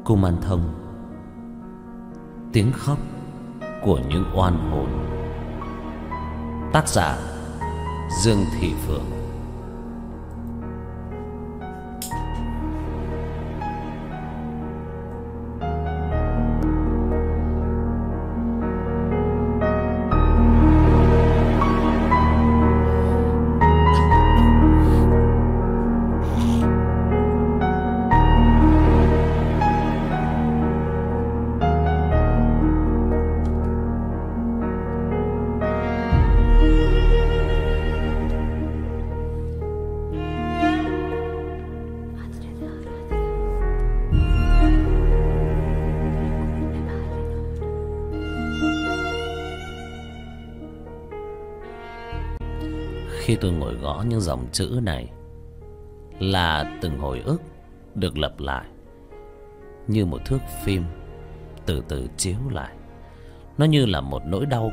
Kuman Thông, tiếng khóc của những oan hồn. Tác giả Dương Thị Phượng. Khi tôi ngồi gõ những dòng chữ này là từng hồi ức được lặp lại như một thước phim từ từ chiếu lại. Nó như là một nỗi đau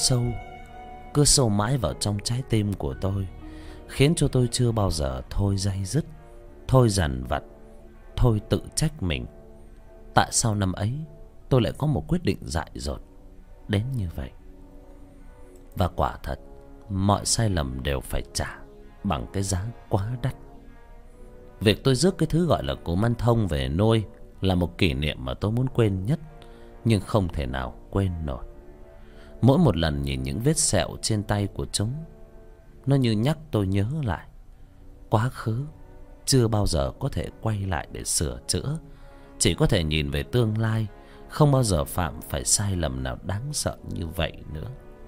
cứ sâu mãi vào trong trái tim của tôi, khiến cho tôi chưa bao giờ thôi day dứt, thôi dằn vặt, thôi tự trách mình. Tại sao năm ấy tôi lại có một quyết định dại dột đến như vậy? Và quả thật, mọi sai lầm đều phải trả bằng cái giá quá đắt. Việc tôi rước cái thứ gọi là Kuman Thông về nuôi là một kỷ niệm mà tôi muốn quên nhất, nhưng không thể nào quên nổi. Mỗi một lần nhìn những vết sẹo trên tay của chúng, nó như nhắc tôi nhớ lại quá khứ chưa bao giờ có thể quay lại để sửa chữa, chỉ có thể nhìn về tương lai, không bao giờ phạm phải sai lầm nào đáng sợ như vậy nữa.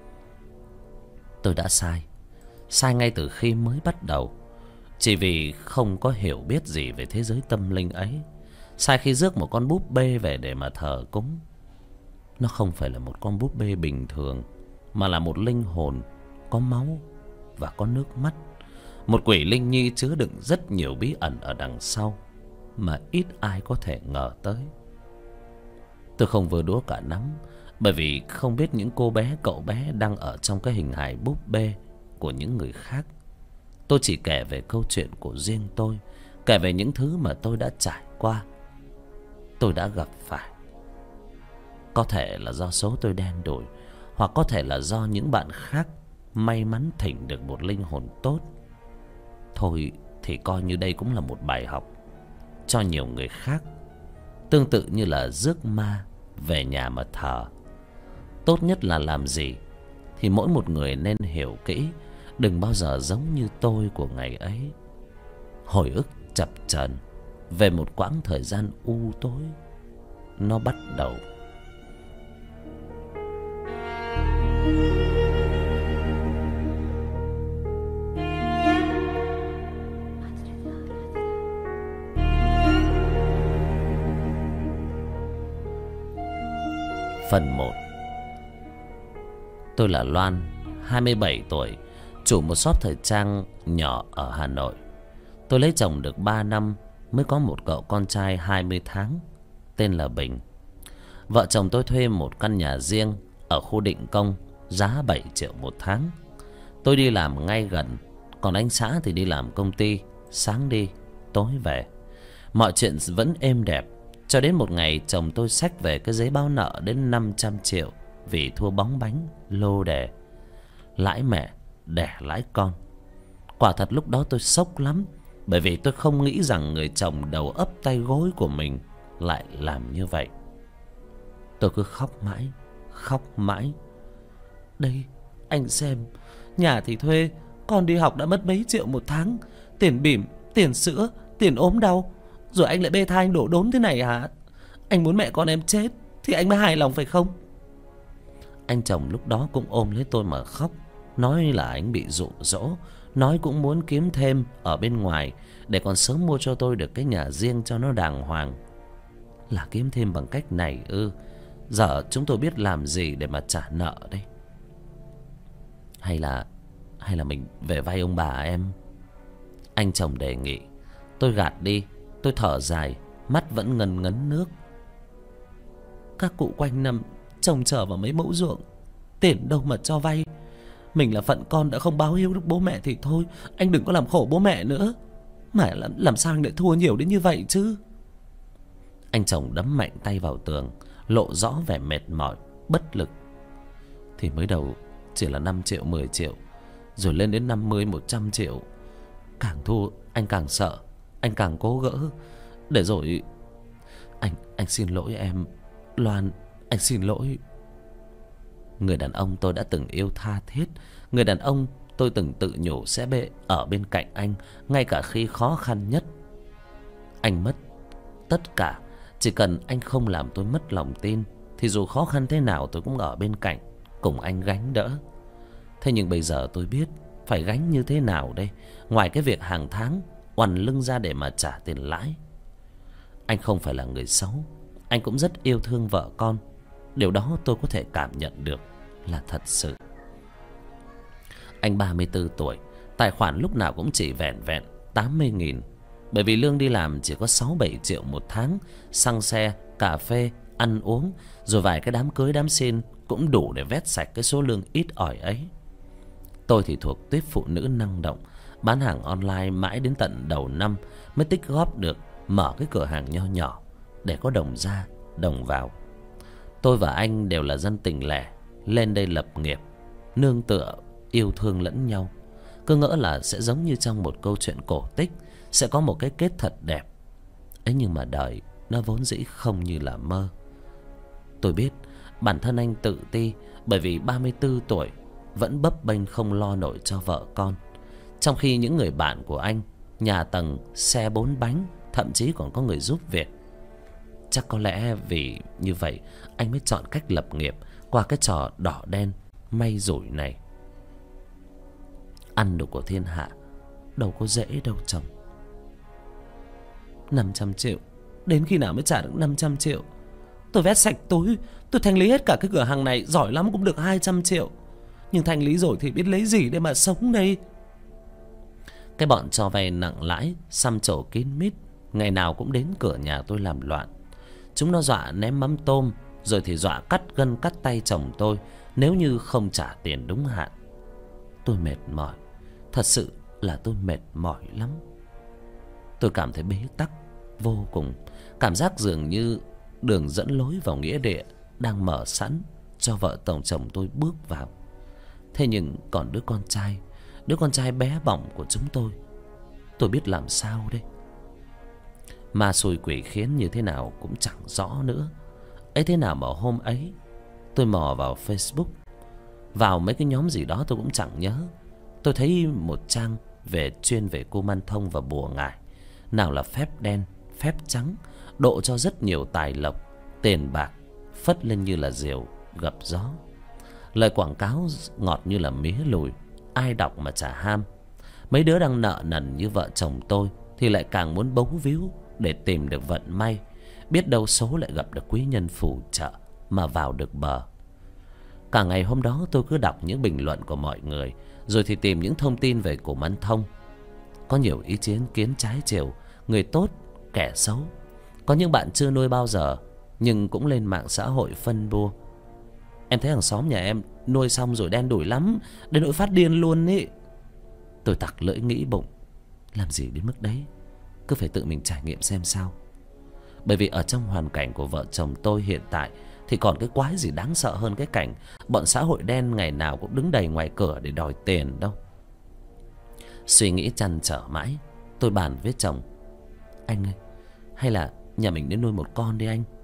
Tôi đã sai ngay từ khi mới bắt đầu, chỉ vì không có hiểu biết gì về thế giới tâm linh ấy. Sai khi rước một con búp bê về để mà thờ cúng. Nó không phải là một con búp bê bình thường, mà là một linh hồn có máu và có nước mắt. Một quỷ linh nhi chứa đựng rất nhiều bí ẩn ở đằng sau mà ít ai có thể ngờ tới. Tôi không vừa đũa cả nắm, bởi vì không biết những cô bé cậu bé đang ở trong cái hình hài búp bê của những người khác. Tôi chỉ kể về câu chuyện của riêng tôi, kể về những thứ mà tôi đã trải qua, tôi đã gặp phải. Có thể là do số tôi đen đủi, hoặc có thể là do những bạn khác may mắn thỉnh được một linh hồn tốt. Thôi thì coi như đây cũng là một bài học cho nhiều người khác. Tương tự như là rước ma về nhà mà thờ, tốt nhất là làm gì thì mỗi một người nên hiểu kỹ, đừng bao giờ giống như tôi của ngày ấy. Hồi ức chập chờn về một quãng thời gian u tối nó bắt đầu. Phần 1. Tôi là Loan, 27 tuổi, chủ một shop thời trang nhỏ ở Hà Nội. Tôi lấy chồng được 3 năm mới có một cậu con trai 20 tháng, tên là Bình. Vợ chồng tôi thuê một căn nhà riêng ở khu Định Công, giá 7 triệu một tháng. Tôi đi làm ngay gần, còn anh xã thì đi làm công ty, sáng đi, tối về. Mọi chuyện vẫn êm đẹp, cho đến một ngày chồng tôi xách về cái giấy báo nợ đến 500 triệu vì thua bóng bánh, lô đề, lãi mẹ, đẻ lãi con. Quả thật lúc đó tôi sốc lắm, bởi vì tôi không nghĩ rằng người chồng đầu ấp tay gối của mình lại làm như vậy. Tôi cứ khóc mãi. Đây, anh xem, nhà thì thuê, con đi học đã mất mấy triệu một tháng, tiền bỉm, tiền sữa, tiền ốm đau, rồi anh lại bê tha anh đổ đốn thế này hả? Anh muốn mẹ con em chết thì anh mới hài lòng phải không? Anh chồng lúc đó cũng ôm lấy tôi mà khóc, nói là anh bị dụ dỗ, nói cũng muốn kiếm thêm ở bên ngoài để còn sớm mua cho tôi được cái nhà riêng cho nó đàng hoàng. Là kiếm thêm bằng cách này ư? Giờ chúng tôi biết làm gì để mà trả nợ đây? Hay là mình về vay ông bà em? Anh chồng đề nghị. Tôi gạt đi, tôi thở dài, mắt vẫn ngấn ngấn nước. Các cụ quanh năm trông chờ vào mấy mẫu ruộng, tiền đâu mà cho vay. Mình là phận con đã không báo hiếu được bố mẹ thì thôi, anh đừng có làm khổ bố mẹ nữa. Mà làm sao anh lại thua nhiều đến như vậy chứ? Anh chồng đấm mạnh tay vào tường, lộ rõ vẻ mệt mỏi, bất lực. Thì mới đầu chỉ là 5 triệu 10 triệu, rồi lên đến 50 100 triệu. Càng thua anh càng sợ, anh càng cố gỡ. Để rồi anh xin lỗi em Loan, anh xin lỗi. Người đàn ông tôi đã từng yêu tha thiết, người đàn ông tôi từng tự nhủ sẽ ở bên cạnh anh ngay cả khi khó khăn nhất. Anh mất tất cả, chỉ cần anh không làm tôi mất lòng tin thì dù khó khăn thế nào tôi cũng ở bên cạnh cùng anh gánh đỡ. Thế nhưng bây giờ tôi biết phải gánh như thế nào đây, ngoài cái việc hàng tháng oằn lưng ra để mà trả tiền lãi. Anh không phải là người xấu, anh cũng rất yêu thương vợ con. Điều đó tôi có thể cảm nhận được là thật sự. Anh 34 tuổi, tài khoản lúc nào cũng chỉ vẹn vẹn 80.000. Bởi vì lương đi làm chỉ có 6-7 triệu một tháng, xăng xe, cà phê, ăn uống, rồi vài cái đám cưới đám xin cũng đủ để vét sạch cái số lương ít ỏi ấy. Tôi thì thuộc tuýp phụ nữ năng động, bán hàng online mãi đến tận đầu năm mới tích góp được mở cái cửa hàng nho nhỏ để có đồng ra đồng vào. Tôi và anh đều là dân tình lẻ, lên đây lập nghiệp, nương tựa, yêu thương lẫn nhau. Cứ ngỡ là sẽ giống như trong một câu chuyện cổ tích, sẽ có một cái kết thật đẹp. Ấy nhưng mà đời nó vốn dĩ không như là mơ. Tôi biết bản thân anh tự ti, bởi vì 34 tuổi vẫn bấp bênh không lo nổi cho vợ con. Trong khi những người bạn của anh, nhà tầng, xe 4 bánh, thậm chí còn có người giúp việc. Chắc có lẽ vì như vậy anh mới chọn cách lập nghiệp qua cái trò đỏ đen may rủi này. Ăn được của thiên hạ đâu có dễ đâu chồng. 500 triệu, đến khi nào mới trả được 500 triệu? Tôi vét sạch túi, tôi thanh lý hết cả cái cửa hàng này, giỏi lắm cũng được 200 triệu. Nhưng thanh lý rồi thì biết lấy gì để mà sống đây? Cái bọn cho vay nặng lãi xăm trổ kín mít, ngày nào cũng đến cửa nhà tôi làm loạn. Chúng nó dọa ném mắm tôm, rồi thì dọa cắt gân cắt tay chồng tôi nếu như không trả tiền đúng hạn. Tôi mệt mỏi, thật sự là tôi mệt mỏi lắm. Tôi cảm thấy bế tắc vô cùng, cảm giác dường như đường dẫn lối vào nghĩa địa đang mở sẵn cho vợ chồng tôi bước vào. Thế nhưng còn đứa con trai bé bỏng của chúng tôi biết làm sao đây? Ma xui quỷ khiến như thế nào cũng chẳng rõ nữa. Ấy thế nào mà hôm ấy tôi mò vào Facebook, vào mấy cái nhóm gì đó tôi cũng chẳng nhớ. Tôi thấy một trang chuyên về cô man thông và bùa ngải. Nào là phép đen, phép trắng, độ cho rất nhiều tài lộc, tiền bạc phất lên như là diều gặp gió. Lời quảng cáo ngọt như là mía lùi, ai đọc mà chả ham. Mấy đứa đang nợ nần như vợ chồng tôi thì lại càng muốn bấu víu để tìm được vận may. Biết đâu số lại gặp được quý nhân phù trợ mà vào được bờ. Cả ngày hôm đó tôi cứ đọc những bình luận của mọi người, rồi thì tìm những thông tin về cổ man thông. Có nhiều ý kiến trái chiều, người tốt, kẻ xấu. Có những bạn chưa nuôi bao giờ nhưng cũng lên mạng xã hội phân bua. Em thấy hàng xóm nhà em nuôi xong rồi đen đủi lắm, đến nỗi phát điên luôn ý. Tôi tặc lưỡi nghĩ bụng, làm gì đến mức đấy, cứ phải tự mình trải nghiệm xem sao. Bởi vì ở trong hoàn cảnh của vợ chồng tôi hiện tại thì còn cái quái gì đáng sợ hơn cái cảnh bọn xã hội đen ngày nào cũng đứng đầy ngoài cửa để đòi tiền đâu. Suy nghĩ trăn trở mãi, tôi bàn với chồng: anh ơi, hay là nhà mình nên nuôi một con đi anh.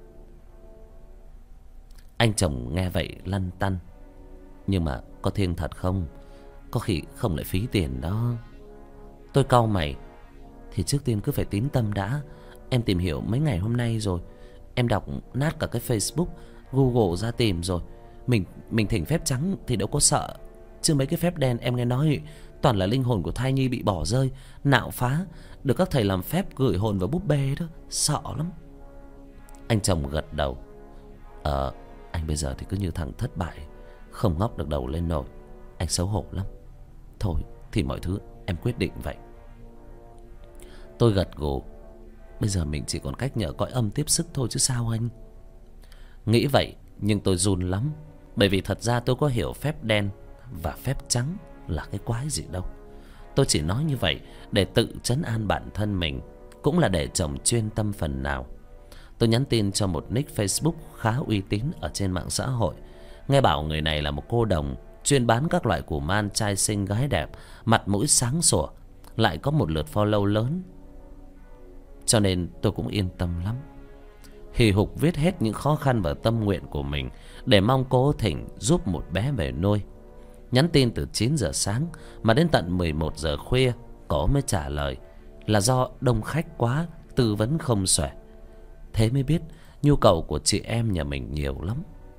Anh chồng nghe vậy lăn tăn: nhưng mà có thiêng thật không? Có khi không lại phí tiền đó. Tôi cau mày: thì trước tiên cứ phải tín tâm đã. Em tìm hiểu mấy ngày hôm nay rồi, em đọc nát cả cái Facebook, Google ra tìm rồi. Mình thỉnh phép trắng thì đâu có sợ, chứ mấy cái phép đen em nghe nói toàn là linh hồn của thai nhi bị bỏ rơi, nạo phá, được các thầy làm phép gửi hồn vào búp bê đó, sợ lắm. Anh chồng gật đầu: anh bây giờ thì cứ như thằng thất bại, không ngóc được đầu lên nổi. Anh xấu hổ lắm. Thôi thì mọi thứ em quyết định vậy. Tôi gật gù: bây giờ mình chỉ còn cách nhờ cõi âm tiếp sức thôi chứ sao anh. Nghĩ vậy nhưng tôi run lắm, bởi vì thật ra tôi có hiểu phép đen và phép trắng là cái quái gì đâu. Tôi chỉ nói như vậy để tự trấn an bản thân mình, cũng là để chồng chuyên tâm phần nào. Tôi nhắn tin cho một nick Facebook khá uy tín ở trên mạng xã hội. Nghe bảo người này là một cô đồng chuyên bán các loại củ man trai xinh gái đẹp, mặt mũi sáng sủa, lại có một lượt follow lớn. Cho nên tôi cũng yên tâm lắm. Hì hục viết hết những khó khăn và tâm nguyện của mình để mong cô Thỉnh giúp một bé về nuôi. Nhắn tin từ 9 giờ sáng mà đến tận 11 giờ khuya cô mới trả lời là do đông khách quá, tư vấn không xuể. Thế mới biết nhu cầu của chị em nhà mình nhiều lắm.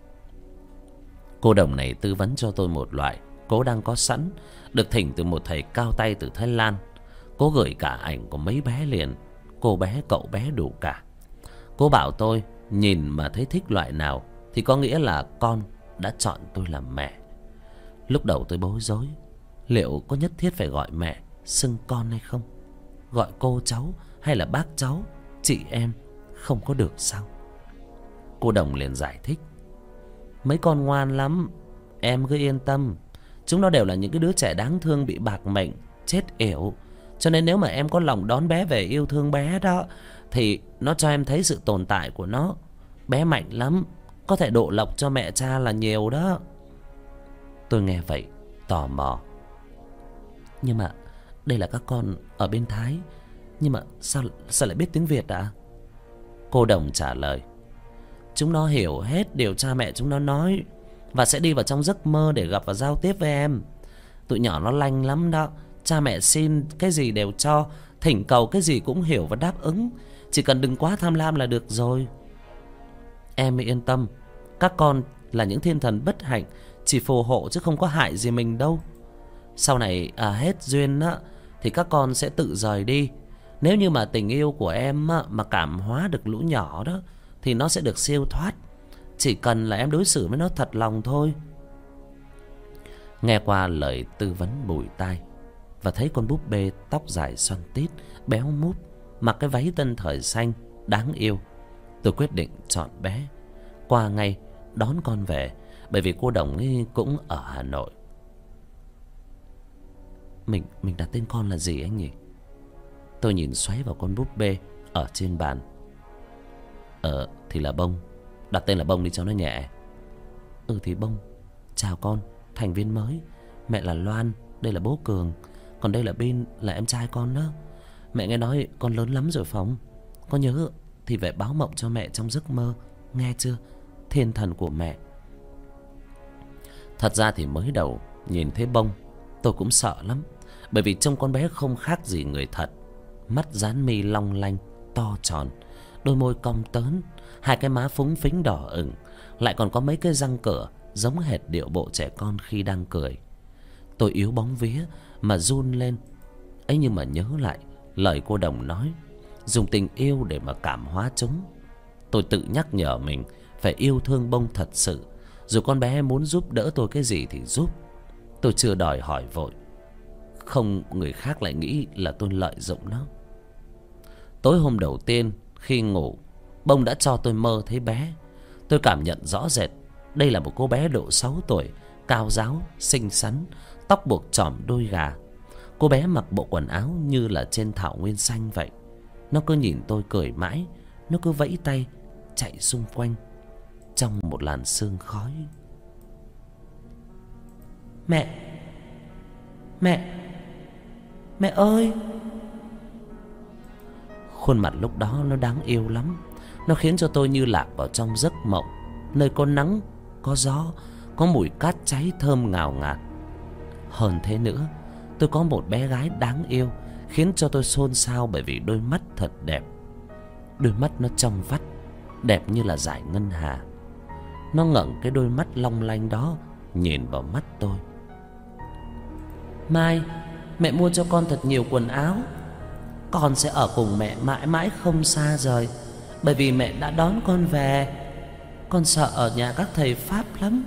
Cô đồng này tư vấn cho tôi một loại cô đang có sẵn, được thỉnh từ một thầy cao tay từ Thái Lan. Cô gửi cả ảnh của mấy bé liền, cô bé cậu bé đủ cả. Cô bảo tôi nhìn mà thấy thích loại nào thì có nghĩa là con đã chọn tôi làm mẹ. Lúc đầu tôi bối rối, liệu có nhất thiết phải gọi mẹ xưng con hay không? Gọi cô cháu hay là bác cháu, chị em không có được sao? Cô đồng liền giải thích: mấy con ngoan lắm, em cứ yên tâm. Chúng nó đều là những cái đứa trẻ đáng thương bị bạc mệnh, chết yểu. Cho nên nếu mà em có lòng đón bé về yêu thương bé đó, thì nó cho em thấy sự tồn tại của nó. Bé mạnh lắm, có thể độ lộc cho mẹ cha là nhiều đó. Tôi nghe vậy tò mò: nhưng mà đây là các con ở bên Thái, nhưng mà sao lại biết tiếng Việt ạ? Cô đồng trả lời: chúng nó hiểu hết điều cha mẹ chúng nó nói, và sẽ đi vào trong giấc mơ để gặp và giao tiếp với em. Tụi nhỏ nó lanh lắm đó. Cha mẹ xin cái gì đều cho, thỉnh cầu cái gì cũng hiểu và đáp ứng. Chỉ cần đừng quá tham lam là được rồi. Em yên tâm, các con là những thiên thần bất hạnh, chỉ phù hộ chứ không có hại gì mình đâu. Sau này hết duyên á, thì các con sẽ tự rời đi. Nếu như mà tình yêu của em mà cảm hóa được lũ nhỏ đó, thì nó sẽ được siêu thoát. Chỉ cần là em đối xử với nó thật lòng thôi. Nghe qua lời tư vấn bùi tai, và thấy con búp bê tóc dài xoăn tít, béo múp, mặc cái váy tân thời xanh đáng yêu, tôi quyết định chọn bé, qua ngay đón con về. Bởi vì cô đồng ấy cũng ở Hà Nội. Mình đặt tên con là gì anh nhỉ? Tôi nhìn xoáy vào con búp bê ở trên bàn. Thì là Bông. Đặt tên là Bông đi cho nó nhẹ. Thì Bông. Chào con, thành viên mới. Mẹ là Loan, đây là bố Cường, còn đây là Bin, là em trai con đó. Mẹ nghe nói con lớn lắm rồi phải không? Có nhớ thì về báo mộng cho mẹ trong giấc mơ, nghe chưa? Thiên thần của mẹ. Thật ra thì mới đầu nhìn thấy Bông tôi cũng sợ lắm, bởi vì trông con bé không khác gì người thật. Mắt dán mi long lanh, to tròn, đôi môi cong tớn, hai cái má phúng phính đỏ ửng, lại còn có mấy cái răng cửa giống hệt điệu bộ trẻ con khi đang cười. Tôi yếu bóng vía mà run lên. Ấy nhưng mà nhớ lại lời cô đồng nói, dùng tình yêu để mà cảm hóa chúng. Tôi tự nhắc nhở mình phải yêu thương Bông thật sự. Dù con bé muốn giúp đỡ tôi cái gì thì giúp, tôi chưa đòi hỏi vội, không người khác lại nghĩ là tôi lợi dụng nó. Tối hôm đầu tiên khi ngủ, Bông đã cho tôi mơ thấy bé. Tôi cảm nhận rõ rệt đây là một cô bé độ 6 tuổi, cao ráo, xinh xắn, tóc buộc chỏm đuôi gà. Cô bé mặc bộ quần áo như là trên thảo nguyên xanh vậy. Nó cứ nhìn tôi cười mãi, nó cứ vẫy tay chạy xung quanh trong một làn sương khói. Mẹ, mẹ, mẹ ơi! Khuôn mặt lúc đó nó đáng yêu lắm. Nó khiến cho tôi như lạc vào trong giấc mộng, nơi có nắng, có gió, có mùi cát cháy thơm ngào ngạt. Hơn thế nữa, tôi có một bé gái đáng yêu, khiến cho tôi xôn xao bởi vì đôi mắt thật đẹp. Đôi mắt nó trong vắt, đẹp như là dải ngân hà. Nó ngẩng cái đôi mắt long lanh đó nhìn vào mắt tôi. Mai, mẹ mua cho con thật nhiều quần áo. Con sẽ ở cùng mẹ mãi mãi không xa rời, bởi vì mẹ đã đón con về. Con sợ ở nhà các thầy Pháp lắm.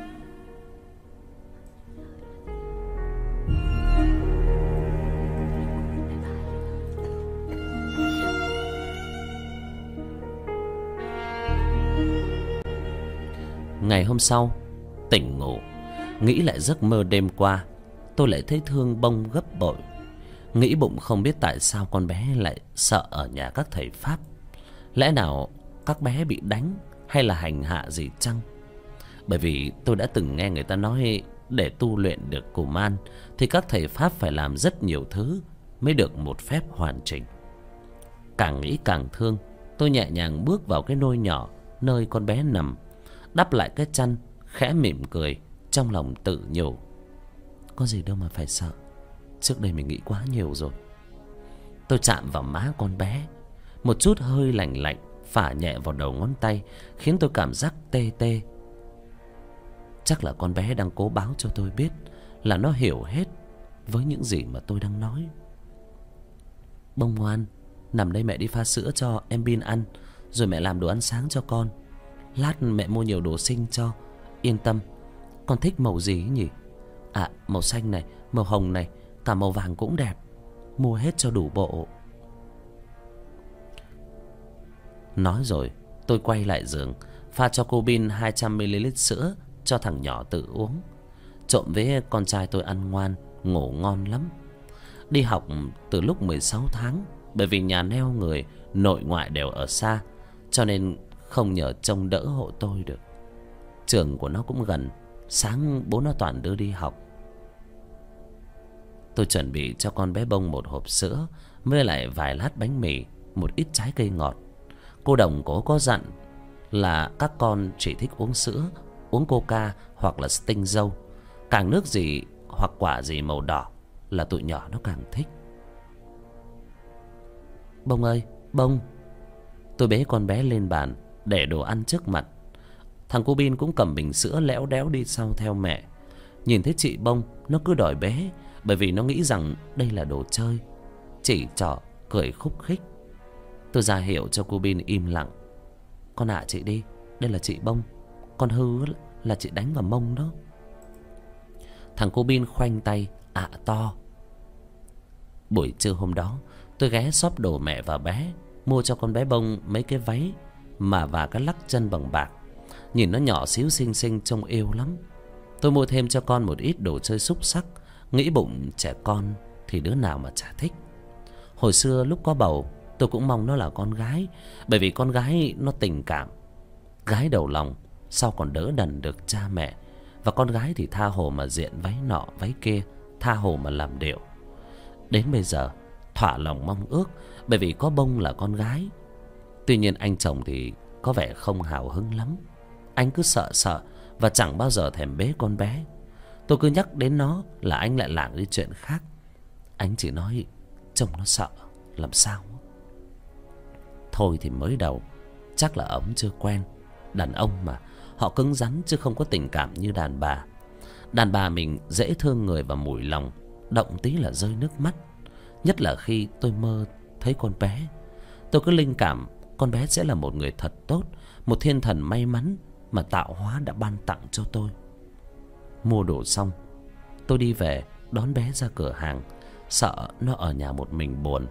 Ngày hôm sau, tỉnh ngủ, nghĩ lại giấc mơ đêm qua, tôi lại thấy thương Bông gấp bội. Nghĩ bụng không biết tại sao con bé lại sợ ở nhà các thầy Pháp. Lẽ nào các bé bị đánh hay là hành hạ gì chăng? Bởi vì tôi đã từng nghe người ta nói để tu luyện được cù man thì các thầy pháp phải làm rất nhiều thứ mới được một phép hoàn chỉnh. Càng nghĩ càng thương, tôi nhẹ nhàng bước vào cái nôi nhỏ nơi con bé nằm, đắp lại cái chăn, khẽ mỉm cười, trong lòng tự nhủ: có gì đâu mà phải sợ, trước đây mình nghĩ quá nhiều rồi. Tôi chạm vào má con bé, một chút hơi lạnh lạnh phả nhẹ vào đầu ngón tay, khiến tôi cảm giác tê tê. Chắc là con bé đang cố báo cho tôi biết là nó hiểu hết với những gì mà tôi đang nói. Bông ngoan, nằm đây mẹ đi pha sữa cho em Bin ăn, rồi mẹ làm đồ ăn sáng cho con. Lát mẹ mua nhiều đồ xinh cho. Yên tâm. Con thích màu gì nhỉ? À, màu xanh này, màu hồng này, cả màu vàng cũng đẹp. Mua hết cho đủ bộ. Nói rồi tôi quay lại giường, pha cho cô Bin 200ml sữa cho thằng nhỏ tự uống. Trộm với con trai tôi ăn ngoan, ngủ ngon lắm. Đi học từ lúc 16 tháng, bởi vì nhà neo người, nội ngoại đều ở xa, cho nên không nhờ trông đỡ hộ tôi được. Trường của nó cũng gần, sáng bố nó toàn đưa đi học. Tôi chuẩn bị cho con bé Bông một hộp sữa, với lại vài lát bánh mì, một ít trái cây ngọt. Cô Đồng có dặn là các con chỉ thích uống sữa, uống coca hoặc là Sting dâu. Càng nước gì hoặc quả gì màu đỏ là tụi nhỏ nó càng thích. Bông ơi, Bông. Tôi bế con bé lên bàn, để đồ ăn trước mặt. Thằng cô Bin cũng cầm bình sữa léo đéo đi sau theo mẹ. Nhìn thấy chị Bông, nó cứ đòi bế, bởi vì nó nghĩ rằng đây là đồ chơi. Chỉ trỏ, cười khúc khích. Tôi ra hiệu cho cô Bin im lặng. Con ạ chị đi, đây là chị Bông. Con hư là chị đánh vào mông đó. Thằng cô Bin khoanh tay to. Buổi trưa hôm đó, tôi ghé shop đồ mẹ và bé, mua cho con bé Bông mấy cái váy và cái lắc chân bằng bạc. Nhìn nó nhỏ xíu xinh xinh trông yêu lắm. Tôi mua thêm cho con một ít đồ chơi xúc xắc, nghĩ bụng trẻ con thì đứa nào mà chả thích. Hồi xưa lúc có bầu, tôi cũng mong nó là con gái, bởi vì con gái nó tình cảm, gái đầu lòng, sau còn đỡ đần được cha mẹ. Và con gái thì tha hồ mà diện váy nọ váy kia, tha hồ mà làm điệu. Đến bây giờ thỏa lòng mong ước, bởi vì có Bông là con gái. Tuy nhiên anh chồng thì có vẻ không hào hứng lắm. Anh cứ sợ và chẳng bao giờ thèm bế con bé. Tôi cứ nhắc đến nó là anh lại lảng đi chuyện khác. Anh chỉ nói chồng nó sợ làm sao. Thôi thì mới đầu, chắc là ổng chưa quen. Đàn ông mà, họ cứng rắn chứ không có tình cảm như đàn bà. Đàn bà mình dễ thương người và mùi lòng, động tí là rơi nước mắt. Nhất là khi tôi mơ thấy con bé, tôi cứ linh cảm con bé sẽ là một người thật tốt, một thiên thần may mắn mà tạo hóa đã ban tặng cho tôi. Mua đồ xong, tôi đi về đón bé ra cửa hàng, sợ nó ở nhà một mình buồn.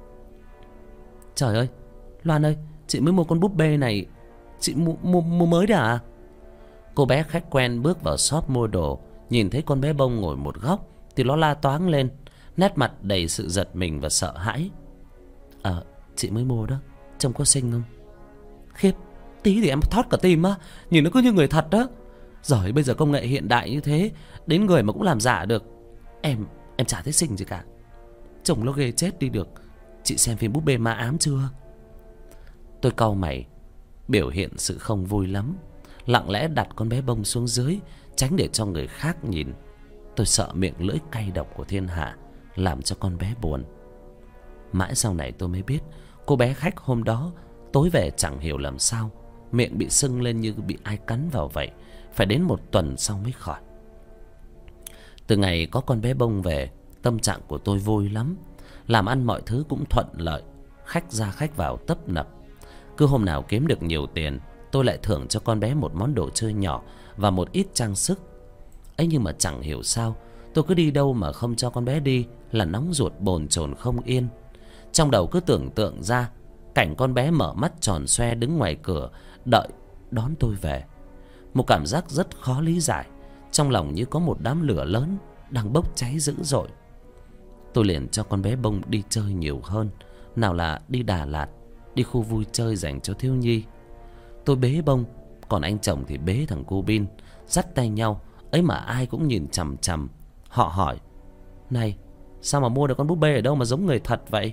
Trời ơi, Loan ơi, chị mới mua con búp bê này. Chị mua mới đấy à? Cô bé khách quen bước vào shop mua đồ, nhìn thấy con bé Bông ngồi một góc thì nó la toáng lên, nét mặt đầy sự giật mình và sợ hãi. Chị mới mua đó, trông có xinh không? Khiếp, tí thì em thót cả tim á, nhìn nó cứ như người thật đó. Giỏi, bây giờ công nghệ hiện đại như thế, đến người mà cũng làm giả được. Em chả thấy xinh gì cả. Chồng nó ghê chết đi được. Chị xem phim búp bê ma ám chưa? Tôi cau mày, biểu hiện sự không vui lắm, lặng lẽ đặt con bé Bông xuống dưới, tránh để cho người khác nhìn. Tôi sợ miệng lưỡi cay độc của thiên hạ làm cho con bé buồn. Mãi sau này tôi mới biết, cô bé khách hôm đó tối về chẳng hiểu làm sao, miệng bị sưng lên như bị ai cắn vào vậy, phải đến 1 tuần sau mới khỏi. Từ ngày có con bé Bông về, tâm trạng của tôi vui lắm. Làm ăn mọi thứ cũng thuận lợi, khách ra khách vào tấp nập. Cứ hôm nào kiếm được nhiều tiền, tôi lại thưởng cho con bé một món đồ chơi nhỏ và một ít trang sức. Ấy nhưng mà chẳng hiểu sao, tôi cứ đi đâu mà không cho con bé đi là nóng ruột bồn chồn không yên. Trong đầu cứ tưởng tượng ra cảnh con bé mở mắt tròn xoe đứng ngoài cửa đợi đón tôi về. Một cảm giác rất khó lý giải, trong lòng như có một đám lửa lớn đang bốc cháy dữ dội. Tôi liền cho con bé Bông đi chơi nhiều hơn, nào là đi Đà Lạt, đi khu vui chơi dành cho thiếu nhi, Tôi bế bông, còn anh chồng thì bế thằng cu Bin, dắt tay nhau. Ấy mà ai cũng nhìn chằm chằm. Họ hỏi: "Này, sao mà mua được con búp bê ở đâu mà giống người thật vậy?"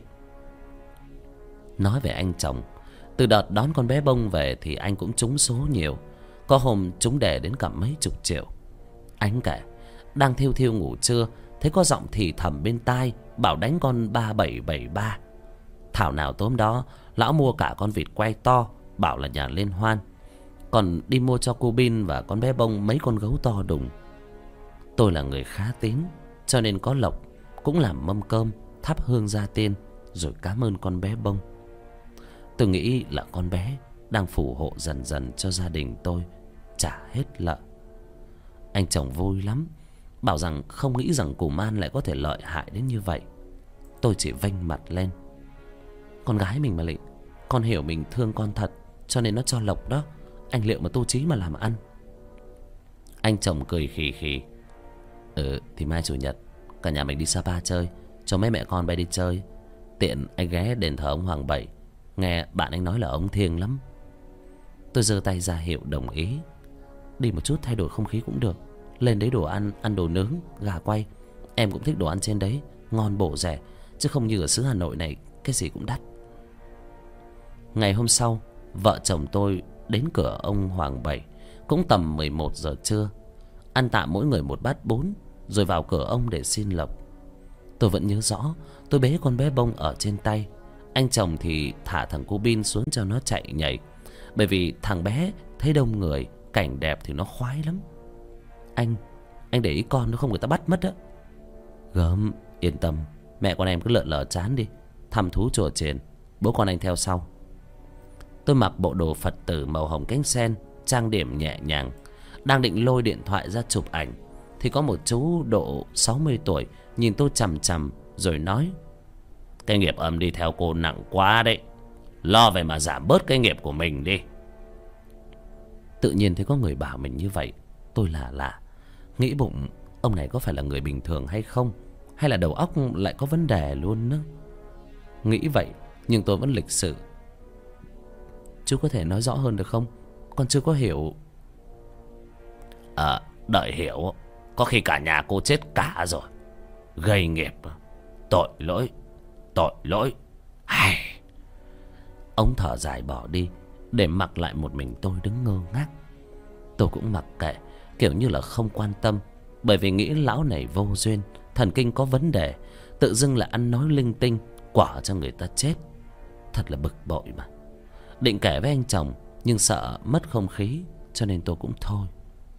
Nói về anh chồng, từ đợt đón con bé bông về thì anh cũng trúng số nhiều. Có hôm trúng đề đến cả mấy chục triệu. Anh kể đang thiêu thiêu ngủ trưa, thấy có giọng thì thầm bên tai bảo đánh con 3773. Thảo nào tối đó lão mua cả con vịt quay to, bảo là nhà liên hoan, còn đi mua cho cô Bin và con bé bông mấy con gấu to đùng. Tôi là người khá tín, cho nên có lộc cũng làm mâm cơm, thắp hương gia tiên, rồi cảm ơn con bé bông. Tôi nghĩ là con bé đang phù hộ dần dần cho gia đình tôi trả hết nợ. Anh chồng vui lắm, bảo rằng không nghĩ rằng cùm An lại có thể lợi hại đến như vậy. Tôi chỉ vênh mặt lên: "Con gái mình mà Lị, con hiểu mình thương con thật, cho nên nó cho lộc đó. Anh liệu mà tu chí mà làm ăn." Anh chồng cười khì khì: Thì mai chủ nhật cả nhà mình đi Sapa chơi, cho mấy mẹ con bay đi chơi. Tiện anh ghé đền thờ ông Hoàng Bảy, nghe bạn anh nói là ông thiêng lắm. Tôi giơ tay ra hiệu đồng ý. Đi một chút thay đổi không khí cũng được. Lên đấy đồ ăn, ăn đồ nướng, gà quay. Em cũng thích đồ ăn trên đấy, ngon bổ rẻ, chứ không như ở xứ Hà Nội này cái gì cũng đắt. Ngày hôm sau, vợ chồng tôi đến cửa ông Hoàng Bảy cũng tầm 11 giờ trưa, ăn tạm mỗi người một bát bún, rồi vào cửa ông để xin lộc. Tôi vẫn nhớ rõ, tôi bế con bé bông ở trên tay. Anh chồng thì thả thằng cô Bin xuống cho nó chạy nhảy, bởi vì thằng bé thấy đông người, cảnh đẹp thì nó khoái lắm. Anh để ý con nó không người ta bắt mất á. Gớm, yên tâm, mẹ con em cứ lợn lờ chán đi, thăm thú chùa chiền, bố con anh theo sau. Tôi mặc bộ đồ Phật tử màu hồng cánh sen, trang điểm nhẹ nhàng, đang định lôi điện thoại ra chụp ảnh thì có một chú độ 60 tuổi nhìn tôi chằm chằm rồi nói: "Cái nghiệp âm đi theo cô nặng quá đấy, lo về mà giảm bớt cái nghiệp của mình đi." Tự nhiên thấy có người bảo mình như vậy, tôi lạ, nghĩ bụng ông này có phải là người bình thường hay không, hay là đầu óc lại có vấn đề luôn nữa. Nghĩ vậy nhưng tôi vẫn lịch sự: "Chú có thể nói rõ hơn được không? Con chưa có hiểu." Đợi hiểu, có khi cả nhà cô chết cả rồi. Gây nghiệp, tội lỗi, tội lỗi. Ai... Ông thở dài bỏ đi, để mặc lại một mình tôi đứng ngơ ngác. Tôi cũng mặc kệ, kiểu như là không quan tâm, bởi vì nghĩ lão này vô duyên, thần kinh có vấn đề, tự dưng lại ăn nói linh tinh, quả cho người ta chết. Thật là bực bội mà. Định kể với anh chồng, nhưng sợ mất không khí, cho nên tôi cũng thôi.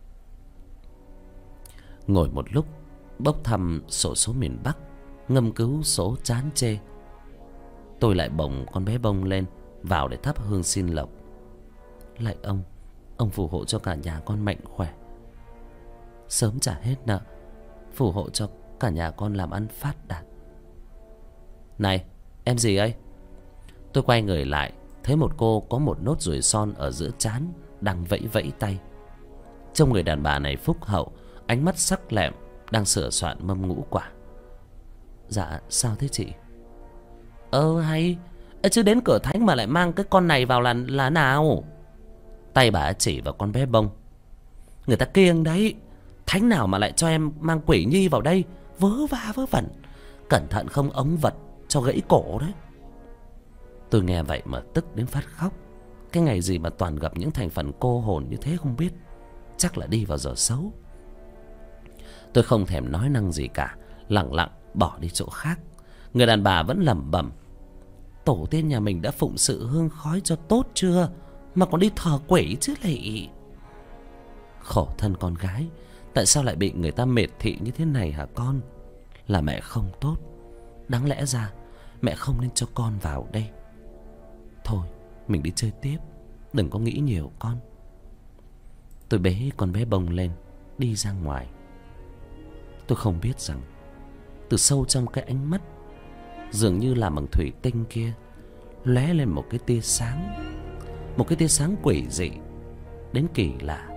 Ngồi một lúc, bốc thăm sổ số miền Bắc, ngâm cứu số chán chê, tôi lại bồng con bé bông lên vào để thắp hương xin lộc. Lạy ông phù hộ cho cả nhà con mạnh khỏe, sớm trả hết nợ, phù hộ cho cả nhà con làm ăn phát đạt. Này, em gì ấy? Tôi quay người lại, thấy một cô có một nốt ruồi son ở giữa trán, đang vẫy vẫy tay. Trông người đàn bà này phúc hậu, ánh mắt sắc lẹm, đang sửa soạn mâm ngũ quả. Dạ, sao thế chị? Hay chứ đến cửa thánh mà lại mang cái con này vào là nào? Tay bà chỉ vào con bé bông. Người ta kiêng đấy, thánh nào mà lại cho em mang quỷ nhi vào đây, vớ va vớ vẩn, cẩn thận không ống vật cho gãy cổ đấy. Tôi nghe vậy mà tức đến phát khóc. Cái ngày gì mà toàn gặp những thành phần cô hồn như thế không biết, chắc là đi vào giờ xấu. Tôi không thèm nói năng gì cả, lặng lặng bỏ đi chỗ khác. Người đàn bà vẫn lẩm bẩm: tổ tiên nhà mình đã phụng sự hương khói cho tốt chưa mà còn đi thờ quỷ chứ lị. Khổ thân con gái, tại sao lại bị người ta mệt thị như thế này hả con? Là mẹ không tốt, đáng lẽ ra mẹ không nên cho con vào đây. Thôi mình đi chơi tiếp, đừng có nghĩ nhiều con. Tôi bế con bé bông lên, đi ra ngoài. Tôi không biết rằng từ sâu trong cái ánh mắt dường như làm bằng thủy tinh kia lóe lên một cái tia sáng, một cái tia sáng quỷ dị đến kỳ lạ.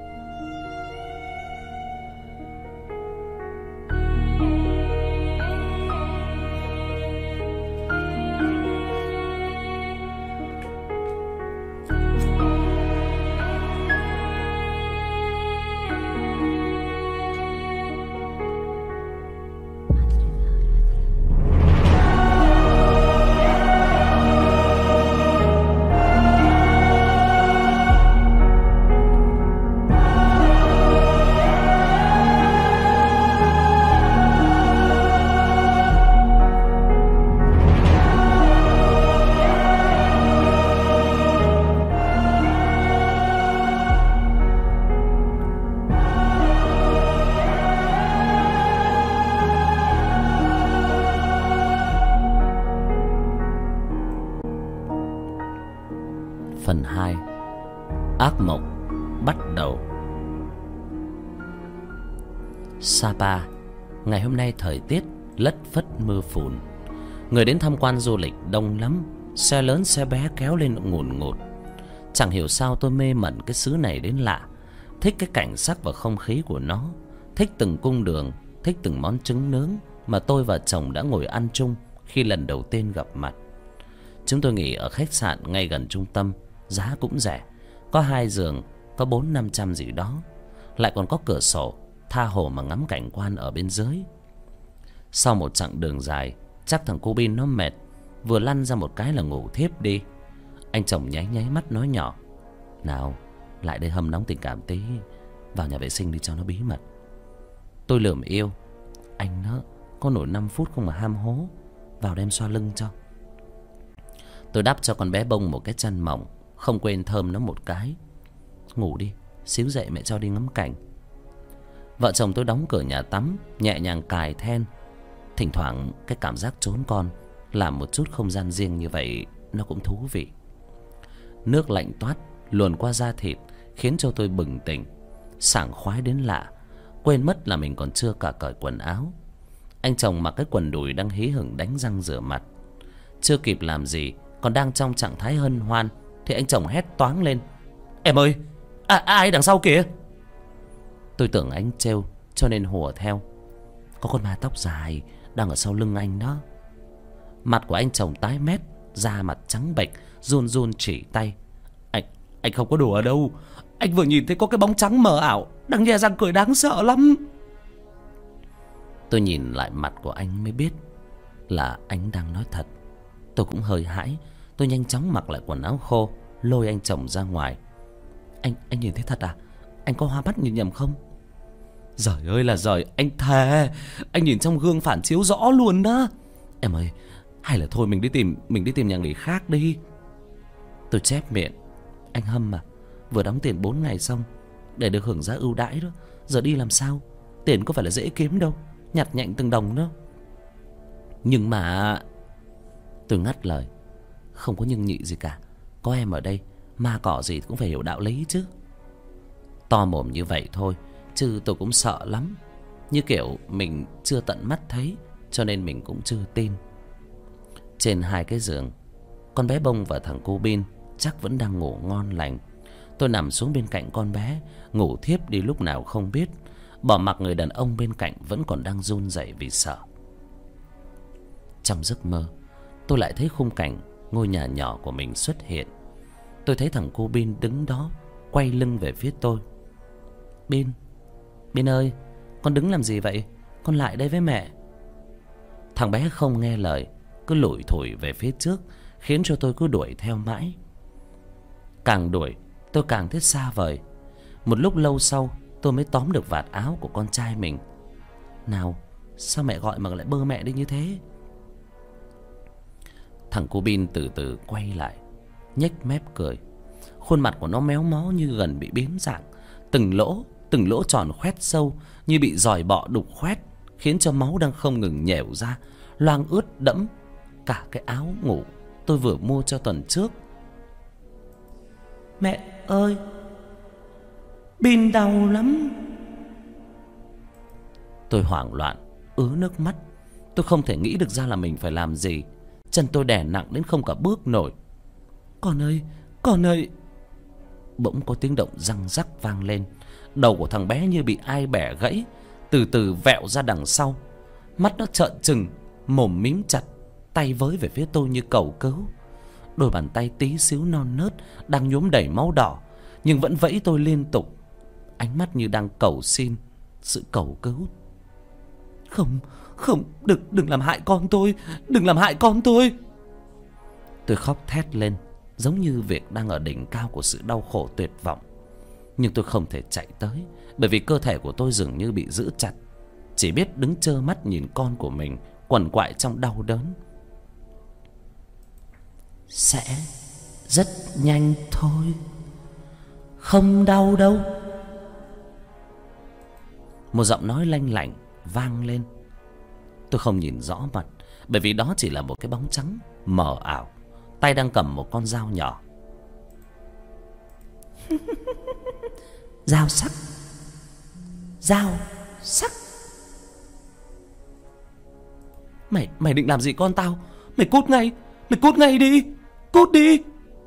Phần 2. Ác mộng bắt đầu. Sapa, ngày hôm nay thời tiết lất phất mưa phùn. Người đến tham quan du lịch đông lắm, xe lớn xe bé kéo lên ngùn ngụt. Chẳng hiểu sao tôi mê mẩn cái xứ này đến lạ. Thích cái cảnh sắc và không khí của nó, thích từng cung đường, thích từng món trứng nướng mà tôi và chồng đã ngồi ăn chung khi lần đầu tiên gặp mặt. Chúng tôi nghỉ ở khách sạn ngay gần trung tâm, giá cũng rẻ, có 2 giường, có 400-500 gì đó, lại còn có cửa sổ tha hồ mà ngắm cảnh quan ở bên dưới. Sau một chặng đường dài, chắc thằng cô Bin nó mệt, vừa lăn ra một cái là ngủ thiếp đi. Anh chồng nháy nháy mắt nói nhỏ: "Nào, lại đây hâm nóng tình cảm tí, vào nhà vệ sinh đi cho nó bí mật." Tôi lườm yêu: "Anh nó có nổi 5 phút không mà ham hố, vào đem xoa lưng cho." Tôi đắp cho con bé bông một cái chăn mỏng, không quên thơm nó một cái. "Ngủ đi, xíu dậy mẹ cho đi ngắm cảnh." Vợ chồng tôi đóng cửa nhà tắm, nhẹ nhàng cài then. Thỉnh thoảng cái cảm giác trốn con, làm một chút không gian riêng như vậy nó cũng thú vị. Nước lạnh toát luồn qua da thịt khiến cho tôi bừng tỉnh, sảng khoái đến lạ, quên mất là mình còn chưa cả cởi quần áo. Anh chồng mặc cái quần đùi đang hí hửng đánh răng rửa mặt. Chưa kịp làm gì, còn đang trong trạng thái hân hoan thì anh chồng hét toáng lên: "Em ơi, ai đằng sau kìa?" Tôi tưởng anh trêu cho nên hùa theo: "Có con ma tóc dài đang ở sau lưng anh đó." Mặt của anh chồng tái mét, da mặt trắng bệch, run run chỉ tay: Anh không có đùa đâu. Anh vừa nhìn thấy có cái bóng trắng mờ ảo đang nhe răng cười đáng sợ lắm." Tôi nhìn lại mặt của anh mới biết là anh đang nói thật. Tôi cũng hơi hãi. Tôi nhanh chóng mặc lại quần áo khô, lôi anh chồng ra ngoài: Anh nhìn thấy thật à? Anh có hoa mắt nhìn nhầm không?" "Giời ơi là giời, anh thề, anh nhìn trong gương phản chiếu rõ luôn đó." "Em ơi, hay là thôi mình đi tìm nhà nghỉ khác đi." Tôi chép miệng: "Anh Hâm mà, vừa đóng tiền 4 ngày xong để được hưởng giá ưu đãi đó, giờ đi làm sao? Tiền có phải là dễ kiếm đâu, nhặt nhạnh từng đồng đó." "Nhưng mà..." Tôi ngắt lời: "Không có nhưng nhị gì cả, có em ở đây, ma cỏ gì cũng phải hiểu đạo lý chứ." To mồm như vậy thôi, chứ tôi cũng sợ lắm. Như kiểu mình chưa tận mắt thấy, cho nên mình cũng chưa tin. Trên 2 cái giường, con bé Bông và thằng cô Bin chắc vẫn đang ngủ ngon lành. Tôi nằm xuống bên cạnh con bé, ngủ thiếp đi lúc nào không biết, bỏ mặc người đàn ông bên cạnh vẫn còn đang run rẩy vì sợ. Trong giấc mơ, tôi lại thấy khung cảnh ngôi nhà nhỏ của mình xuất hiện. Tôi thấy thằng cô Bin đứng đó, quay lưng về phía tôi. Bin ơi, con đứng làm gì vậy? Con lại đây với mẹ." Thằng bé không nghe lời, cứ lủi thủi về phía trước, khiến cho tôi cứ đuổi theo mãi. Càng đuổi, tôi càng thấy xa vời. Một lúc lâu sau, tôi mới tóm được vạt áo của con trai mình. "Nào, sao mẹ gọi mà lại bơ mẹ đi như thế?" Thằng cô Bin từ từ quay lại, nhếch mép cười. Khuôn mặt của nó méo mó như gần bị biến dạng, từng lỗ tròn khoét sâu như bị giòi bọ đục khoét, khiến cho máu đang không ngừng nhèo ra, loang ướt đẫm cả cái áo ngủ tôi vừa mua cho tuần trước. "Mẹ ơi, Bin đau lắm." Tôi hoảng loạn, ứa nước mắt. Tôi không thể nghĩ được ra là mình phải làm gì. Chân tôi đè nặng đến không cả bước nổi. Con ơi." Bỗng có tiếng động răng rắc vang lên. Đầu của thằng bé như bị ai bẻ gãy, từ từ vẹo ra đằng sau. Mắt nó trợn trừng, mồm mím chặt, tay với về phía tôi như cầu cứu. Đôi bàn tay tí xíu non nớt đang nhuốm đầy máu đỏ, nhưng vẫn vẫy tôi liên tục, ánh mắt như đang cầu xin sự cầu cứu. Không, đừng làm hại con tôi, đừng làm hại con tôi." Tôi khóc thét lên, giống như việc đang ở đỉnh cao của sự đau khổ tuyệt vọng. Nhưng tôi không thể chạy tới, bởi vì cơ thể của tôi dường như bị giữ chặt, chỉ biết đứng trơ mắt nhìn con của mình quằn quại trong đau đớn. "Sẽ rất nhanh thôi, không đau đâu." Một giọng nói lanh lảnh vang lên. Tôi không nhìn rõ mặt, bởi vì đó chỉ là một cái bóng trắng mờ ảo, tay đang cầm một con dao nhỏ. Dao sắc. Dao sắc. Mày định làm gì con tao? Mày cút ngay đi. Cút đi.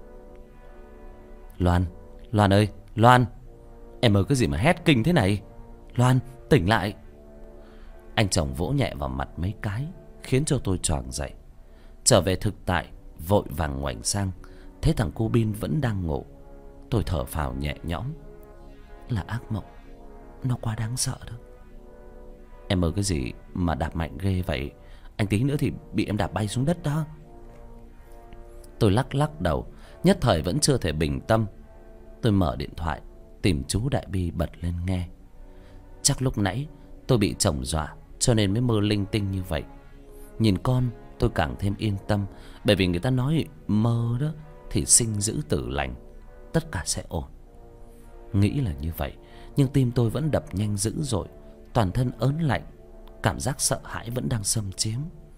Loan ơi, Loan. Em ơi, cái gì mà hét kinh thế này? Loan, tỉnh lại. Anh chồng vỗ nhẹ vào mặt mấy cái, khiến cho tôi choàng dậy. Trở về thực tại, vội vàng ngoảnh sang, thấy thằng cô Bin vẫn đang ngủ. Tôi thở phào nhẹ nhõm. Là ác mộng, nó quá đáng sợ đó. Em ơi, cái gì mà đạp mạnh ghê vậy? Anh tí nữa thì bị em đạp bay xuống đất đó. Tôi lắc đầu, nhất thời vẫn chưa thể bình tâm. Tôi mở điện thoại, tìm chú Đại Bi bật lên nghe. Chắc lúc nãy tôi bị chồng dọa, cho nên mới mơ linh tinh như vậy. Nhìn con tôi càng thêm yên tâm, bởi vì người ta nói mơ đó thì sinh dữ tử lành, tất cả sẽ ổn. Nghĩ là như vậy, nhưng tim tôi vẫn đập nhanh dữ dội, toàn thân ớn lạnh, cảm giác sợ hãi vẫn đang xâm chiếm.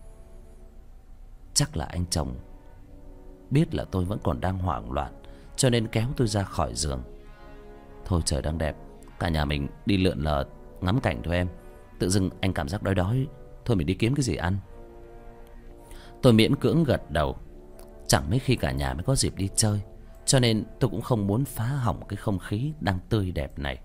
Chắc là anh chồng biết là tôi vẫn còn đang hoảng loạn, cho nên kéo tôi ra khỏi giường. Thôi trời đang đẹp, cả nhà mình đi lượn lờ ngắm cảnh thôi em. Tự dưng anh cảm giác đói, thôi mình đi kiếm cái gì ăn. Tôi miễn cưỡng gật đầu. Chẳng mấy khi cả nhà mới có dịp đi chơi, cho nên tôi cũng không muốn phá hỏng cái không khí đang tươi đẹp này.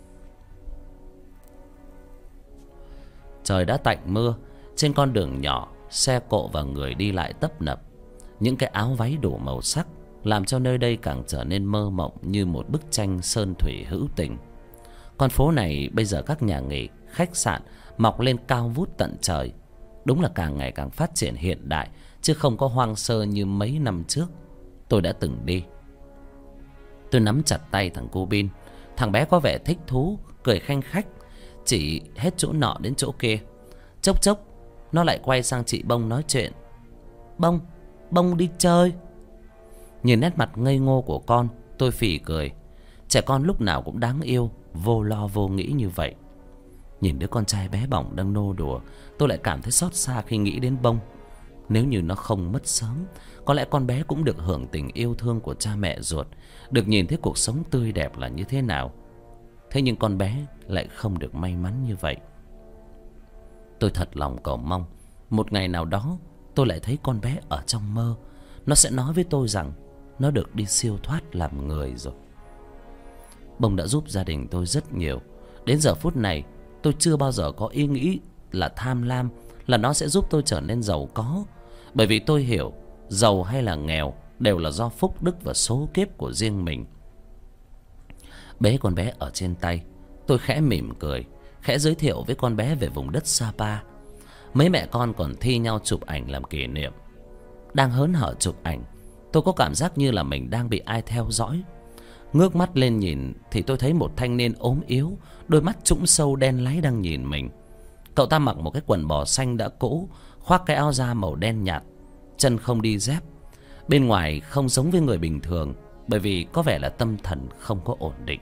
Trời đã tạnh mưa, trên con đường nhỏ, xe cộ và người đi lại tấp nập. Những cái áo váy đủ màu sắc làm cho nơi đây càng trở nên mơ mộng như một bức tranh sơn thủy hữu tình. Con phố này bây giờ các nhà nghỉ, khách sạn mọc lên cao vút tận trời. Đúng là càng ngày càng phát triển hiện đại, chứ không có hoang sơ như mấy năm trước tôi đã từng đi. Tôi nắm chặt tay thằng cô Bin. Thằng bé có vẻ thích thú, cười khanh khách, chỉ hết chỗ nọ đến chỗ kia. Chốc chốc nó lại quay sang chị Bông nói chuyện. Bông đi chơi. Nhìn nét mặt ngây ngô của con, tôi phì cười. Trẻ con lúc nào cũng đáng yêu, vô lo vô nghĩ như vậy. Nhìn đứa con trai bé bỏng đang nô đùa, tôi lại cảm thấy xót xa khi nghĩ đến Bông. Nếu như nó không mất sớm, có lẽ con bé cũng được hưởng tình yêu thương của cha mẹ ruột, được nhìn thấy cuộc sống tươi đẹp là như thế nào. Thế nhưng con bé lại không được may mắn như vậy. Tôi thật lòng cầu mong một ngày nào đó tôi lại thấy con bé ở trong mơ. Nó sẽ nói với tôi rằng nó được đi siêu thoát làm người rồi. Bông đã giúp gia đình tôi rất nhiều. Đến giờ phút này tôi chưa bao giờ có ý nghĩ là tham lam là nó sẽ giúp tôi trở nên giàu có. Bởi vì tôi hiểu giàu hay là nghèo đều là do phúc đức và số kiếp của riêng mình. Bế con bé ở trên tay, tôi khẽ mỉm cười, khẽ giới thiệu với con bé về vùng đất Sapa. Mấy mẹ con còn thi nhau chụp ảnh làm kỷ niệm. Đang hớn hở chụp ảnh, tôi có cảm giác như là mình đang bị ai theo dõi. Ngước mắt lên nhìn thì tôi thấy một thanh niên ốm yếu, đôi mắt trũng sâu đen láy đang nhìn mình. Cậu ta mặc một cái quần bò xanh đã cũ, khoác cái áo da màu đen nhạt, chân không đi dép. Bên ngoài không giống với người bình thường, bởi vì có vẻ là tâm thần không có ổn định.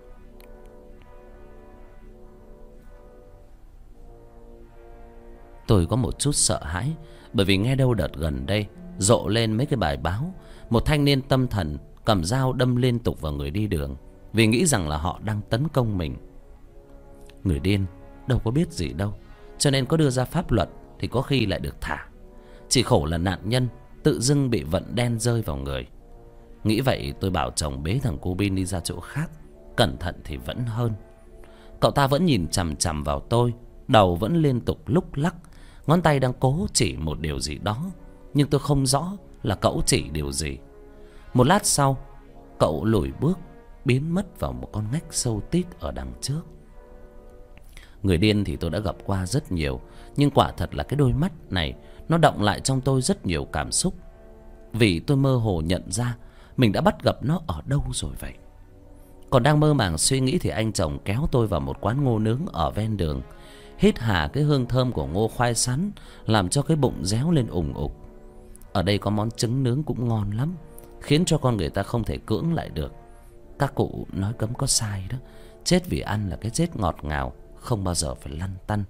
Tôi có một chút sợ hãi, bởi vì nghe đâu đợt gần đây rộ lên mấy cái bài báo một thanh niên tâm thần cầm dao đâm liên tục vào người đi đường, vì nghĩ rằng là họ đang tấn công mình. Người điên đâu có biết gì đâu, cho nên có đưa ra pháp luật thì có khi lại được thả. Chỉ khổ là nạn nhân tự dưng bị vận đen rơi vào người. Nghĩ vậy tôi bảo chồng bế thằng cô Bin đi ra chỗ khác, cẩn thận thì vẫn hơn. Cậu ta vẫn nhìn chằm chằm vào tôi, đầu vẫn liên tục lúc lắc, ngón tay đang cố chỉ một điều gì đó, nhưng tôi không rõ là cậu chỉ điều gì. Một lát sau, cậu lùi bước, biến mất vào một con ngách sâu tít ở đằng trước. Người điên thì tôi đã gặp qua rất nhiều, nhưng quả thật là cái đôi mắt này nó động lại trong tôi rất nhiều cảm xúc. Vì tôi mơ hồ nhận ra mình đã bắt gặp nó ở đâu rồi vậy. Còn đang mơ màng suy nghĩ thì anh chồng kéo tôi vào một quán ngô nướng ở ven đường. Hít hà cái hương thơm của ngô khoai sắn làm cho cái bụng réo lên ủng ục. Ở đây có món trứng nướng cũng ngon lắm, khiến cho con người ta không thể cưỡng lại được. Các cụ nói cấm có sai đó, chết vì ăn là cái chết ngọt ngào, không bao giờ phải lăn tăn.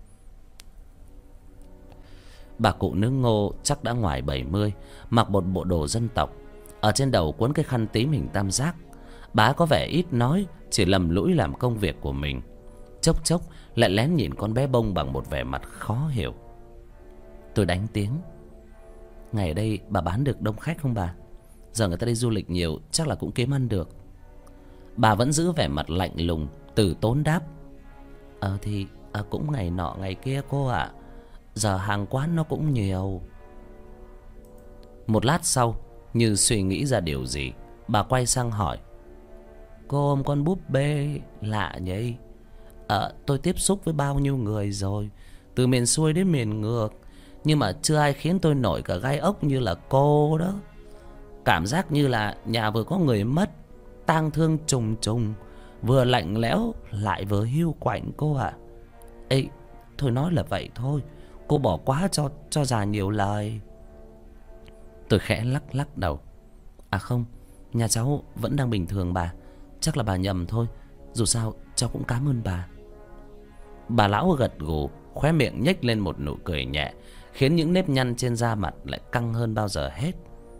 Bà cụ nướng ngô chắc đã ngoài 70, mặc một bộ đồ dân tộc, ở trên đầu quấn cái khăn tím hình tam giác. Bà có vẻ ít nói, chỉ lầm lũi làm công việc của mình, chốc chốc lại lén nhìn con bé Bông bằng một vẻ mặt khó hiểu. Tôi đánh tiếng: ngày ở đây bà bán được đông khách không bà? Giờ người ta đi du lịch nhiều, chắc là cũng kiếm ăn được. Bà vẫn giữ vẻ mặt lạnh lùng, từ tốn đáp: thì cũng ngày nọ ngày kia cô ạ. Giờ hàng quán nó cũng nhiều. Một lát sau, như suy nghĩ ra điều gì, bà quay sang hỏi: cô ôm con búp bê lạ nhỉ? Tôi tiếp xúc với bao nhiêu người rồi, từ miền xuôi đến miền ngược, nhưng mà chưa ai khiến tôi nổi cả gai ốc như là cô đó. Cảm giác như là nhà vừa có người mất, tang thương trùng trùng, vừa lạnh lẽo lại vừa hiu quạnh cô ạ. Ê, thôi nói là vậy thôi, cô bỏ quá cho già nhiều lời. Tôi khẽ lắc lắc đầu: không, nhà cháu vẫn đang bình thường bà. Chắc là bà nhầm thôi, dù sao cháu cũng cảm ơn bà. Bà lão gật gù, khóe miệng nhếch lên một nụ cười nhẹ, khiến những nếp nhăn trên da mặt lại căng hơn bao giờ hết.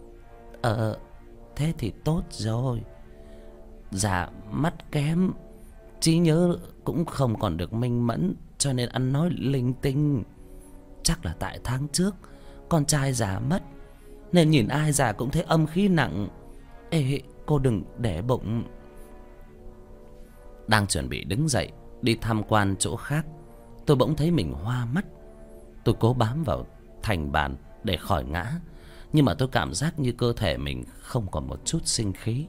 Thế thì tốt rồi. Dạ mắt kém, trí nhớ cũng không còn được minh mẫn, cho nên ăn nói linh tinh. Chắc là tại tháng trước con trai già mất, nên nhìn ai già cũng thấy âm khí nặng. Ê, cô đừng để bụng. Đang chuẩn bị đứng dậy đi tham quan chỗ khác, tôi bỗng thấy mình hoa mắt. Tôi cố bám vào thành bàn để khỏi ngã, nhưng mà tôi cảm giác như cơ thể mình không còn một chút sinh khí.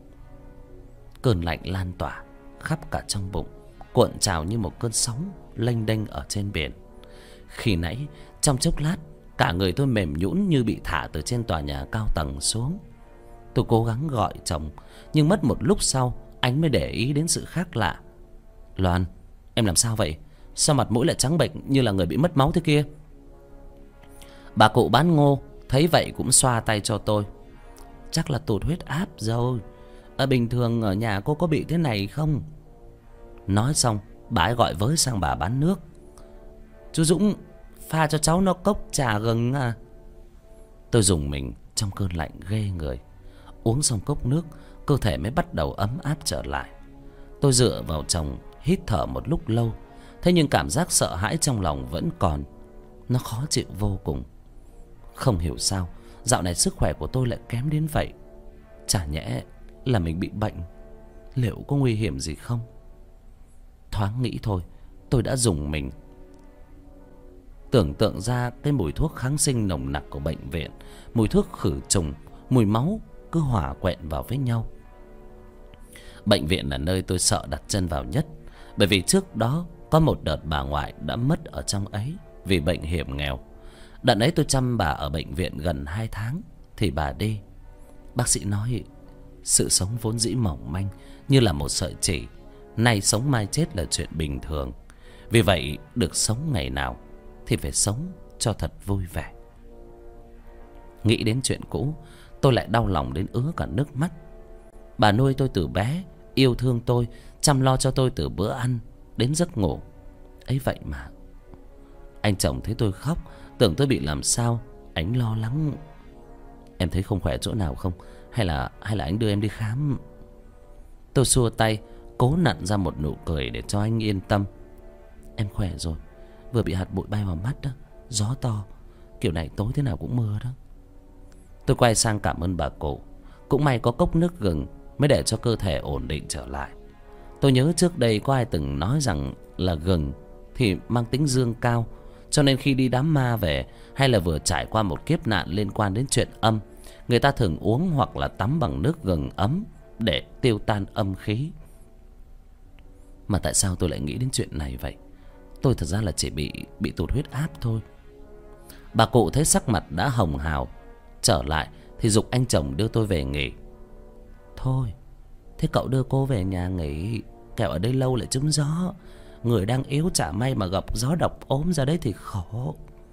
Cơn lạnh lan tỏa khắp cả trong bụng, cuộn trào như một cơn sóng lênh đênh ở trên biển. Khi nãy trong chốc lát, cả người tôi mềm nhũn như bị thả từ trên tòa nhà cao tầng xuống. Tôi cố gắng gọi chồng, nhưng mất một lúc sau anh mới để ý đến sự khác lạ. Loan, em làm sao vậy? Sao mặt mũi lại trắng bệch như là người bị mất máu thế kia? Bà cụ bán ngô thấy vậy cũng xoa tay cho tôi: chắc là tụt huyết áp rồi. Bình thường ở nhà cô có bị thế này không? Nói xong, bà ấy gọi với sang bà bán nước: chú Dũng, pha cho cháu nó cốc trà gừng à. Tôi rùng mình trong cơn lạnh ghê người. Uống xong cốc nước, cơ thể mới bắt đầu ấm áp trở lại. Tôi dựa vào chồng, hít thở một lúc lâu, thế nhưng cảm giác sợ hãi trong lòng vẫn còn. Nó khó chịu vô cùng. Không hiểu sao dạo này sức khỏe của tôi lại kém đến vậy. Chả nhẽ là mình bị bệnh? Liệu có nguy hiểm gì không? Thoáng nghĩ thôi, tôi đã rùng mình. Tưởng tượng ra cái mùi thuốc kháng sinh nồng nặc của bệnh viện, mùi thuốc khử trùng, mùi máu cứ hòa quyện vào với nhau. Bệnh viện là nơi tôi sợ đặt chân vào nhất, bởi vì trước đó có một đợt bà ngoại đã mất ở trong ấy vì bệnh hiểm nghèo. Đợt ấy tôi chăm bà ở bệnh viện gần 2 tháng thì bà đi. Bác sĩ nói sự sống vốn dĩ mỏng manh như là một sợi chỉ, nay sống mai chết là chuyện bình thường. Vì vậy được sống ngày nào thì phải sống cho thật vui vẻ. Nghĩ đến chuyện cũ, tôi lại đau lòng đến ứa cả nước mắt. Bà nuôi tôi từ bé, yêu thương tôi, chăm lo cho tôi từ bữa ăn đến giấc ngủ. Ấy vậy mà anh chồng thấy tôi khóc, tưởng tôi bị làm sao, anh lo lắng: em thấy không khỏe chỗ nào không? Hay là anh đưa em đi khám? Tôi xua tay, cố nặn ra một nụ cười để cho anh yên tâm: em khỏe rồi, vừa bị hạt bụi bay vào mắt đó, gió to, kiểu này tối thế nào cũng mưa đó. Tôi quay sang cảm ơn bà cụ. Cũng may có cốc nước gừng mới để cho cơ thể ổn định trở lại. Tôi nhớ trước đây có ai từng nói rằng là gừng thì mang tính dương cao, cho nên khi đi đám ma về hay là vừa trải qua một kiếp nạn liên quan đến chuyện âm, người ta thường uống hoặc là tắm bằng nước gừng ấm để tiêu tan âm khí. Mà tại sao tôi lại nghĩ đến chuyện này vậy? Tôi thật ra là chỉ bị tụt huyết áp thôi. Bà cụ thấy sắc mặt đã hồng hào trở lại thì giục anh chồng đưa tôi về nghỉ. Thôi, thế cậu đưa cô về nhà nghỉ, kẻo ở đây lâu lại trúng gió. Người đang yếu chả may mà gặp gió độc ốm ra đấy thì khổ.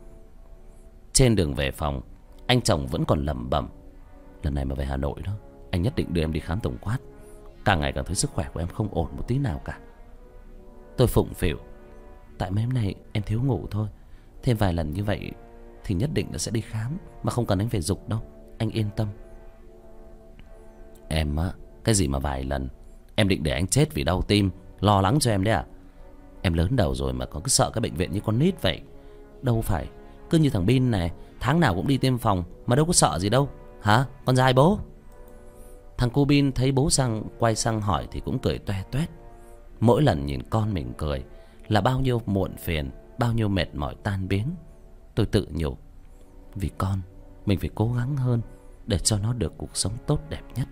Trên đường về phòng, anh chồng vẫn còn lẩm bẩm: lần này mà về Hà Nội đó, anh nhất định đưa em đi khám tổng quát. Càng ngày càng thấy sức khỏe của em không ổn một tí nào cả. Tôi phụng phịu: tại mấy hôm nay em thiếu ngủ thôi, thêm vài lần như vậy thì nhất định là sẽ đi khám, mà không cần anh phải giục đâu, anh yên tâm. Em á, cái gì mà vài lần, Em định để anh chết vì đau tim, lo lắng cho em đấy à? Em lớn đầu rồi mà còn cứ sợ cái bệnh viện như con nít vậy. Đâu phải cứ như thằng Bin này, tháng nào cũng đi tiêm phòng mà đâu có sợ gì đâu. Hả con trai bố? Thằng cu Bin thấy bố quay sang hỏi thì cũng cười toe toét. Mỗi lần nhìn con mình cười là bao nhiêu muộn phiền, bao nhiêu mệt mỏi tan biến. Tôi tự nhủ, vì con mình phải cố gắng hơn để cho nó được cuộc sống tốt đẹp nhất.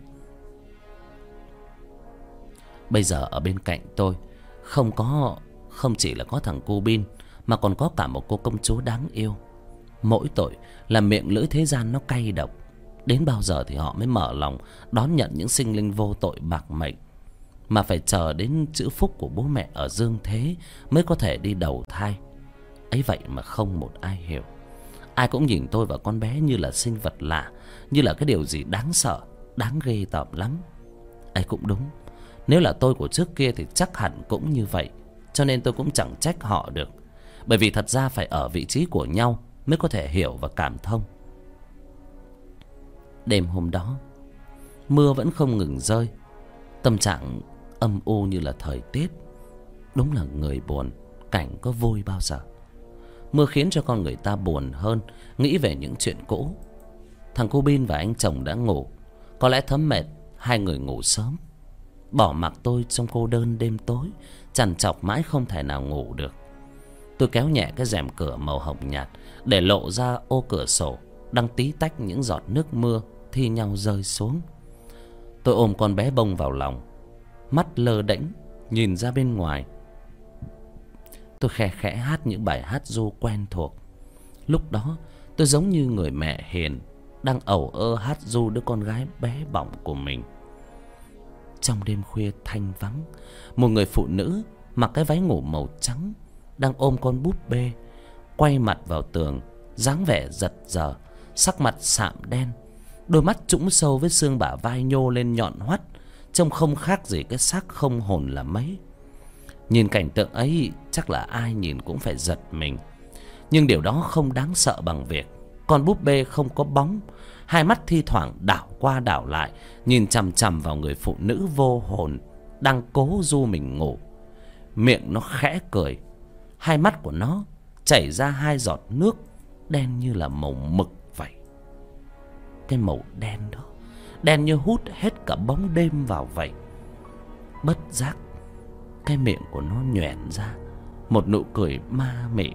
Bây giờ ở bên cạnh tôi không chỉ là có thằng cu Bin, mà còn có cả một cô công chúa đáng yêu. Mỗi tội là miệng lưỡi thế gian nó cay độc. Đến bao giờ thì họ mới mở lòng đón nhận những sinh linh vô tội bạc mệnh, mà phải chờ đến chữ phúc của bố mẹ ở dương thế mới có thể đi đầu thai. Ấy vậy mà không một ai hiểu. Ai cũng nhìn tôi và con bé như là sinh vật lạ, như là cái điều gì đáng sợ, đáng ghê tởm lắm. Ấy cũng đúng, nếu là tôi của trước kia thì chắc hẳn cũng như vậy. Cho nên tôi cũng chẳng trách họ được, bởi vì thật ra phải ở vị trí của nhau mới có thể hiểu và cảm thông. Đêm hôm đó mưa vẫn không ngừng rơi. Tâm trạng âm u như là thời tiết. Đúng là người buồn, cảnh có vui bao giờ. Mưa khiến cho con người ta buồn hơn, nghĩ về những chuyện cũ. Thằng cô Bin và anh chồng đã ngủ. Có lẽ thấm mệt, hai người ngủ sớm. Bỏ mặc tôi trong cô đơn đêm tối, trằn trọc mãi không thể nào ngủ được. Tôi kéo nhẹ cái rèm cửa màu hồng nhạt để lộ ra ô cửa sổ đang tí tách những giọt nước mưa thi nhau rơi xuống. Tôi ôm con bé bông vào lòng, mắt lơ đễnh nhìn ra bên ngoài. Tôi khe khẽ hát những bài hát ru quen thuộc. Lúc đó tôi giống như người mẹ hiền đang ẩu ơ hát ru đứa con gái bé bỏng của mình. Trong đêm khuya thanh vắng, một người phụ nữ mặc cái váy ngủ màu trắng đang ôm con búp bê, quay mặt vào tường, dáng vẻ giật giờ, sắc mặt sạm đen, đôi mắt trũng sâu với xương bả vai nhô lên nhọn hoắt, trông không khác gì cái xác không hồn là mấy. Nhìn cảnh tượng ấy chắc là ai nhìn cũng phải giật mình. Nhưng điều đó không đáng sợ bằng việc con búp bê không có bóng, hai mắt thi thoảng đảo qua đảo lại, nhìn chằm chằm vào người phụ nữ vô hồn đang cố ru mình ngủ. Miệng nó khẽ cười, hai mắt của nó chảy ra hai giọt nước đen như là màu mực vậy. Cái màu đen đó, đen như hút hết cả bóng đêm vào vậy. Bất giác cái miệng của nó nhoẻn ra một nụ cười ma mị.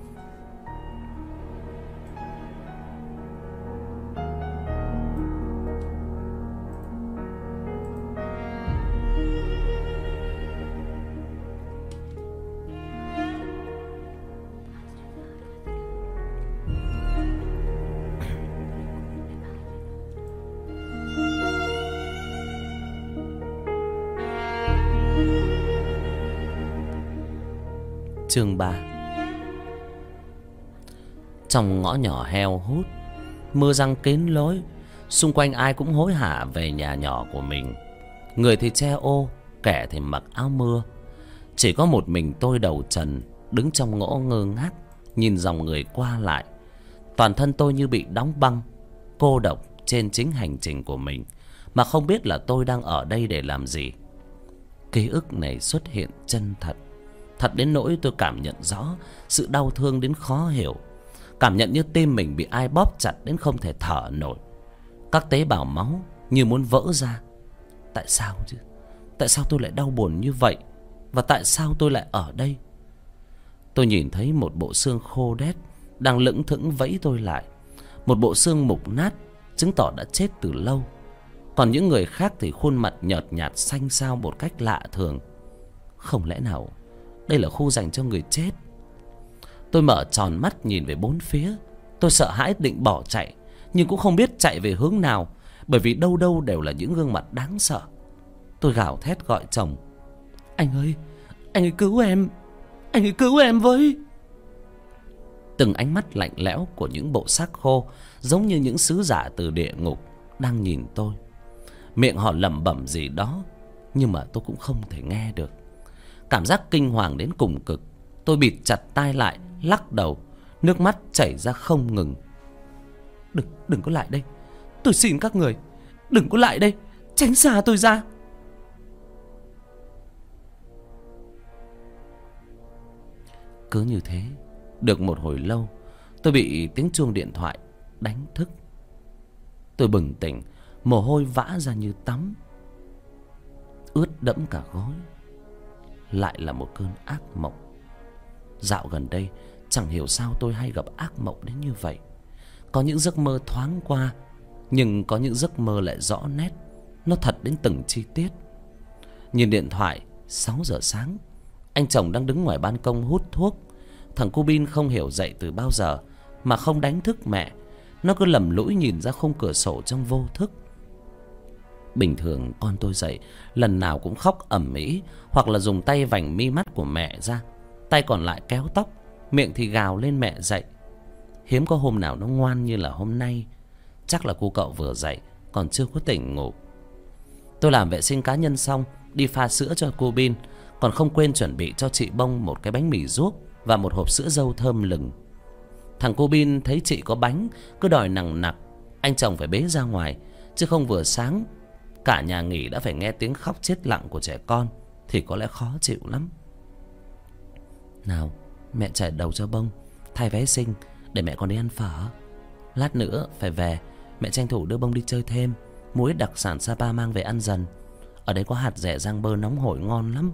Chương 3. Trong ngõ nhỏ heo hút, mưa giăng kín lối, xung quanh ai cũng hối hả về nhà nhỏ của mình. Người thì che ô, kẻ thì mặc áo mưa. Chỉ có một mình tôi đầu trần đứng trong ngõ ngơ ngác, nhìn dòng người qua lại. Toàn thân tôi như bị đóng băng, cô độc trên chính hành trình của mình, mà không biết là tôi đang ở đây để làm gì. Ký ức này xuất hiện chân thật, thật đến nỗi tôi cảm nhận rõ sự đau thương đến khó hiểu. Cảm nhận như tim mình bị ai bóp chặt đến không thể thở nổi. Các tế bào máu như muốn vỡ ra. Tại sao chứ? Tại sao tôi lại đau buồn như vậy? Và tại sao tôi lại ở đây? Tôi nhìn thấy một bộ xương khô đét đang lững thững vẫy tôi lại. Một bộ xương mục nát, chứng tỏ đã chết từ lâu. Còn những người khác thì khuôn mặt nhợt nhạt xanh xao một cách lạ thường. Không lẽ nào đây là khu dành cho người chết? Tôi mở tròn mắt nhìn về bốn phía. Tôi sợ hãi định bỏ chạy, nhưng cũng không biết chạy về hướng nào, bởi vì đâu đâu đều là những gương mặt đáng sợ. Tôi gào thét gọi chồng: anh ơi cứu em, anh ơi cứu em với. Từng ánh mắt lạnh lẽo của những bộ xác khô, giống như những sứ giả từ địa ngục, đang nhìn tôi. Miệng họ lẩm bẩm gì đó, nhưng mà tôi cũng không thể nghe được. Cảm giác kinh hoàng đến cùng cực. Tôi bịt chặt tai lại, lắc đầu, nước mắt chảy ra không ngừng. Đừng có lại đây, tôi xin các người, đừng có lại đây, tránh xa tôi ra. Cứ như thế, được một hồi lâu, tôi bị tiếng chuông điện thoại đánh thức. Tôi bừng tỉnh, mồ hôi vã ra như tắm, ướt đẫm cả gối. Lại là một cơn ác mộng. Dạo gần đây chẳng hiểu sao tôi hay gặp ác mộng đến như vậy. Có những giấc mơ thoáng qua, nhưng có những giấc mơ lại rõ nét, nó thật đến từng chi tiết. Nhìn điện thoại, 6 giờ sáng, anh chồng đang đứng ngoài ban công hút thuốc. Thằng cu Bin không hiểu dậy từ bao giờ mà không đánh thức mẹ. Nó cứ lầm lũi nhìn ra khung cửa sổ trong vô thức. Bình thường con tôi dậy lần nào cũng khóc ầm ĩ, hoặc là dùng tay vành mi mắt của mẹ ra, tay còn lại kéo tóc, miệng thì gào lên mẹ dậy. Hiếm có hôm nào nó ngoan như là hôm nay. Chắc là cô cậu vừa dậy còn chưa có tỉnh ngủ. Tôi làm vệ sinh cá nhân xong, đi pha sữa cho cô Bin, còn không quên chuẩn bị cho chị Bông một cái bánh mì ruốc và một hộp sữa dâu thơm lừng. Thằng cô Bin thấy chị có bánh cứ đòi nằng nặc, anh chồng phải bế ra ngoài, chứ không vừa sáng cả nhà nghỉ đã phải nghe tiếng khóc chết lặng của trẻ con thì có lẽ khó chịu lắm. Nào, mẹ chải đầu cho Bông, thay váy xinh để mẹ còn đi ăn phở. Lát nữa phải về, mẹ tranh thủ đưa Bông đi chơi thêm, mua ít đặc sản Sapa mang về ăn dần. Ở đây có hạt dẻ rang bơ nóng hổi ngon lắm.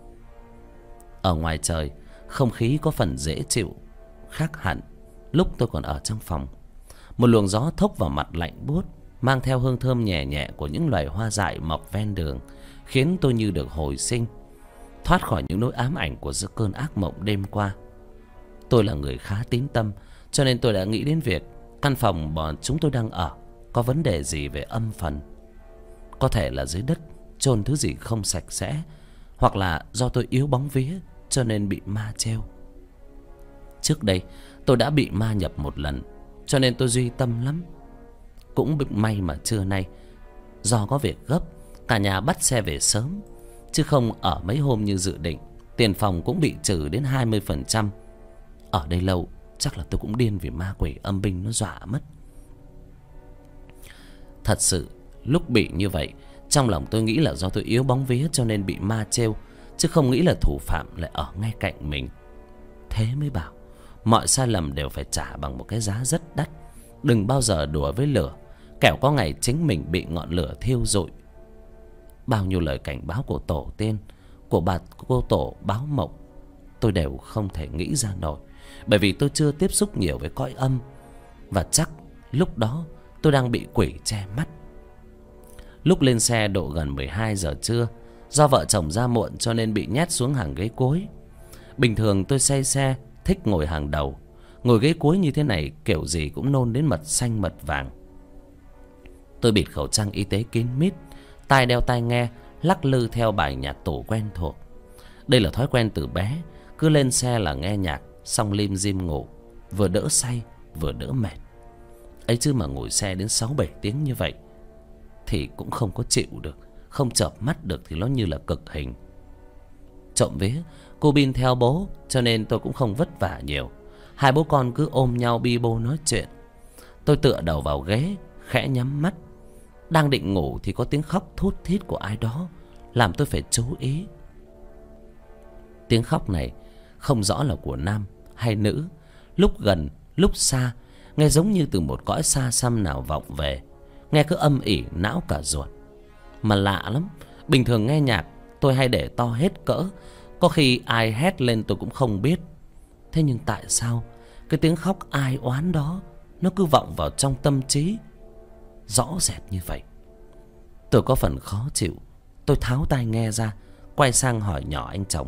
Ở ngoài trời, không khí có phần dễ chịu khác hẳn lúc tôi còn ở trong phòng. Một luồng gió thốc vào mặt lạnh buốt, mang theo hương thơm nhẹ nhẹ của những loài hoa dại mọc ven đường, khiến tôi như được hồi sinh, thoát khỏi những nỗi ám ảnh của cơn ác mộng đêm qua. Tôi là người khá tín tâm, cho nên tôi đã nghĩ đến việc căn phòng bọn chúng tôi đang ở có vấn đề gì về âm phần. Có thể là dưới đất chôn thứ gì không sạch sẽ, hoặc là do tôi yếu bóng vía cho nên bị ma treo. Trước đây tôi đã bị ma nhập một lần, cho nên tôi duy tâm lắm. Cũng may mà trưa nay do có việc gấp, cả nhà bắt xe về sớm, chứ không ở mấy hôm như dự định, tiền phòng cũng bị trừ đến 20%. Ở đây lâu chắc là tôi cũng điên vì ma quỷ âm binh nó dọa mất. Thật sự lúc bị như vậy, trong lòng tôi nghĩ là do tôi yếu bóng vía cho nên bị ma trêu, chứ không nghĩ là thủ phạm lại ở ngay cạnh mình. Thế mới bảo mọi sai lầm đều phải trả bằng một cái giá rất đắt. Đừng bao giờ đùa với lửa, kẻo có ngày chính mình bị ngọn lửa thiêu rụi. Bao nhiêu lời cảnh báo của tổ tiên, của bà cô tổ báo mộng, tôi đều không thể nghĩ ra nổi, bởi vì tôi chưa tiếp xúc nhiều với cõi âm, và chắc lúc đó tôi đang bị quỷ che mắt. Lúc lên xe độ gần 12 giờ trưa, do vợ chồng ra muộn cho nên bị nhét xuống hàng ghế cuối. Bình thường tôi say xe thích ngồi hàng đầu, ngồi ghế cuối như thế này kiểu gì cũng nôn đến mật xanh mật vàng. Tôi bịt khẩu trang y tế kín mít, tai đeo tai nghe, lắc lư theo bài nhạc tổ quen thuộc. Đây là thói quen từ bé, cứ lên xe là nghe nhạc xong lim dim ngủ, vừa đỡ say vừa đỡ mệt. Ấy chứ mà ngồi xe đến 6-7 tiếng như vậy thì cũng không có chịu được, không chợp mắt được thì nó như là cực hình. Trộm vía cô Bin theo bố cho nên tôi cũng không vất vả nhiều. Hai bố con cứ ôm nhau bi bô nói chuyện. Tôi tựa đầu vào ghế, khẽ nhắm mắt. Đang định ngủ thì có tiếng khóc thút thít của ai đó làm tôi phải chú ý. Tiếng khóc này không rõ là của nam hay nữ, lúc gần lúc xa, nghe giống như từ một cõi xa xăm nào vọng về, nghe cứ âm ỉ não cả ruột. Mà lạ lắm, bình thường nghe nhạc tôi hay để to hết cỡ, có khi ai hét lên tôi cũng không biết. Thế nhưng tại sao cái tiếng khóc ai oán đó nó cứ vọng vào trong tâm trí rõ rệt như vậy? Tôi có phần khó chịu. Tôi tháo tai nghe ra, quay sang hỏi nhỏ anh chồng: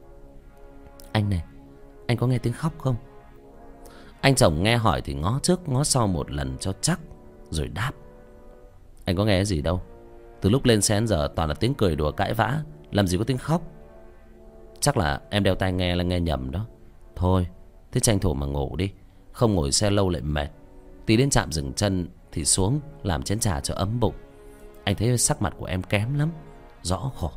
Anh này, anh có nghe tiếng khóc không? Anh chồng nghe hỏi thì ngó trước ngó sau một lần cho chắc, rồi đáp: Anh có nghe gì đâu, từ lúc lên xe đến giờ toàn là tiếng cười đùa cãi vã, làm gì có tiếng khóc. Chắc là em đeo tai nghe là nghe nhầm đó. Thôi, thế tranh thủ mà ngủ đi, không ngồi xe lâu lại mệt. Tí đến trạm dừng chân thì xuống làm chén trà cho ấm bụng. Anh thấy sắc mặt của em kém lắm, rõ khổ.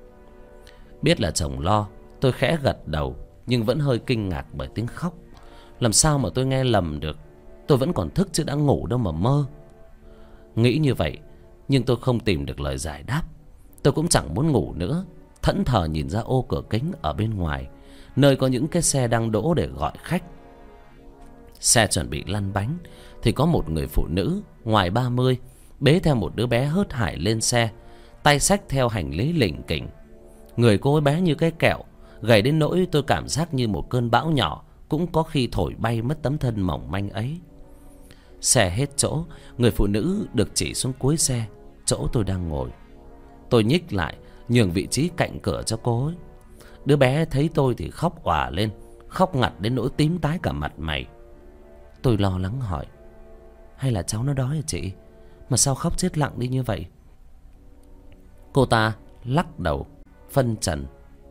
Biết là chồng lo, tôi khẽ gật đầu, nhưng vẫn hơi kinh ngạc bởi tiếng khóc. Làm sao mà tôi nghe lầm được? Tôi vẫn còn thức chứ đã ngủ đâu mà mơ. Nghĩ như vậy, nhưng tôi không tìm được lời giải đáp. Tôi cũng chẳng muốn ngủ nữa, thẫn thờ nhìn ra ô cửa kính ở bên ngoài, nơi có những cái xe đang đỗ để gọi khách. Xe chuẩn bị lăn bánh thì có một người phụ nữ ngoài 30 bế theo một đứa bé hớt hải lên xe, tay xách theo hành lý lỉnh kỉnh. Người cô ấy bé như cái kẹo, gầy đến nỗi tôi cảm giác như một cơn bão nhỏ cũng có khi thổi bay mất tấm thân mỏng manh ấy. Xe hết chỗ, người phụ nữ được chỉ xuống cuối xe, chỗ tôi đang ngồi. Tôi nhích lại, nhường vị trí cạnh cửa cho cô ấy. Đứa bé thấy tôi thì khóc òa lên, khóc ngặt đến nỗi tím tái cả mặt mày. Tôi lo lắng hỏi: hay là cháu nó đói hả chị? Mà sao khóc chết lặng đi như vậy? Cô ta lắc đầu phân trần: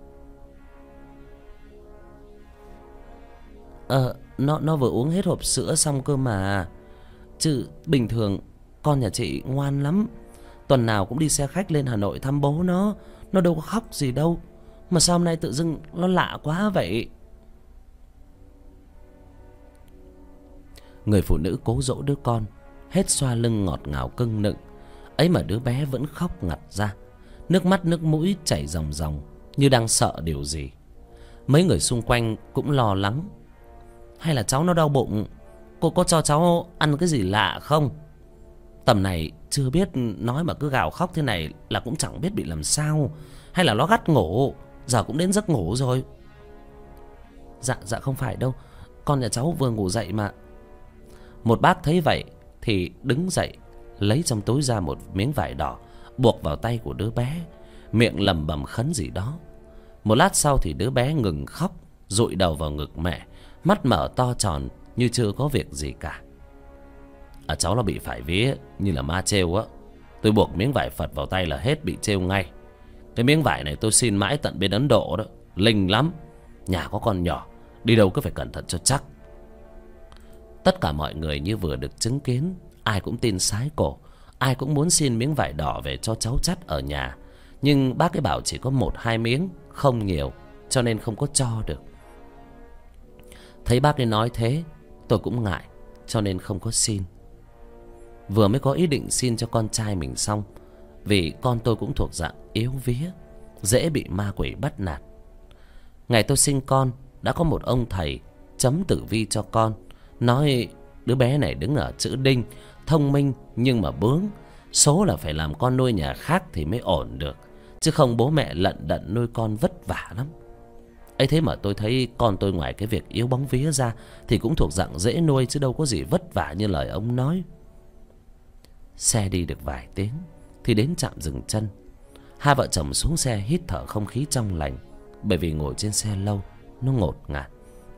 Nó vừa uống hết hộp sữa xong cơ mà. Chứ bình thường con nhà chị ngoan lắm, tuần nào cũng đi xe khách lên Hà Nội thăm bố nó đâu có khóc gì đâu. Mà sao hôm nay tự dưng nó lạ quá vậy? Người phụ nữ cố dỗ đứa con, hết xoa lưng ngọt ngào cưng nựng. Ấy mà đứa bé vẫn khóc ngặt ra, nước mắt nước mũi chảy ròng ròng, như đang sợ điều gì. Mấy người xung quanh cũng lo lắng: hay là cháu nó đau bụng? Cô có cho cháu ăn cái gì lạ không? Tầm này chưa biết nói mà cứ gào khóc thế này là cũng chẳng biết bị làm sao. Hay là nó gắt ngủ, giờ cũng đến giấc ngủ rồi. Dạ không phải đâu, con nhà cháu vừa ngủ dậy mà. Một bác thấy vậy thì đứng dậy, lấy trong túi ra một miếng vải đỏ, buộc vào tay của đứa bé, miệng lẩm bẩm khấn gì đó. Một lát sau thì đứa bé ngừng khóc, dụi đầu vào ngực mẹ, mắt mở to tròn như chưa có việc gì cả. Cháu nó bị phải vía như là ma trêu á. Tôi buộc miếng vải Phật vào tay là hết bị trêu ngay. Cái miếng vải này tôi xin mãi tận bên Ấn Độ đó, linh lắm. Nhà có con nhỏ, đi đâu cứ phải cẩn thận cho chắc. Tất cả mọi người như vừa được chứng kiến, ai cũng tin sái cổ, ai cũng muốn xin miếng vải đỏ về cho cháu chắt ở nhà. Nhưng bác ấy bảo chỉ có 1-2 miếng, không nhiều, cho nên không có cho được. Thấy bác ấy nói thế, tôi cũng ngại, cho nên không có xin. Vừa mới có ý định xin cho con trai mình xong, vì con tôi cũng thuộc dạng yếu vía, dễ bị ma quỷ bắt nạt. Ngày tôi sinh con, đã có một ông thầy chấm tử vi cho con, nói đứa bé này đứng ở chữ đinh, thông minh nhưng mà bướng, số là phải làm con nuôi nhà khác thì mới ổn được, chứ không bố mẹ lận đận nuôi con vất vả lắm. Ấy thế mà tôi thấy con tôi ngoài cái việc yếu bóng vía ra thì cũng thuộc dạng dễ nuôi, chứ đâu có gì vất vả như lời ông nói. Xe đi được vài tiếng thì đến trạm dừng chân. Hai vợ chồng xuống xe hít thở không khí trong lành, bởi vì ngồi trên xe lâu nó ngột ngạt.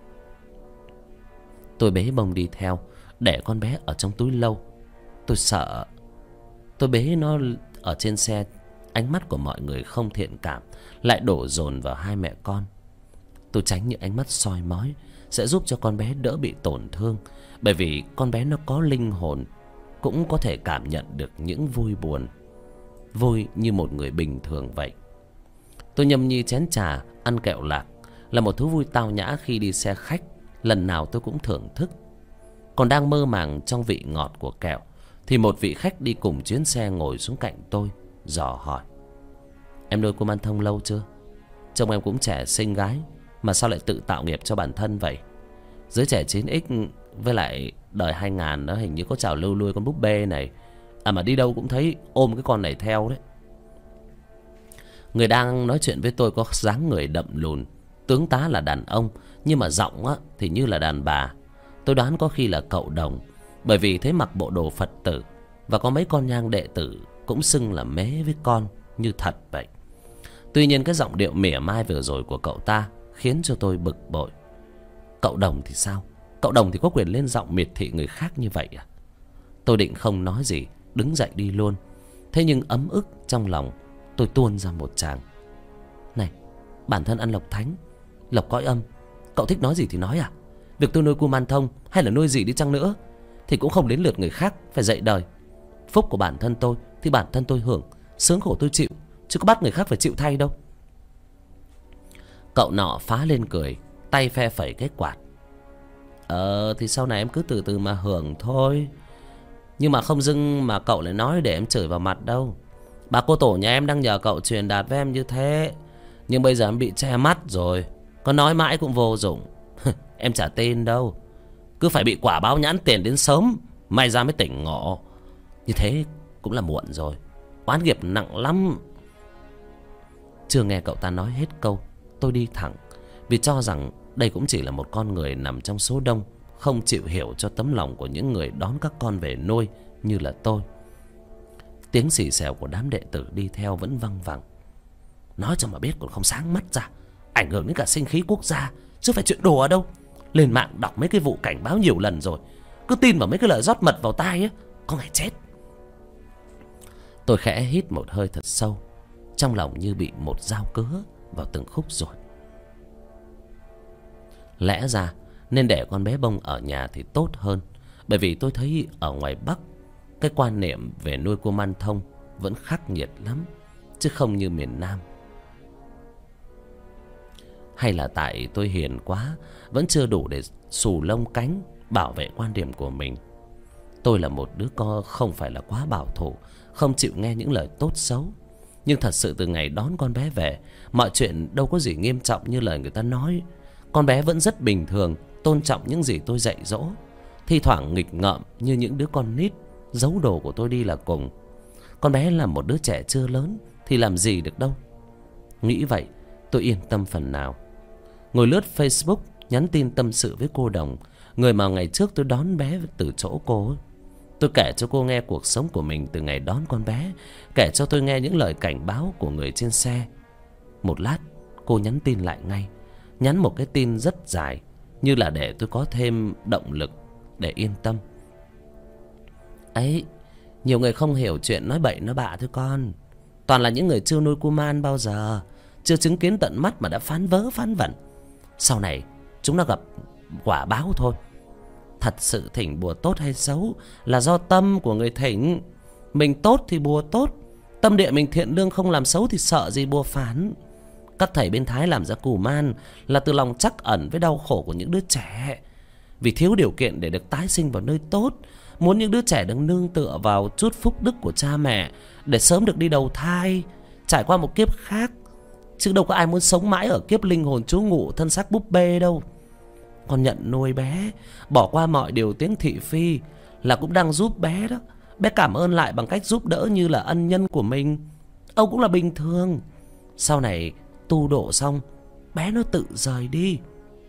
Tôi bế bông đi theo, để con bé ở trong túi lâu. Tôi sợ. Tôi bế nó ở trên xe, ánh mắt của mọi người không thiện cảm lại đổ dồn vào hai mẹ con. Tôi tránh những ánh mắt soi mói, sẽ giúp cho con bé đỡ bị tổn thương, bởi vì con bé nó có linh hồn, cũng có thể cảm nhận được những vui buồn, vui như một người bình thường vậy. Tôi nhâm nhi chén trà, ăn kẹo lạc là một thú vui tao nhã khi đi xe khách, lần nào tôi cũng thưởng thức. Còn đang mơ màng trong vị ngọt của kẹo thì một vị khách đi cùng chuyến xe ngồi xuống cạnh tôi, dò hỏi: em nuôi Kuman Thông lâu chưa? Trông em cũng trẻ xinh gái, mà sao lại tự tạo nghiệp cho bản thân vậy? Giới trẻ 9X với lại đời 2000 đó hình như có trào lưu nuôi con búp bê này. Mà đi đâu cũng thấy ôm cái con này theo đấy. Người đang nói chuyện với tôi có dáng người đậm lùn, tướng tá là đàn ông, nhưng mà giọng thì như là đàn bà. Tôi đoán có khi là cậu Đồng, bởi vì thấy mặc bộ đồ Phật tử, và có mấy con nhang đệ tử cũng xưng là mế với con như thật vậy. Tuy nhiên cái giọng điệu mỉa mai vừa rồi của cậu ta khiến cho tôi bực bội. Cậu Đồng thì sao? Cậu Đồng thì có quyền lên giọng miệt thị người khác như vậy à? Tôi định không nói gì, đứng dậy đi luôn. Thế nhưng ấm ức trong lòng, tôi tuôn ra một tràng: này, bản thân ăn lộc thánh, lộc cõi âm, cậu thích nói gì thì nói à? Việc tôi nuôi Kuman Thông hay là nuôi gì đi chăng nữa thì cũng không đến lượt người khác phải dạy đời. Phúc của bản thân tôi thì bản thân tôi hưởng, sướng khổ tôi chịu, chứ có bắt người khác phải chịu thay đâu. Cậu nọ phá lên cười, tay phe phẩy cái quạt: thì sau này em cứ từ từ mà hưởng thôi. Nhưng mà không dưng mà cậu lại nói để em chửi vào mặt đâu. Bà cô tổ nhà em đang nhờ cậu truyền đạt với em như thế, nhưng bây giờ em bị che mắt rồi. Có nói mãi cũng vô dụng. Em chả tin đâu. Cứ phải bị quả báo nhãn tiền đến sớm may ra mới tỉnh ngộ. Như thế cũng là muộn rồi. Oán nghiệp nặng lắm. Chưa nghe cậu ta nói hết câu, tôi đi thẳng, vì cho rằng đây cũng chỉ là một con người nằm trong số đông, không chịu hiểu cho tấm lòng của những người đón các con về nuôi như là tôi. Tiếng xì xèo của đám đệ tử đi theo vẫn văng vẳng. Nói cho mà biết còn không sáng mắt ra, ảnh hưởng đến cả sinh khí quốc gia, chứ phải chuyện đùa đâu. Lên mạng đọc mấy cái vụ cảnh báo nhiều lần rồi, cứ tin vào mấy cái lời rót mật vào tai ấy, có ngày chết. Tôi khẽ hít một hơi thật sâu, trong lòng như bị một dao cứa vào từng khúc ruột. Lẽ ra nên để con bé Bông ở nhà thì tốt hơn, bởi vì tôi thấy ở ngoài Bắc cái quan niệm về nuôi cô man thông vẫn khắc nghiệt lắm, chứ không như miền Nam. Hay là tại tôi hiền quá, vẫn chưa đủ để xù lông cánh bảo vệ quan điểm của mình. Tôi là một đứa con không phải là quá bảo thủ, không chịu nghe những lời tốt xấu. Nhưng thật sự từ ngày đón con bé về, mọi chuyện đâu có gì nghiêm trọng như lời người ta nói. Con bé vẫn rất bình thường, tôn trọng những gì tôi dạy dỗ, thi thoảng nghịch ngợm như những đứa con nít, giấu đồ của tôi đi là cùng. Con bé là một đứa trẻ chưa lớn thì làm gì được đâu. Nghĩ vậy tôi yên tâm phần nào. Ngồi lướt Facebook, nhắn tin tâm sự với cô Đồng, người mà ngày trước tôi đón bé từ chỗ cô ấy. Tôi kể cho cô nghe cuộc sống của mình từ ngày đón con bé, kể cho tôi nghe những lời cảnh báo của người trên xe. Một lát cô nhắn tin lại ngay, nhắn một cái tin rất dài, như là để tôi có thêm động lực để yên tâm. Ấy, nhiều người không hiểu chuyện nói bậy nói bạ thôi con. Toàn là những người chưa nuôi cu man bao giờ, chưa chứng kiến tận mắt mà đã phán vớ phán vẩn. Sau này chúng nó gặp quả báo thôi. Thật sự thỉnh bùa tốt hay xấu là do tâm của người thỉnh. Mình tốt thì bùa tốt, tâm địa mình thiện lương không làm xấu thì sợ gì bùa phán. Các thầy bên Thái làm ra cù man là từ lòng trắc ẩn với đau khổ của những đứa trẻ, vì thiếu điều kiện để được tái sinh vào nơi tốt, muốn những đứa trẻ được nương tựa vào chút phúc đức của cha mẹ để sớm được đi đầu thai, trải qua một kiếp khác. Chứ đâu có ai muốn sống mãi ở kiếp linh hồn trú ngụ thân xác búp bê đâu. Con nhận nuôi bé, bỏ qua mọi điều tiếng thị phi là cũng đang giúp bé đó. Bé cảm ơn lại bằng cách giúp đỡ như là ân nhân của mình. Âu cũng là bình thường. Sau này tu độ xong, bé nó tự rời đi.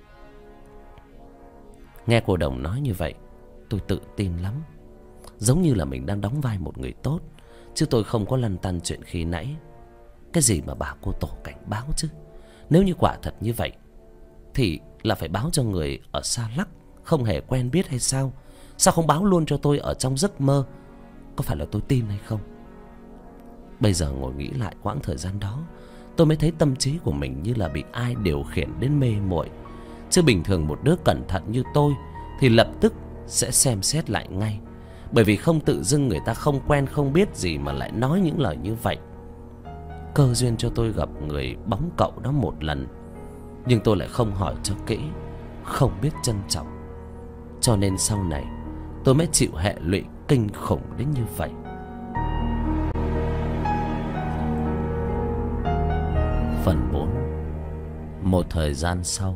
Nghe cô Đồng nói như vậy, tôi tự tin lắm. Giống như là mình đang đóng vai một người tốt, chứ tôi không có lăn tăn chuyện khi nãy. Cái gì mà bà cô Tổ cảnh báo chứ. Nếu như quả thật như vậy thì là phải báo cho người ở xa lắc, không hề quen biết hay sao? Sao không báo luôn cho tôi ở trong giấc mơ? Có phải là tôi tin hay không? Bây giờ ngồi nghĩ lại quãng thời gian đó, tôi mới thấy tâm trí của mình như là bị ai điều khiển đến mê muội. Chứ bình thường một đứa cẩn thận như tôi thì lập tức sẽ xem xét lại ngay. Bởi vì không tự dưng người ta không quen không biết gì mà lại nói những lời như vậy. Cơ duyên cho tôi gặp người bóng cậu đó một lần, nhưng tôi lại không hỏi cho kỹ, không biết trân trọng. Cho nên sau này tôi mới chịu hệ lụy kinh khủng đến như vậy. Phần 4. Một thời gian sau.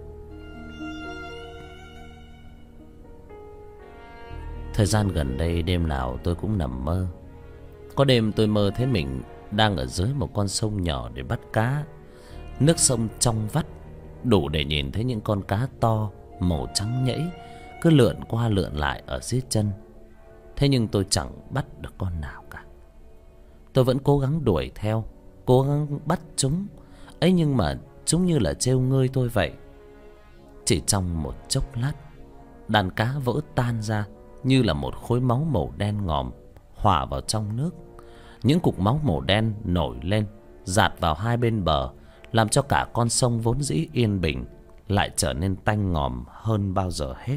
Thời gian gần đây đêm nào tôi cũng nằm mơ. Có đêm tôi mơ thấy mình đang ở dưới một con sông nhỏ để bắt cá. Nước sông trong vắt, đủ để nhìn thấy những con cá to màu trắng nhẫy cứ lượn qua lượn lại ở dưới chân. Thế nhưng tôi chẳng bắt được con nào cả. Tôi vẫn cố gắng đuổi theo, cố gắng bắt chúng ấy, nhưng mà chúng như là trêu ngươi tôi vậy. Chỉ trong một chốc lát, đàn cá vỡ tan ra như là một khối máu màu đen ngòm hòa vào trong nước. Những cục máu màu đen nổi lên, dạt vào hai bên bờ, làm cho cả con sông vốn dĩ yên bình lại trở nên tanh ngòm hơn bao giờ hết.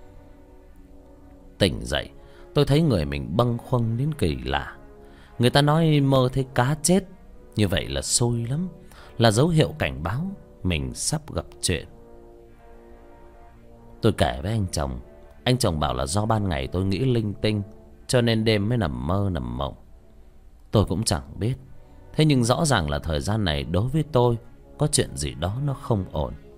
Tỉnh dậy, tôi thấy người mình bâng khuâng đến kỳ lạ. Người ta nói mơ thấy cá chết như vậy là xui lắm, là dấu hiệu cảnh báo mình sắp gặp chuyện. Tôi kể với anh chồng. Anh chồng bảo là do ban ngày tôi nghĩ linh tinh, cho nên đêm mới nằm mơ nằm mộng. Tôi cũng chẳng biết. Thế nhưng rõ ràng là thời gian này đối với tôi có chuyện gì đó nó không ổn.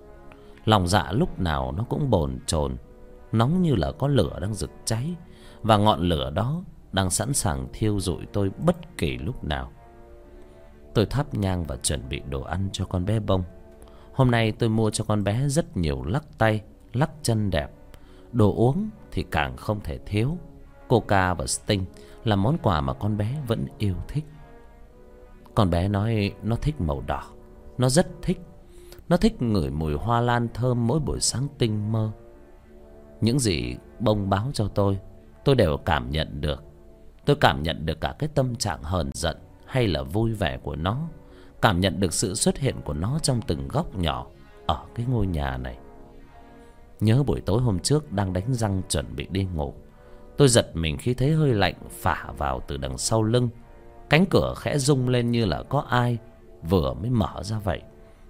Lòng dạ lúc nào nó cũng bồn chồn, nóng như là có lửa đang rực cháy, và ngọn lửa đó đang sẵn sàng thiêu rụi tôi bất kỳ lúc nào. Tôi thắp nhang và chuẩn bị đồ ăn cho con bé Bông. Hôm nay tôi mua cho con bé rất nhiều lắc tay, lắc chân đẹp. Đồ uống thì càng không thể thiếu. Coca và Sting là món quà mà con bé vẫn yêu thích. Con bé nói nó thích màu đỏ. Nó rất thích. Nó thích ngửi mùi hoa lan thơm mỗi buổi sáng tinh mơ. Những gì Bông báo cho tôi đều cảm nhận được. Tôi cảm nhận được cả cái tâm trạng hờn giận hay là vui vẻ của nó. Cảm nhận được sự xuất hiện của nó trong từng góc nhỏ ở cái ngôi nhà này. Nhớ buổi tối hôm trước đang đánh răng chuẩn bị đi ngủ, tôi giật mình khi thấy hơi lạnh phả vào từ đằng sau lưng. Cánh cửa khẽ rung lên như là có ai vừa mới mở ra vậy.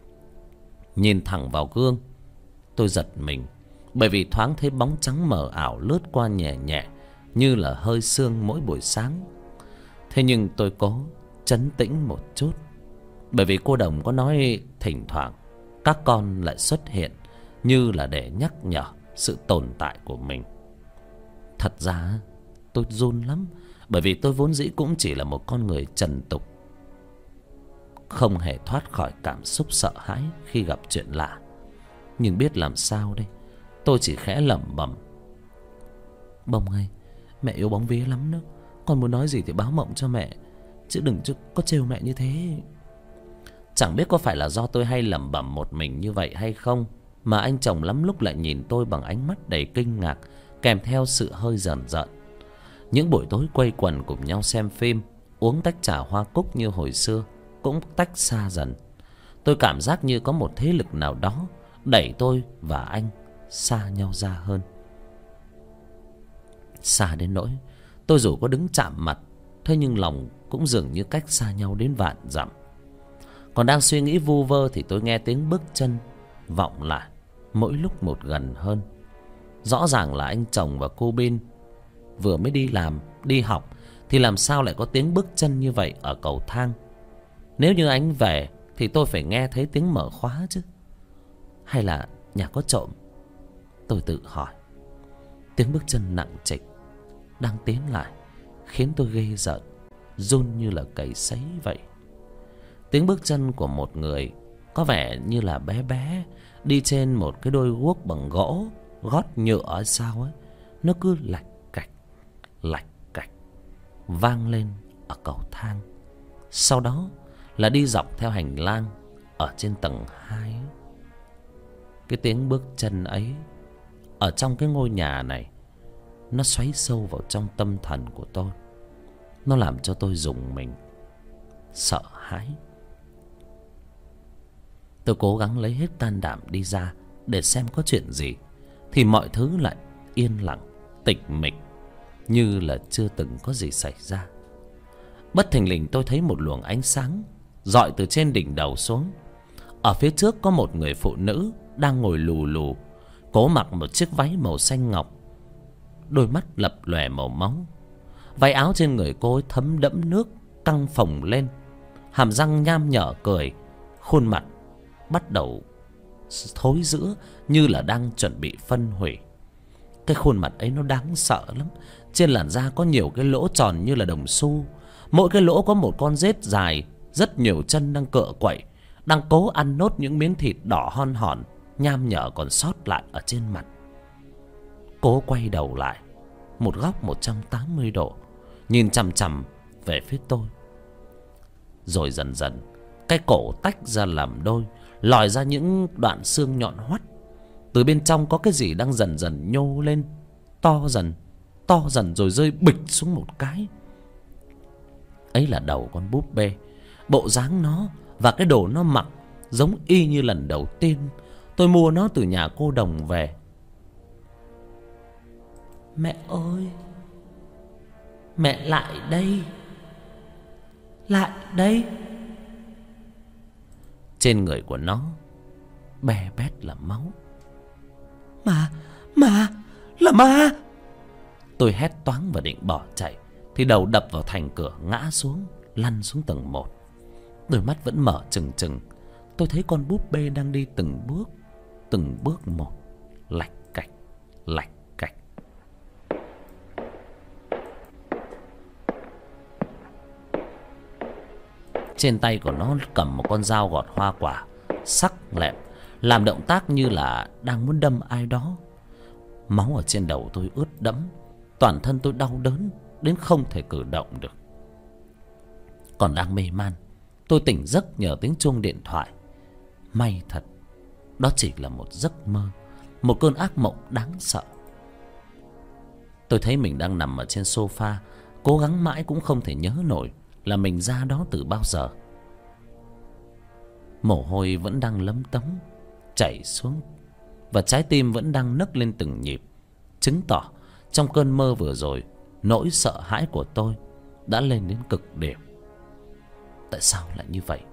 Nhìn thẳng vào gương, tôi giật mình, bởi vì thoáng thấy bóng trắng mờ ảo lướt qua nhẹ nhẹ như là hơi sương mỗi buổi sáng. Thế nhưng tôi cố trấn tĩnh một chút, bởi vì cô Đồng có nói thỉnh thoảng các con lại xuất hiện, như là để nhắc nhở sự tồn tại của mình. Thật ra tôi run lắm, bởi vì tôi vốn dĩ cũng chỉ là một con người trần tục, không hề thoát khỏi cảm xúc sợ hãi khi gặp chuyện lạ. Nhưng biết làm sao đây, tôi chỉ khẽ lẩm bẩm: Bông ơi, mẹ yêu bóng vía lắm đó. Con muốn nói gì thì báo mộng cho mẹ, chứ đừng có trêu mẹ như thế. Chẳng biết có phải là do tôi hay lẩm bẩm một mình như vậy hay không, mà anh chồng lắm lúc lại nhìn tôi bằng ánh mắt đầy kinh ngạc, kèm theo sự hơi rờn rợn. Những buổi tối quây quần cùng nhau xem phim, uống tách trà hoa cúc như hồi xưa cũng tách xa dần. Tôi cảm giác như có một thế lực nào đó đẩy tôi và anh xa nhau ra hơn. Xa đến nỗi tôi dù có đứng chạm mặt, thế nhưng lòng cũng dường như cách xa nhau đến vạn dặm. Còn đang suy nghĩ vu vơ thì tôi nghe tiếng bước chân vọng lại, mỗi lúc một gần hơn. Rõ ràng là anh chồng và cô Bin vừa mới đi làm, đi học, thì làm sao lại có tiếng bước chân như vậy ở cầu thang. Nếu như anh về thì tôi phải nghe thấy tiếng mở khóa chứ. Hay là nhà có trộm? Tôi tự hỏi. Tiếng bước chân nặng trịch đang tiến lại khiến tôi ghê rợn, run như là cầy sấy vậy. Tiếng bước chân của một người có vẻ như là bé bé, đi trên một cái đôi guốc bằng gỗ, gót nhựa hay sao ấy. Nó cứ lạch cạch vang lên ở cầu thang. Sau đó là đi dọc theo hành lang ở trên tầng 2. Cái tiếng bước chân ấy ở trong cái ngôi nhà này, nó xoáy sâu vào trong tâm thần của tôi. Nó làm cho tôi rùng mình, sợ hãi. Tôi cố gắng lấy hết can đảm đi ra để xem có chuyện gì, thì mọi thứ lại yên lặng, tịch mịch, như là chưa từng có gì xảy ra. Bất thình lình tôi thấy một luồng ánh sáng rọi từ trên đỉnh đầu xuống. Ở phía trước có một người phụ nữ đang ngồi lù lù, cố mặc một chiếc váy màu xanh ngọc, đôi mắt lập lòe màu máu. Váy áo trên người cô ấy thấm đẫm nước, căng phồng lên, hàm răng nham nhở cười, khuôn mặt bắt đầu thối rữa như là đang chuẩn bị phân hủy. Cái khuôn mặt ấy nó đáng sợ lắm. Trên làn da có nhiều cái lỗ tròn như là đồng xu. Mỗi cái lỗ có một con rết dài, rất nhiều chân đang cựa quậy, đang cố ăn nốt những miếng thịt đỏ hon hòn nham nhở còn sót lại ở trên mặt. Cố quay đầu lại một góc 180 độ, nhìn chằm chằm về phía tôi. Rồi dần dần cái cổ tách ra làm đôi, lòi ra những đoạn xương nhọn hoắt. Từ bên trong có cái gì đang dần dần nhô lên, to dần rồi rơi bịch xuống một cái. Ấy là đầu con búp bê. Bộ dáng nó và cái đồ nó mặc giống y như lần đầu tiên tôi mua nó từ nhà cô Đồng về. Mẹ ơi, mẹ lại đây, lại đây. Trên người của nó be bét là máu. Là ma. Tôi hét toáng và định bỏ chạy thì đầu đập vào thành cửa, ngã xuống, lăn xuống tầng 1. Đôi mắt vẫn mở trừng trừng. Tôi thấy con búp bê đang đi từng bước từng bước một, lạch cạch, lạch cạch. Trên tay của nó cầm một con dao gọt hoa quả, sắc lẹm, làm động tác như là đang muốn đâm ai đó. Máu ở trên đầu tôi ướt đẫm, toàn thân tôi đau đớn đến không thể cử động được. Còn đang mê man, tôi tỉnh giấc nhờ tiếng chuông điện thoại. May thật, đó chỉ là một giấc mơ, một cơn ác mộng đáng sợ. Tôi thấy mình đang nằm ở trên sofa, cố gắng mãi cũng không thể nhớ nổi là mình ra đó từ bao giờ. Mồ hôi vẫn đang lấm tấm chảy xuống, và trái tim vẫn đang nấc lên từng nhịp, chứng tỏ trong cơn mơ vừa rồi, nỗi sợ hãi của tôi đã lên đến cực điểm. Tại sao lại như vậy?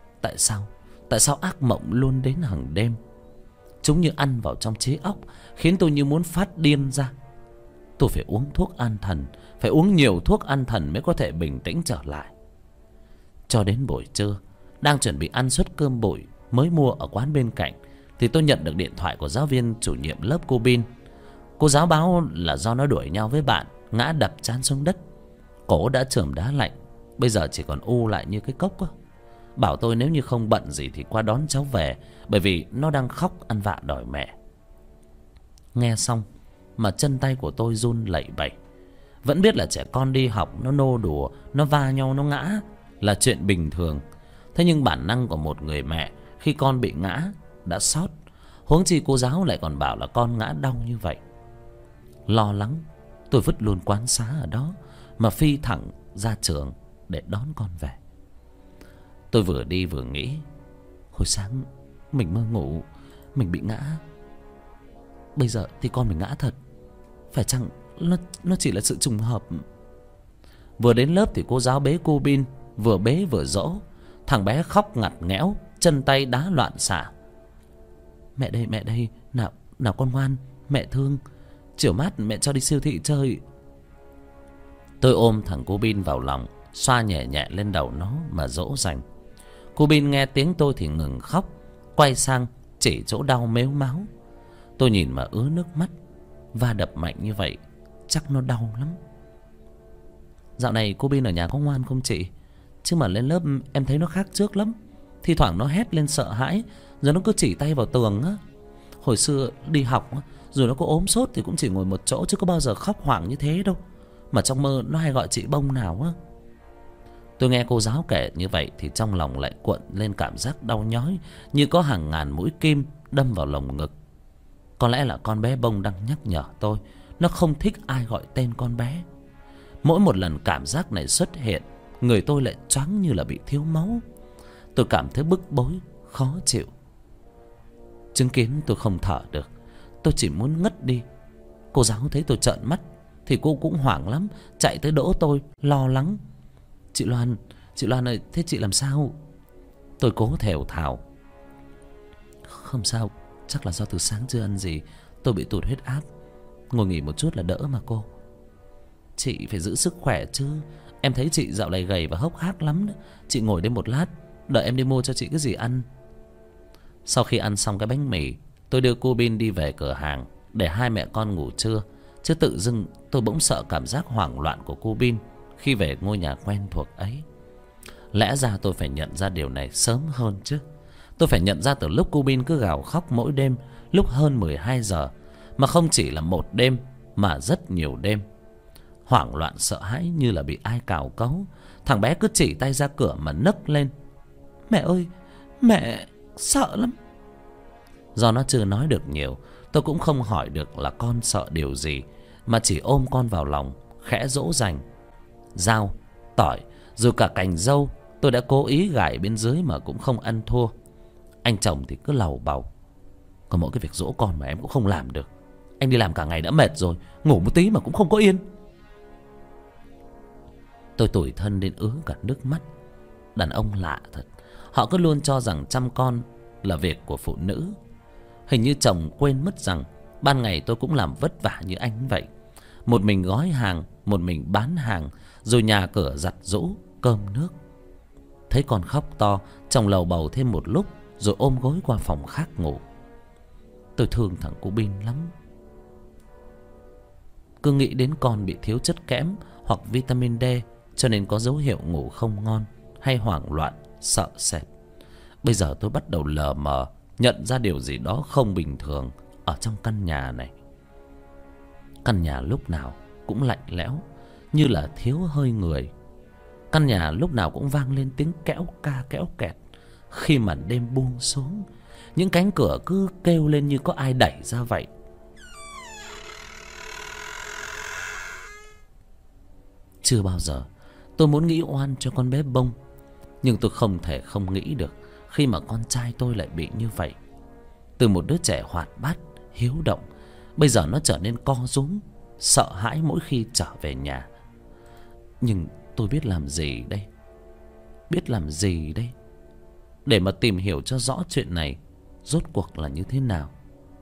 Tại sao ác mộng luôn đến hàng đêm? Chúng như ăn vào trong trí óc, khiến tôi như muốn phát điên ra. Tôi phải uống thuốc an thần, phải uống nhiều thuốc an thần mới có thể bình tĩnh trở lại. Cho đến buổi trưa, đang chuẩn bị ăn suất cơm bụi mới mua ở quán bên cạnh, thì tôi nhận được điện thoại của giáo viên chủ nhiệm lớp cô Bin. Cô giáo báo là do nó đuổi nhau với bạn, ngã đập trán xuống đất, cổ đã chườm đá lạnh, bây giờ chỉ còn u lại như cái cốc á. Bảo tôi nếu như không bận gì thì qua đón cháu về, bởi vì nó đang khóc ăn vạ đòi mẹ. Nghe xong mà chân tay của tôi run lẩy bẩy. Vẫn biết là trẻ con đi học nó nô đùa, nó va nhau, nó ngã là chuyện bình thường. Thế nhưng bản năng của một người mẹ khi con bị ngã đã xót, huống chi cô giáo lại còn bảo là con ngã đau như vậy. Lo lắng, tôi vứt luôn quán xá ở đó mà phi thẳng ra trường để đón con về. Tôi vừa đi vừa nghĩ, hồi sáng mình mơ ngủ, mình bị ngã. Bây giờ thì con mình ngã thật, phải chăng nó chỉ là sự trùng hợp? Vừa đến lớp thì cô giáo bế cô Bin, vừa bế vừa dỗ. Thằng bé khóc ngặt nghẽo, chân tay đá loạn xạ. Mẹ đây, nào con ngoan, mẹ thương, chiều mát mẹ cho đi siêu thị chơi. Tôi ôm thằng cô Bin vào lòng, xoa nhẹ nhẹ lên đầu nó mà dỗ dành. Cô Bin nghe tiếng tôi thì ngừng khóc, quay sang chỉ chỗ đau mếu máu. Tôi nhìn mà ứa nước mắt, va đập mạnh như vậy chắc nó đau lắm. Dạo này cô Bin ở nhà có ngoan không chị? Chứ mà lên lớp em thấy nó khác trước lắm. Thi thoảng nó hét lên sợ hãi, rồi nó cứ chỉ tay vào tường á. Hồi xưa đi học á, rồi nó có ốm sốt thì cũng chỉ ngồi một chỗ, chứ có bao giờ khóc hoảng như thế đâu. Mà trong mơ nó hay gọi chị Bông nào á. Tôi nghe cô giáo kể như vậy thì trong lòng lại cuộn lên cảm giác đau nhói, như có hàng ngàn mũi kim đâm vào lồng ngực. Có lẽ là con bé Bông đang nhắc nhở tôi, nó không thích ai gọi tên con bé. Mỗi một lần cảm giác này xuất hiện, người tôi lại choáng như là bị thiếu máu. Tôi cảm thấy bức bối, khó chịu. Chứng kiến tôi không thở được, tôi chỉ muốn ngất đi. Cô giáo thấy tôi trợn mắt thì cô cũng hoảng lắm, chạy tới đỡ tôi, lo lắng. Chị Loan ơi, thế chị làm sao? Tôi cố thều thào. Không sao, chắc là do từ sáng chưa ăn gì, tôi bị tụt huyết áp, ngồi nghỉ một chút là đỡ mà cô. Chị phải giữ sức khỏe chứ, em thấy chị dạo này gầy và hốc hác lắm đó. Chị ngồi đây một lát, đợi em đi mua cho chị cái gì ăn. Sau khi ăn xong cái bánh mì, tôi đưa cô Bin đi về cửa hàng để hai mẹ con ngủ trưa. Chứ tự dưng tôi bỗng sợ cảm giác hoảng loạn của cô Bin khi về ngôi nhà quen thuộc ấy. Lẽ ra tôi phải nhận ra điều này sớm hơn chứ. Tôi phải nhận ra từ lúc cô Bin cứ gào khóc mỗi đêm lúc hơn 12 giờ. Mà không chỉ là một đêm mà rất nhiều đêm. Hoảng loạn sợ hãi như là bị ai cào cấu. Thằng bé cứ chỉ tay ra cửa mà nấc lên. Mẹ ơi, mẹ sợ lắm. Do nó chưa nói được nhiều, tôi cũng không hỏi được là con sợ điều gì, mà chỉ ôm con vào lòng, khẽ dỗ dành. Rau, tỏi, rồi cả cành dâu tôi đã cố ý gài bên dưới mà cũng không ăn thua. Anh chồng thì cứ lầu bầu. Còn mỗi cái việc dỗ con mà em cũng không làm được. Anh đi làm cả ngày đã mệt rồi, ngủ một tí mà cũng không có yên. Tôi tủi thân đến ứa cả nước mắt. Đàn ông lạ thật, họ cứ luôn cho rằng chăm con là việc của phụ nữ. Hình như chồng quên mất rằng ban ngày tôi cũng làm vất vả như anh vậy. Một mình gói hàng, một mình bán hàng, rồi nhà cửa giặt giũ, cơm nước. Thấy con khóc to, chồng lầu bầu thêm một lúc, rồi ôm gối qua phòng khác ngủ. Tôi thương thằng cu Bin lắm. Cứ nghĩ đến con bị thiếu chất kẽm hoặc vitamin D, cho nên có dấu hiệu ngủ không ngon hay hoảng loạn, sợ sệt. Bây giờ tôi bắt đầu lờ mờ nhận ra điều gì đó không bình thường ở trong căn nhà này. Căn nhà lúc nào cũng lạnh lẽo, như là thiếu hơi người. Căn nhà lúc nào cũng vang lên tiếng kéo ca kéo kẹt. Khi màn đêm buông xuống, những cánh cửa cứ kêu lên như có ai đẩy ra vậy. Chưa bao giờ tôi muốn nghĩ oan cho con bé Bông, nhưng tôi không thể không nghĩ được khi mà con trai tôi lại bị như vậy. Từ một đứa trẻ hoạt bát, hiếu động, bây giờ nó trở nên co rúm, sợ hãi mỗi khi trở về nhà. Nhưng tôi biết làm gì đây? Biết làm gì đây? Để mà tìm hiểu cho rõ chuyện này rốt cuộc là như thế nào.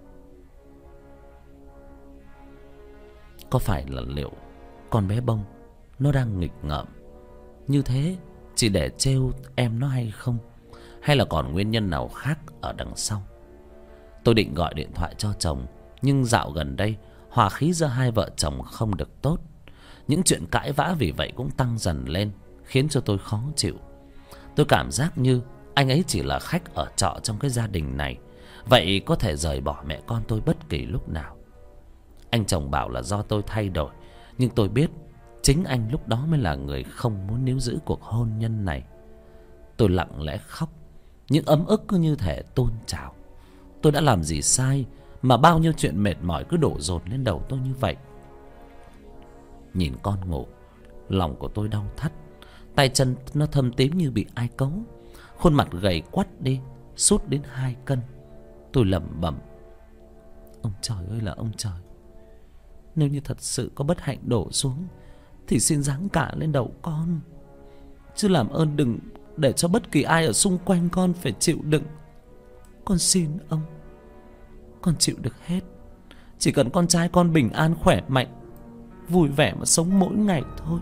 Có phải là liệu con bé Bông nó đang nghịch ngợm như thế chỉ để trêu em nó hay không? Hay là còn nguyên nhân nào khác ở đằng sau? Tôi định gọi điện thoại cho chồng, nhưng dạo gần đây hòa khí giữa hai vợ chồng không được tốt. Những chuyện cãi vã vì vậy cũng tăng dần lên, khiến cho tôi khó chịu. Tôi cảm giác như anh ấy chỉ là khách ở trọ trong cái gia đình này, vậy có thể rời bỏ mẹ con tôi bất kỳ lúc nào. Anh chồng bảo là do tôi thay đổi, nhưng tôi biết chính anh lúc đó mới là người không muốn níu giữ cuộc hôn nhân này. Tôi lặng lẽ khóc, những ấm ức cứ như thể tuôn trào. Tôi đã làm gì sai mà bao nhiêu chuyện mệt mỏi cứ đổ dồn lên đầu tôi như vậy? Nhìn con ngủ, lòng của tôi đau thắt. Tay chân nó thâm tím như bị ai cấu. Khuôn mặt gầy quắt đi, sút đến 2 cân. Tôi lẩm bẩm: ông trời ơi là ông trời, nếu như thật sự có bất hạnh đổ xuống thì xin giáng cả lên đầu con, chứ làm ơn đừng để cho bất kỳ ai ở xung quanh con phải chịu đựng. Con xin ông, con chịu được hết. Chỉ cần con trai con bình an khỏe mạnh, vui vẻ mà sống mỗi ngày thôi.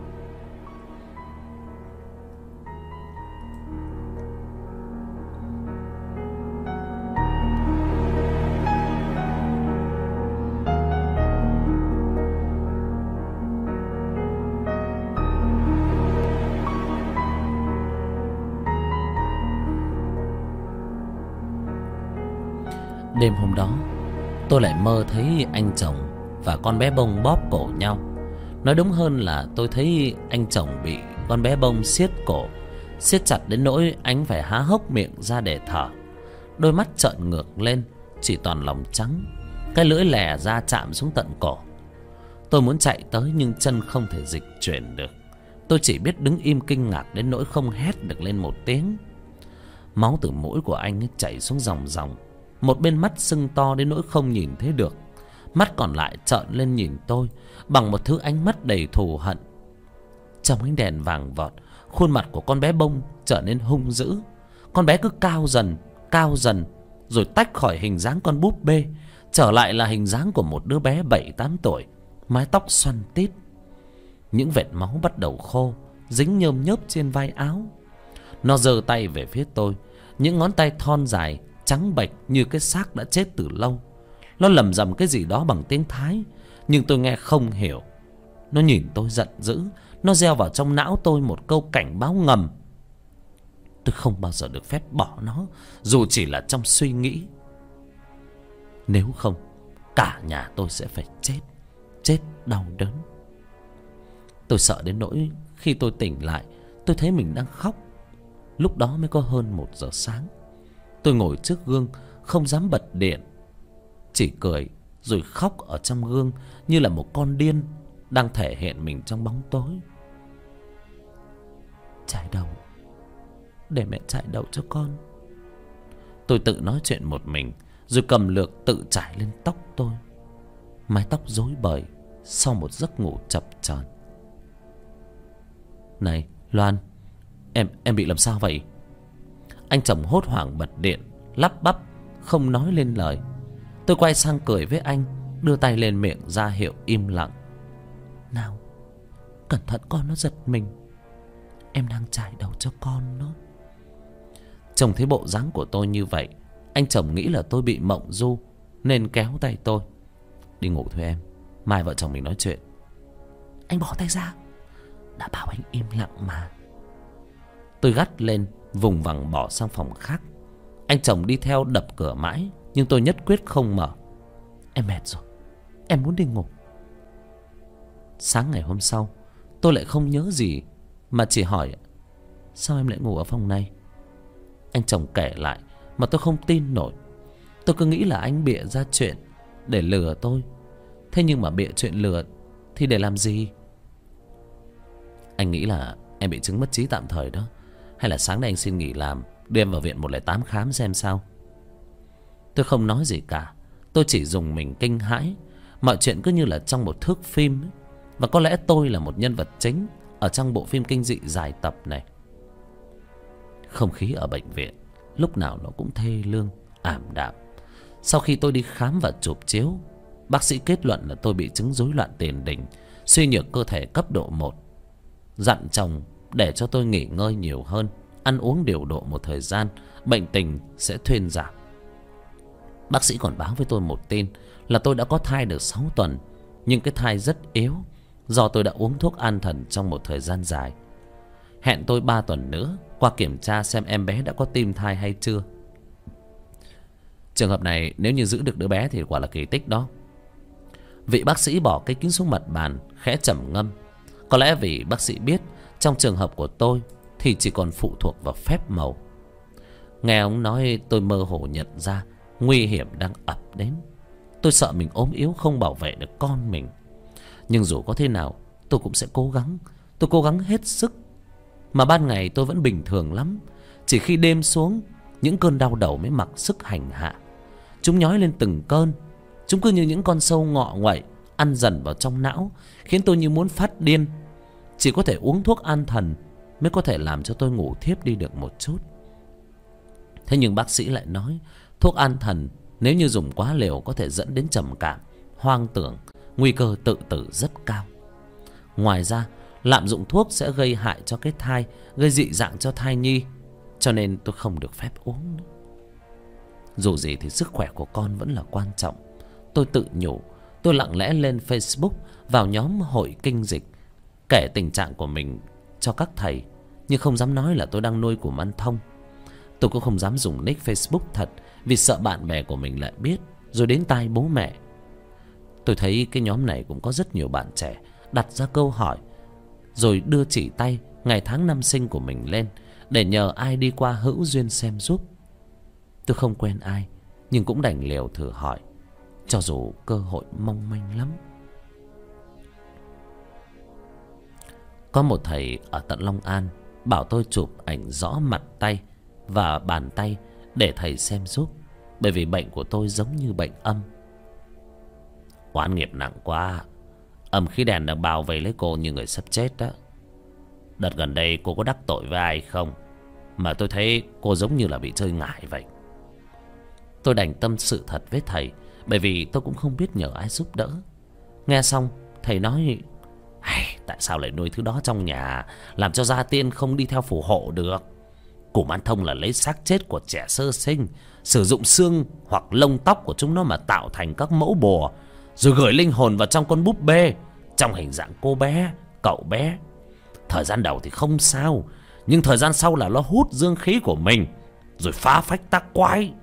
Đêm hôm đó tôi lại mơ thấy anh chồng và con bé Bông bóp cổ nhau. Nói đúng hơn là tôi thấy anh chồng bị con bé Bông siết cổ, siết chặt đến nỗi anh phải há hốc miệng ra để thở. Đôi mắt trợn ngược lên, chỉ toàn lòng trắng, cái lưỡi lè ra chạm xuống tận cổ. Tôi muốn chạy tới nhưng chân không thể dịch chuyển được. Tôi chỉ biết đứng im kinh ngạc đến nỗi không hét được lên một tiếng. Máu từ mũi của anh ấy chảy xuống ròng ròng. Một bên mắt sưng to đến nỗi không nhìn thấy được, mắt còn lại trợn lên nhìn tôi bằng một thứ ánh mắt đầy thù hận. Trong ánh đèn vàng vọt, khuôn mặt của con bé Bông trở nên hung dữ. Con bé cứ cao dần, rồi tách khỏi hình dáng con búp bê, trở lại là hình dáng của một đứa bé 7-8 tuổi, mái tóc xoăn tít. Những vệt máu bắt đầu khô, dính nhơm nhớp trên vai áo. Nó giơ tay về phía tôi, những ngón tay thon dài trắng bệch như cái xác đã chết từ lâu. Nó lầm rầm cái gì đó bằng tiếng Thái, nhưng tôi nghe không hiểu. Nó nhìn tôi giận dữ, nó gieo vào trong não tôi một câu cảnh báo ngầm. Tôi không bao giờ được phép bỏ nó, dù chỉ là trong suy nghĩ. Nếu không, cả nhà tôi sẽ phải chết đau đớn. Tôi sợ đến nỗi khi tôi tỉnh lại, tôi thấy mình đang khóc. Lúc đó mới có hơn 1 giờ sáng. Tôi ngồi trước gương, không dám bật điện, chỉ cười rồi khóc ở trong gương như là một con điên đang thể hiện mình trong bóng tối. Chải đầu, để mẹ chải đầu cho con. Tôi tự nói chuyện một mình, rồi cầm lược tự chải lên tóc tôi. Mái tóc rối bời sau một giấc ngủ chập chờn. Này Loan, em bị làm sao vậy? Anh chồng hốt hoảng bật điện, lắp bắp không nói lên lời. Tôi quay sang cười với anh, đưa tay lên miệng ra hiệu im lặng. Nào, cẩn thận con nó giật mình. Em đang chải đầu cho con nó. Trông thấy bộ dáng của tôi như vậy, anh chồng nghĩ là tôi bị mộng du, nên kéo tay tôi. Đi ngủ thôi em, mai vợ chồng mình nói chuyện. Anh bỏ tay ra. Đã bảo anh im lặng mà. Tôi gắt lên, vùng vằng bỏ sang phòng khác. Anh chồng đi theo đập cửa mãi, nhưng tôi nhất quyết không mở. Em mệt rồi, em muốn đi ngủ. Sáng ngày hôm sau, tôi lại không nhớ gì, mà chỉ hỏi: sao em lại ngủ ở phòng này? Anh chồng kể lại mà tôi không tin nổi. Tôi cứ nghĩ là anh bịa ra chuyện để lừa tôi. Thế nhưng mà bịa chuyện lừa thì để làm gì? Anh nghĩ là em bị chứng mất trí tạm thời đó. Hay là sáng nay anh xin nghỉ làm, đưa em vào viện 108 khám xem sao. Tôi không nói gì cả. Tôi chỉ dùng mình kinh hãi. Mọi chuyện cứ như là trong một thước phim ấy. Và có lẽ tôi là một nhân vật chính ở trong bộ phim kinh dị dài tập này. Không khí ở bệnh viện lúc nào nó cũng thê lương, ảm đạm. Sau khi tôi đi khám và chụp chiếu, bác sĩ kết luận là tôi bị chứng rối loạn tiền đình, suy nhược cơ thể cấp độ 1. Dặn chồng để cho tôi nghỉ ngơi nhiều hơn, ăn uống điều độ một thời gian, bệnh tình sẽ thuyên giảm. Bác sĩ còn báo với tôi một tin là tôi đã có thai được 6 tuần, nhưng cái thai rất yếu do tôi đã uống thuốc an thần trong một thời gian dài. Hẹn tôi 3 tuần nữa qua kiểm tra xem em bé đã có tim thai hay chưa. Trường hợp này nếu như giữ được đứa bé thì quả là kỳ tích đó. Vị bác sĩ bỏ cái kính xuống mặt bàn, khẽ trầm ngâm. Có lẽ vì bác sĩ biết trong trường hợp của tôi thì chỉ còn phụ thuộc vào phép màu. Nghe ông nói, tôi mơ hồ nhận ra nguy hiểm đang ập đến. Tôi sợ mình ốm yếu không bảo vệ được con mình. Nhưng dù có thế nào tôi cũng sẽ cố gắng. Tôi cố gắng hết sức. Mà ban ngày tôi vẫn bình thường lắm. Chỉ khi đêm xuống, những cơn đau đầu mới mặc sức hành hạ. Chúng nhói lên từng cơn. Chúng cứ như những con sâu ngọ nguậy ăn dần vào trong não, khiến tôi như muốn phát điên. Chỉ có thể uống thuốc an thần mới có thể làm cho tôi ngủ thiếp đi được một chút. Thế nhưng bác sĩ lại nói thuốc an thần nếu như dùng quá liều có thể dẫn đến trầm cảm, hoang tưởng, nguy cơ tự tử rất cao. Ngoài ra, lạm dụng thuốc sẽ gây hại cho cái thai, gây dị dạng cho thai nhi. Cho nên tôi không được phép uống nữa. Dù gì thì sức khỏe của con vẫn là quan trọng. Tôi tự nhủ. Tôi lặng lẽ lên Facebook, vào nhóm hội kinh dịch, kể tình trạng của mình cho các thầy, nhưng không dám nói là tôi đang nuôi củ măn thông. Tôi cũng không dám dùng nick Facebook thật, vì sợ bạn bè của mình lại biết, rồi đến tai bố mẹ. Tôi thấy cái nhóm này cũng có rất nhiều bạn trẻ đặt ra câu hỏi, rồi đưa chỉ tay ngày tháng năm sinh của mình lên, để nhờ ai đi qua hữu duyên xem giúp. Tôi không quen ai, nhưng cũng đành liều thử hỏi, cho dù cơ hội mong manh lắm. Có một thầy ở tận Long An bảo tôi chụp ảnh rõ mặt tay và bàn tay để thầy xem giúp, bởi vì bệnh của tôi giống như bệnh âm. Oán nghiệp nặng quá. Âm khí đèn đang bao vây lấy cô như người sắp chết đó. Đợt gần đây cô có đắc tội với ai không, mà tôi thấy cô giống như là bị chơi ngải vậy. Tôi đành tâm sự thật với thầy, bởi vì tôi cũng không biết nhờ ai giúp đỡ. Nghe xong thầy nói: tại sao lại nuôi thứ đó trong nhà, làm cho gia tiên không đi theo phù hộ được. Củ măn thông là lấy xác chết của trẻ sơ sinh, sử dụng xương hoặc lông tóc của chúng nó mà tạo thành các mẫu bùa, rồi gửi linh hồn vào trong con búp bê trong hình dạng cô bé, cậu bé. Thời gian đầu thì không sao, nhưng thời gian sau là nó hút dương khí của mình, rồi phá phách tác quái.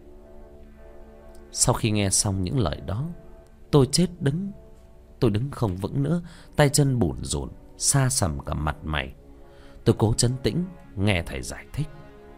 Sau khi nghe xong những lời đó, tôi chết đứng. Tôi đứng không vững nữa, tay chân bủn rủn, sa sầm cả mặt mày. Tôi cố trấn tĩnh nghe thầy giải thích.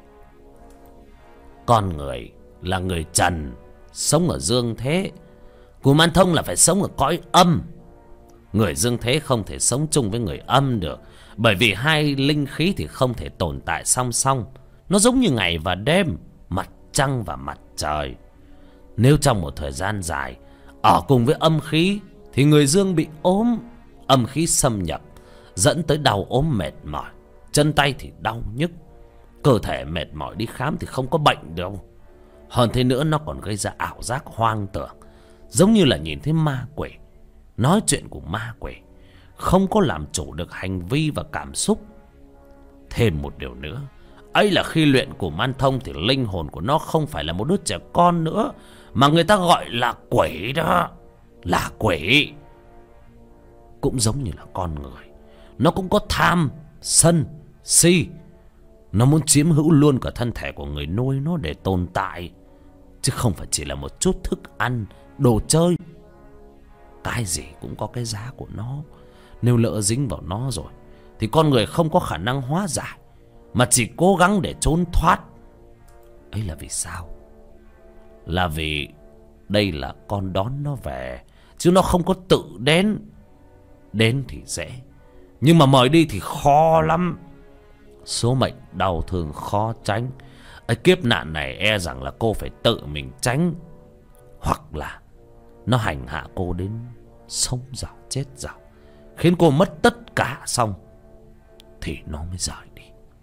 Con người là người trần, sống ở dương thế. Củ măn thông là phải sống ở cõi âm. Người dương thế không thể sống chung với người âm được, bởi vì hai linh khí thì không thể tồn tại song song. Nó giống như ngày và đêm, mặt trăng và mặt trời. Nếu trong một thời gian dài ở cùng với âm khí thì người dương bị ốm, âm khí xâm nhập dẫn tới đau ốm mệt mỏi, chân tay thì đau nhức, cơ thể mệt mỏi, đi khám thì không có bệnh đâu. Hơn thế nữa, nó còn gây ra ảo giác hoang tưởng, giống như là nhìn thấy ma quỷ, nói chuyện của ma quỷ, không có làm chủ được hành vi và cảm xúc. Thêm một điều nữa, ấy là khi luyện củ măn thông thì linh hồn của nó không phải là một đứa trẻ con nữa, mà người ta gọi là quỷ đó. Là quỷ. Cũng giống như là con người, nó cũng có tham, sân, si. Nó muốn chiếm hữu luôn cả thân thể của người nuôi nó để tồn tại, chứ không phải chỉ là một chút thức ăn, đồ chơi. Cái gì cũng có cái giá của nó. Nếu lỡ dính vào nó rồi thì con người không có khả năng hóa giải, mà chỉ cố gắng để trốn thoát. Ấy là vì sao? Là vì đây là con đón nó về, chứ nó không có tự đến. Đến thì dễ, nhưng mà mời đi thì khó lắm. Số mệnh đau thương khó tránh. Ấy, kiếp nạn này e rằng là cô phải tự mình tránh, hoặc là nó hành hạ cô đến sống dạo chết dạo, khiến cô mất tất cả xong thì nó mới rời đi.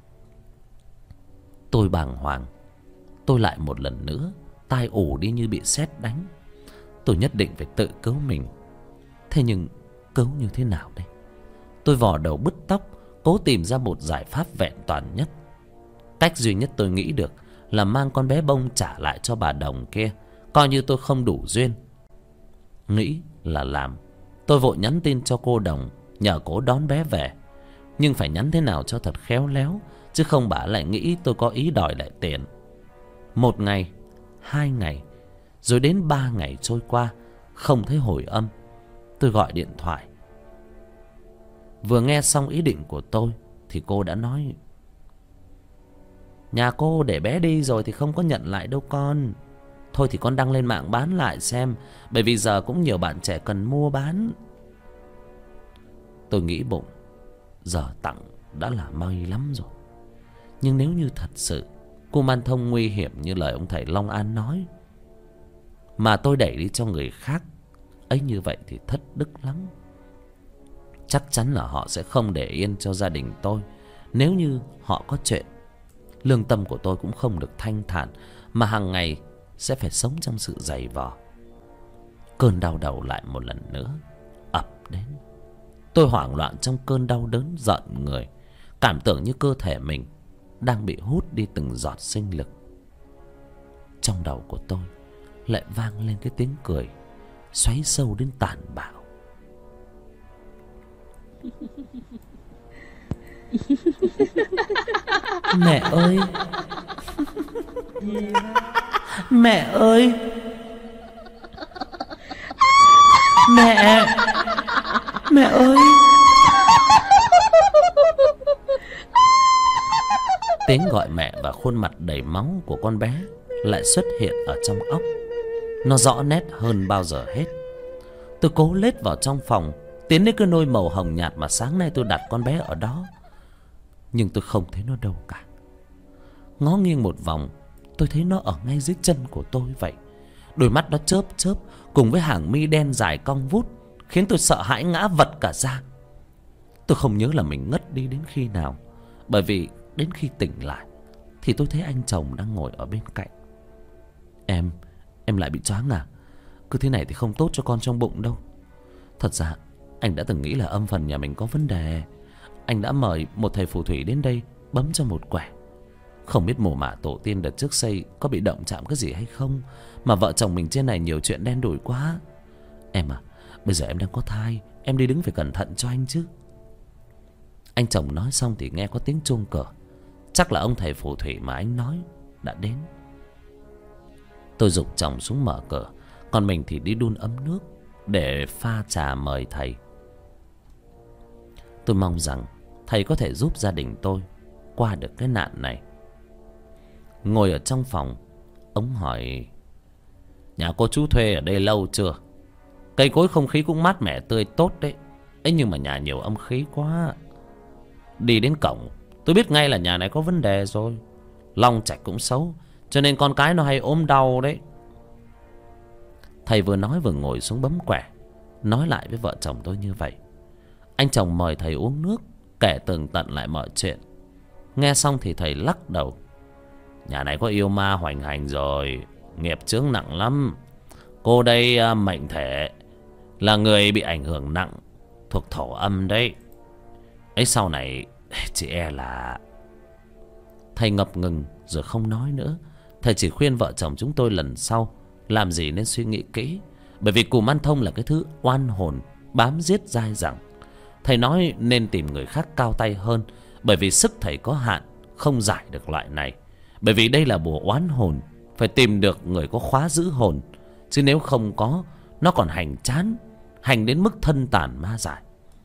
Tôi bàng hoàng. Tôi lại một lần nữa tai ù đi như bị sét đánh. Tôi nhất định phải tự cứu mình. Thế nhưng cứu như thế nào đây? Tôi vò đầu bứt tóc, cố tìm ra một giải pháp vẹn toàn nhất. Cách duy nhất tôi nghĩ được là mang con bé Bông trả lại cho bà Đồng kia, coi như tôi không đủ duyên. Nghĩ là làm. Tôi vội nhắn tin cho cô Đồng nhờ cô đón bé về. Nhưng phải nhắn thế nào cho thật khéo léo, chứ không bà lại nghĩ tôi có ý đòi lại tiền. 1 ngày, 2 ngày, rồi đến 3 ngày trôi qua, không thấy hồi âm. Tôi gọi điện thoại. Vừa nghe xong ý định của tôi thì cô đã nói: nhà cô để bé đi rồi thì không có nhận lại đâu con. Thôi thì con đăng lên mạng bán lại xem, bởi vì giờ cũng nhiều bạn trẻ cần mua bán. Tôi nghĩ bụng, giờ tặng đã là may lắm rồi. Nhưng nếu như thật sự cô Man Thông nguy hiểm như lời ông thầy Long An nói, mà tôi đẩy đi cho người khác, ấy như vậy thì thất đức lắm. Chắc chắn là họ sẽ không để yên cho gia đình tôi. Nếu như họ có chuyện, lương tâm của tôi cũng không được thanh thản, mà hàng ngày sẽ phải sống trong sự dày vò. Cơn đau đầu lại một lần nữa ập đến. Tôi hoảng loạn trong cơn đau đớn giận người, cảm tưởng như cơ thể mình đang bị hút đi từng giọt sinh lực. Trong đầu của tôi lại vang lên cái tiếng cười xoáy sâu đến tàn bạo. Mẹ ơi! Mẹ ơi! Mẹ! Mẹ ơi! Tiếng gọi mẹ và khuôn mặt đầy máu của con bé lại xuất hiện ở trong óc. Nó rõ nét hơn bao giờ hết. Tôi cố lết vào trong phòng, tiến đến cái nôi màu hồng nhạt mà sáng nay tôi đặt con bé ở đó. Nhưng tôi không thấy nó đâu cả. Ngó nghiêng một vòng, tôi thấy nó ở ngay dưới chân của tôi vậy. Đôi mắt nó chớp chớp cùng với hàng mi đen dài cong vút, khiến tôi sợ hãi ngã vật cả ra. Tôi không nhớ là mình ngất đi đến khi nào, bởi vì đến khi tỉnh lại thì tôi thấy anh chồng đang ngồi ở bên cạnh. Em lại bị choáng à? Cứ thế này thì không tốt cho con trong bụng đâu. Thật ra anh đã từng nghĩ là âm phần nhà mình có vấn đề. Anh đã mời một thầy phù thủy đến đây bấm cho một quẻ. Không biết mồ mả tổ tiên đợt trước xây có bị động chạm cái gì hay không, mà vợ chồng mình trên này nhiều chuyện đen đủi quá. Em à, bây giờ em đang có thai, em đi đứng phải cẩn thận cho anh chứ. Anh chồng nói xong thì nghe có tiếng chuông cửa. Chắc là ông thầy phù thủy mà anh nói đã đến. Tôi giục chồng xuống mở cửa, còn mình thì đi đun ấm nước để pha trà mời thầy. Tôi mong rằng thầy có thể giúp gia đình tôi qua được cái nạn này. Ngồi ở trong phòng, ông hỏi: nhà cô chú thuê ở đây lâu chưa? Cây cối không khí cũng mát mẻ tươi tốt đấy. Ấy nhưng mà nhà nhiều âm khí quá. Đi đến cổng tôi biết ngay là nhà này có vấn đề rồi. Long trạch cũng xấu, cho nên con cái nó hay ốm đau đấy. Thầy vừa nói vừa ngồi xuống bấm quẻ, nói lại với vợ chồng tôi như vậy. Anh chồng mời thầy uống nước, kể tường tận lại mọi chuyện. Nghe xong thì thầy lắc đầu: nhà này có yêu ma hoành hành rồi, nghiệp chướng nặng lắm. Cô đây mệnh thể là người bị ảnh hưởng nặng, thuộc thổ âm đấy. Ấy sau này chị e là... Thầy ngập ngừng rồi không nói nữa. Thầy chỉ khuyên vợ chồng chúng tôi lần sau làm gì nên suy nghĩ kỹ. Bởi vì cùm ăn thông là cái thứ oan hồn bám giết dai dẳng. Thầy nói nên tìm người khác cao tay hơn, bởi vì sức thầy có hạn, không giải được loại này. Bởi vì đây là bùa oán hồn, phải tìm được người có khóa giữ hồn, chứ nếu không có, nó còn hành chán, hành đến mức thân tàn ma dại.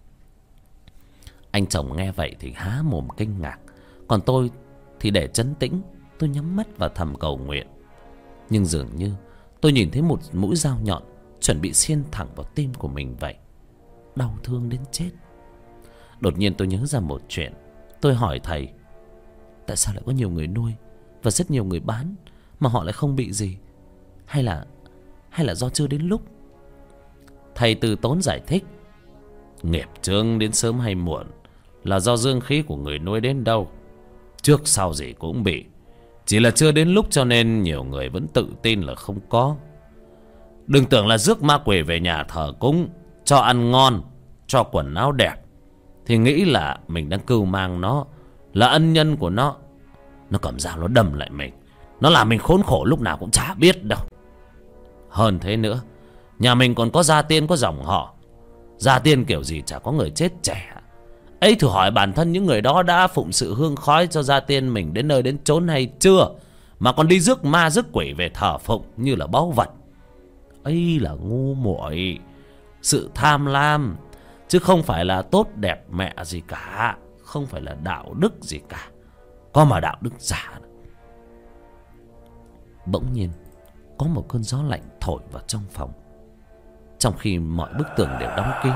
Anh chồng nghe vậy thì há mồm kinh ngạc. Còn tôi thì để trấn tĩnh, tôi nhắm mắt và thầm cầu nguyện. Nhưng dường như tôi nhìn thấy một mũi dao nhọn chuẩn bị xiên thẳng vào tim của mình vậy. Đau thương đến chết. Đột nhiên tôi nhớ ra một chuyện. Tôi hỏi thầy, tại sao lại có nhiều người nuôi và rất nhiều người bán mà họ lại không bị gì? Hay là do chưa đến lúc? Thầy từ tốn giải thích, nghiệp chướng đến sớm hay muộn là do dương khí của người nuôi đến đâu, trước sau gì cũng bị. Chỉ là chưa đến lúc cho nên nhiều người vẫn tự tin là không có. Đừng tưởng là rước ma quỷ về nhà thờ cúng, cho ăn ngon, cho quần áo đẹp thì nghĩ là mình đang cưu mang nó, là ân nhân của nó. Nó cầm dao nó đâm lại mình, nó làm mình khốn khổ lúc nào cũng chả biết đâu. Hơn thế nữa, nhà mình còn có gia tiên có dòng họ. Gia tiên kiểu gì chả có người chết trẻ. Ấy thử hỏi bản thân những người đó đã phụng sự hương khói cho gia tiên mình đến nơi đến chốn hay chưa, mà còn đi rước ma rước quỷ về thờ phụng như là báu vật. Ấy là ngu muội, sự tham lam, chứ không phải là tốt đẹp mẹ gì cả, không phải là đạo đức gì cả. Có mà đạo đức giả. Bỗng nhiên có một cơn gió lạnh thổi vào trong phòng, trong khi mọi bức tường đều đóng kín.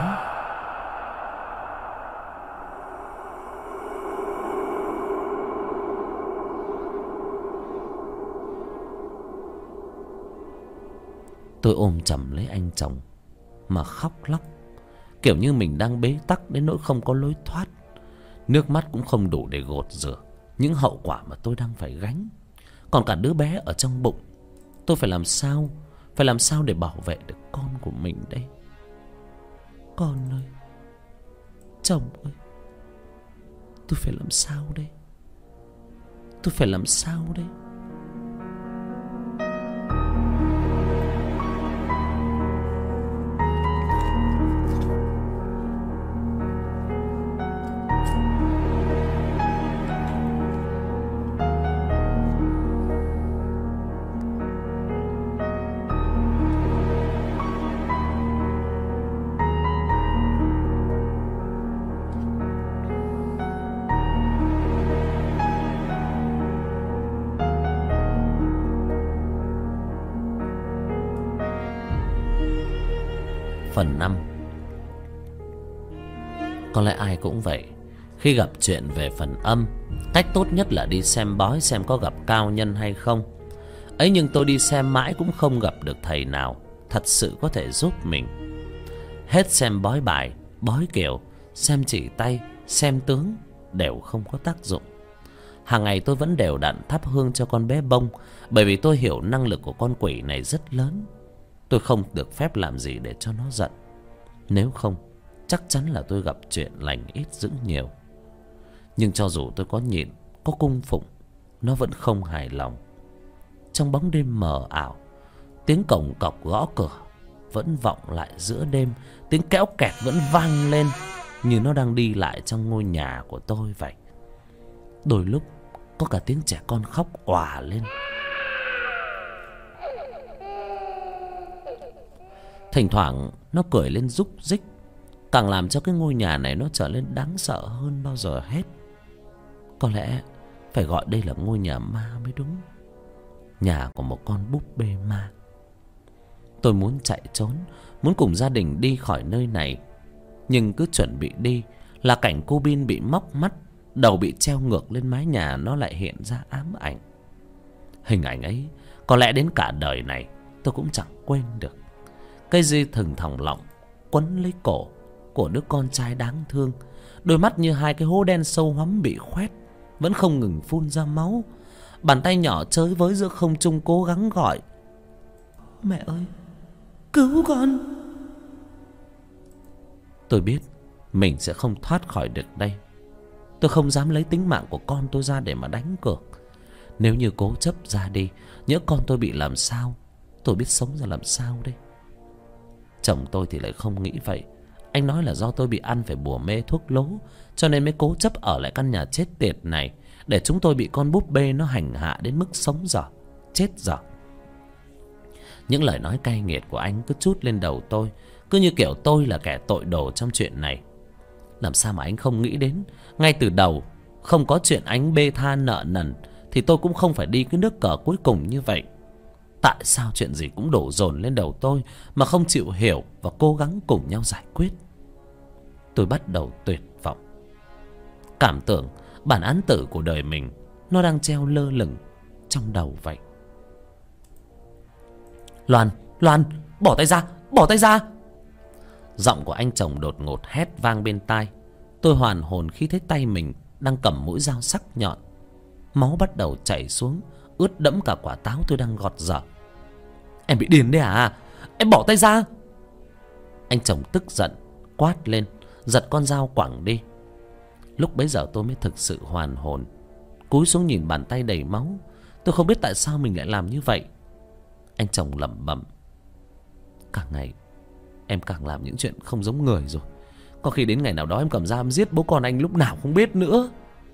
Tôi ôm chầm lấy anh chồng mà khóc lóc, kiểu như mình đang bế tắc đến nỗi không có lối thoát. Nước mắt cũng không đủ để gột rửa những hậu quả mà tôi đang phải gánh. Còn cả đứa bé ở trong bụng, tôi phải làm sao để bảo vệ được con của mình đây? Con ơi, chồng ơi, tôi phải làm sao đây? Tôi phải làm sao đây? Phần 5. Có lẽ ai cũng vậy. Khi gặp chuyện về phần âm, cách tốt nhất là đi xem bói xem có gặp cao nhân hay không. Ấy nhưng tôi đi xem mãi cũng không gặp được thầy nào thật sự có thể giúp mình. Hết xem bói bài, bói kiểu, xem chỉ tay, xem tướng đều không có tác dụng. Hàng ngày tôi vẫn đều đặn thắp hương cho con bé Bông, bởi vì tôi hiểu năng lực của con quỷ này rất lớn. Tôi không được phép làm gì để cho nó giận. Nếu không, chắc chắn là tôi gặp chuyện lành ít dữ nhiều. Nhưng cho dù tôi có nhịn, có cung phụng, nó vẫn không hài lòng. Trong bóng đêm mờ ảo, tiếng cổng cọc gõ cửa vẫn vọng lại giữa đêm. Tiếng kéo kẹt vẫn vang lên, như nó đang đi lại trong ngôi nhà của tôi vậy. Đôi lúc có cả tiếng trẻ con khóc òa lên. Thỉnh thoảng nó cười lên rúc rích, càng làm cho cái ngôi nhà này nó trở nên đáng sợ hơn bao giờ hết. Có lẽ phải gọi đây là ngôi nhà ma mới đúng. Nhà của một con búp bê ma. Tôi muốn chạy trốn, muốn cùng gia đình đi khỏi nơi này. Nhưng cứ chuẩn bị đi là cảnh cô Bin bị móc mắt, đầu bị treo ngược lên mái nhà nó lại hiện ra ám ảnh. Hình ảnh ấy có lẽ đến cả đời này tôi cũng chẳng quên được. Cây dây thừng thòng lọng quấn lấy cổ của đứa con trai đáng thương. Đôi mắt như hai cái hố đen sâu hoắm bị khoét, vẫn không ngừng phun ra máu. Bàn tay nhỏ chới với giữa không trung cố gắng gọi: mẹ ơi, cứu con. Tôi biết mình sẽ không thoát khỏi được đây. Tôi không dám lấy tính mạng của con tôi ra để mà đánh cược. Nếu như cố chấp ra đi, nhỡ con tôi bị làm sao tôi biết sống ra làm sao đây. Chồng tôi thì lại không nghĩ vậy. Anh nói là do tôi bị ăn phải bùa mê thuốc lố, cho nên mới cố chấp ở lại căn nhà chết tiệt này, để chúng tôi bị con búp bê nó hành hạ đến mức sống dở chết dở. Những lời nói cay nghiệt của anh cứ trút lên đầu tôi, cứ như kiểu tôi là kẻ tội đồ trong chuyện này. Làm sao mà anh không nghĩ đến ngay từ đầu, không có chuyện anh bê tha nợ nần thì tôi cũng không phải đi cái nước cờ cuối cùng như vậy. Tại sao chuyện gì cũng đổ dồn lên đầu tôi mà không chịu hiểu và cố gắng cùng nhau giải quyết? Tôi bắt đầu tuyệt vọng. Cảm tưởng bản án tử của đời mình nó đang treo lơ lửng trong đầu vậy. Loan, Loan, bỏ tay ra, bỏ tay ra. Giọng của anh chồng đột ngột hét vang bên tai. Tôi hoàn hồn khi thấy tay mình đang cầm mũi dao sắc nhọn. Máu bắt đầu chảy xuống, ướt đẫm cả quả táo tôi đang gọt dở. Em bị điên đấy à? Em bỏ tay ra. Anh chồng tức giận quát lên, giật con dao quẳng đi. Lúc bấy giờ tôi mới thực sự hoàn hồn, cúi xuống nhìn bàn tay đầy máu. Tôi không biết tại sao mình lại làm như vậy. Anh chồng lẩm bẩm: càng ngày em càng làm những chuyện không giống người rồi. Có khi đến ngày nào đó em cầm dao em giết bố con anh lúc nào không biết nữa.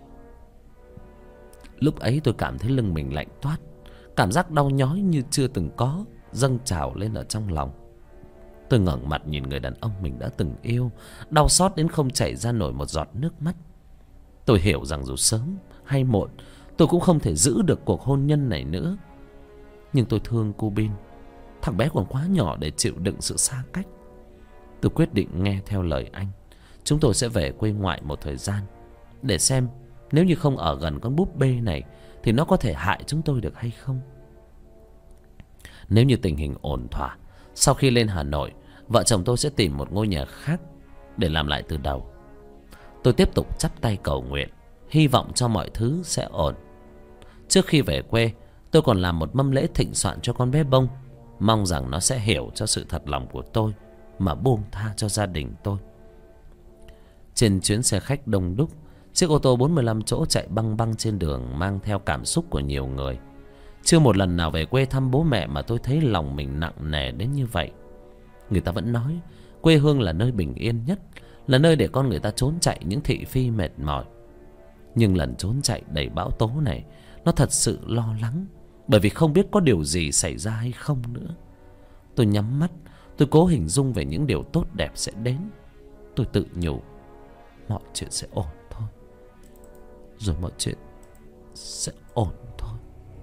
Lúc ấy tôi cảm thấy lưng mình lạnh toát, cảm giác đau nhói như chưa từng có dâng trào lên ở trong lòng. Tôi ngẩng mặt nhìn người đàn ông mình đã từng yêu, đau xót đến không chảy ra nổi một giọt nước mắt. Tôi hiểu rằng dù sớm hay muộn tôi cũng không thể giữ được cuộc hôn nhân này nữa. Nhưng tôi thương cô Bin, thằng bé còn quá nhỏ để chịu đựng sự xa cách. Tôi quyết định nghe theo lời anh. Chúng tôi sẽ về quê ngoại một thời gian, để xem nếu như không ở gần con búp bê này thì nó có thể hại chúng tôi được hay không. Nếu như tình hình ổn thỏa, sau khi lên Hà Nội, vợ chồng tôi sẽ tìm một ngôi nhà khác để làm lại từ đầu. Tôi tiếp tục chắp tay cầu nguyện, hy vọng cho mọi thứ sẽ ổn. Trước khi về quê, tôi còn làm một mâm lễ thịnh soạn cho con bé Bông, mong rằng nó sẽ hiểu cho sự thật lòng của tôi mà buông tha cho gia đình tôi. Trên chuyến xe khách đông đúc, chiếc ô tô 45 chỗ chạy băng băng trên đường mang theo cảm xúc của nhiều người. Chưa một lần nào về quê thăm bố mẹ mà tôi thấy lòng mình nặng nề đến như vậy. Người ta vẫn nói quê hương là nơi bình yên nhất, là nơi để con người ta trốn chạy những thị phi mệt mỏi. Nhưng lần trốn chạy đầy bão tố này, nó thật sự lo lắng, bởi vì không biết có điều gì xảy ra hay không nữa. Tôi nhắm mắt, tôi cố hình dung về những điều tốt đẹp sẽ đến. Tôi tự nhủ mọi chuyện sẽ ổn thôi, rồi mọi chuyện sẽ ổn thôi.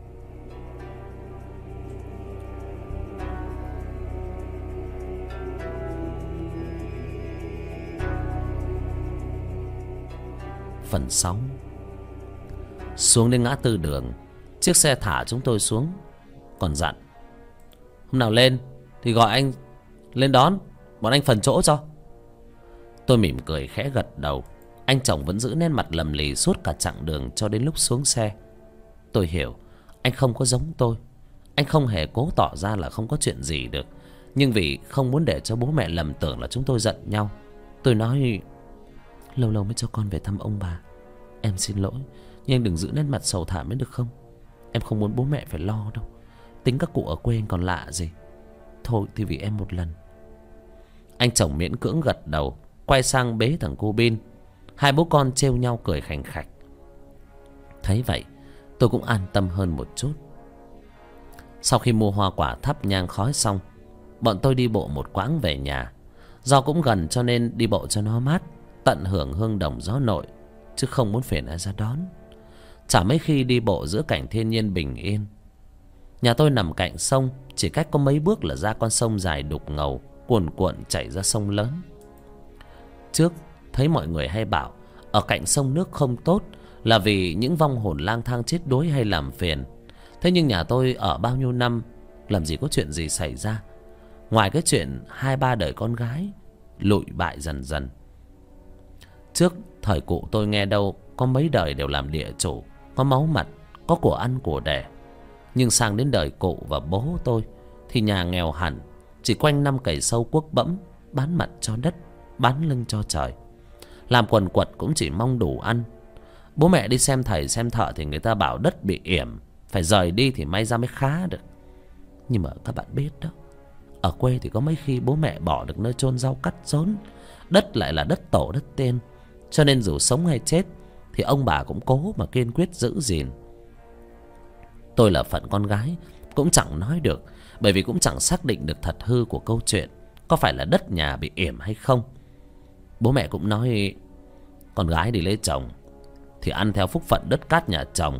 Phần 6. Xuống đến ngã tư đường, chiếc xe thả chúng tôi xuống, còn dặn: hôm nào lên thì gọi anh lên đón, bọn anh phần chỗ cho. Tôi mỉm cười khẽ gật đầu. Anh chồng vẫn giữ nét mặt lầm lì suốt cả chặng đường cho đến lúc xuống xe. Tôi hiểu anh không có giống tôi. Anh không hề cố tỏ ra là không có chuyện gì được, nhưng vì không muốn để cho bố mẹ lầm tưởng là chúng tôi giận nhau, tôi nói: lâu lâu mới cho con về thăm ông bà. Em xin lỗi, nhưng anh đừng giữ nét mặt sầu thảm mới được không? Em không muốn bố mẹ phải lo đâu. Tính các cụ ở quê anh còn lạ gì. Thôi thì vì em một lần. Anh chồng miễn cưỡng gật đầu, quay sang bế thằng cô Bin. Hai bố con trêu nhau cười khành khạch. Thấy vậy tôi cũng an tâm hơn một chút. Sau khi mua hoa quả thắp nhang khói xong, bọn tôi đi bộ một quãng về nhà. Do cũng gần cho nên đi bộ cho nó mát, tận hưởng hương đồng gió nội, chứ không muốn phiền ai ra đón. Chả mấy khi đi bộ giữa cảnh thiên nhiên bình yên. Nhà tôi nằm cạnh sông, chỉ cách có mấy bước là ra con sông dài đục ngầu cuồn cuộn chảy ra sông lớn. Trước thấy mọi người hay bảo ở cạnh sông nước không tốt, là vì những vong hồn lang thang chết đuối hay làm phiền. Thế nhưng nhà tôi ở bao nhiêu năm, làm gì có chuyện gì xảy ra, ngoài cái chuyện 2-3 đời con gái lụi bại dần dần. Trước thời cụ tôi nghe đâu có mấy đời đều làm địa chủ, có máu mặt, có của ăn của đẻ. Nhưng sang đến đời cụ và bố tôi thì nhà nghèo hẳn, chỉ quanh năm cày sâu cuốc bẫm, bán mặt cho đất, bán lưng cho trời. Làm quần quật cũng chỉ mong đủ ăn. Bố mẹ đi xem thầy xem thợ thì người ta bảo đất bị yểm, phải rời đi thì may ra mới khá được. Nhưng mà các bạn biết đó, ở quê thì có mấy khi bố mẹ bỏ được nơi chôn rau cắt rốn, đất lại là đất tổ đất tiên, cho nên dù sống hay chết thì ông bà cũng cố mà kiên quyết giữ gìn. Tôi là phận con gái cũng chẳng nói được, bởi vì cũng chẳng xác định được thật hư của câu chuyện có phải là đất nhà bị yểm hay không. Bố mẹ cũng nói con gái đi lấy chồng thì ăn theo phúc phận đất cát nhà chồng.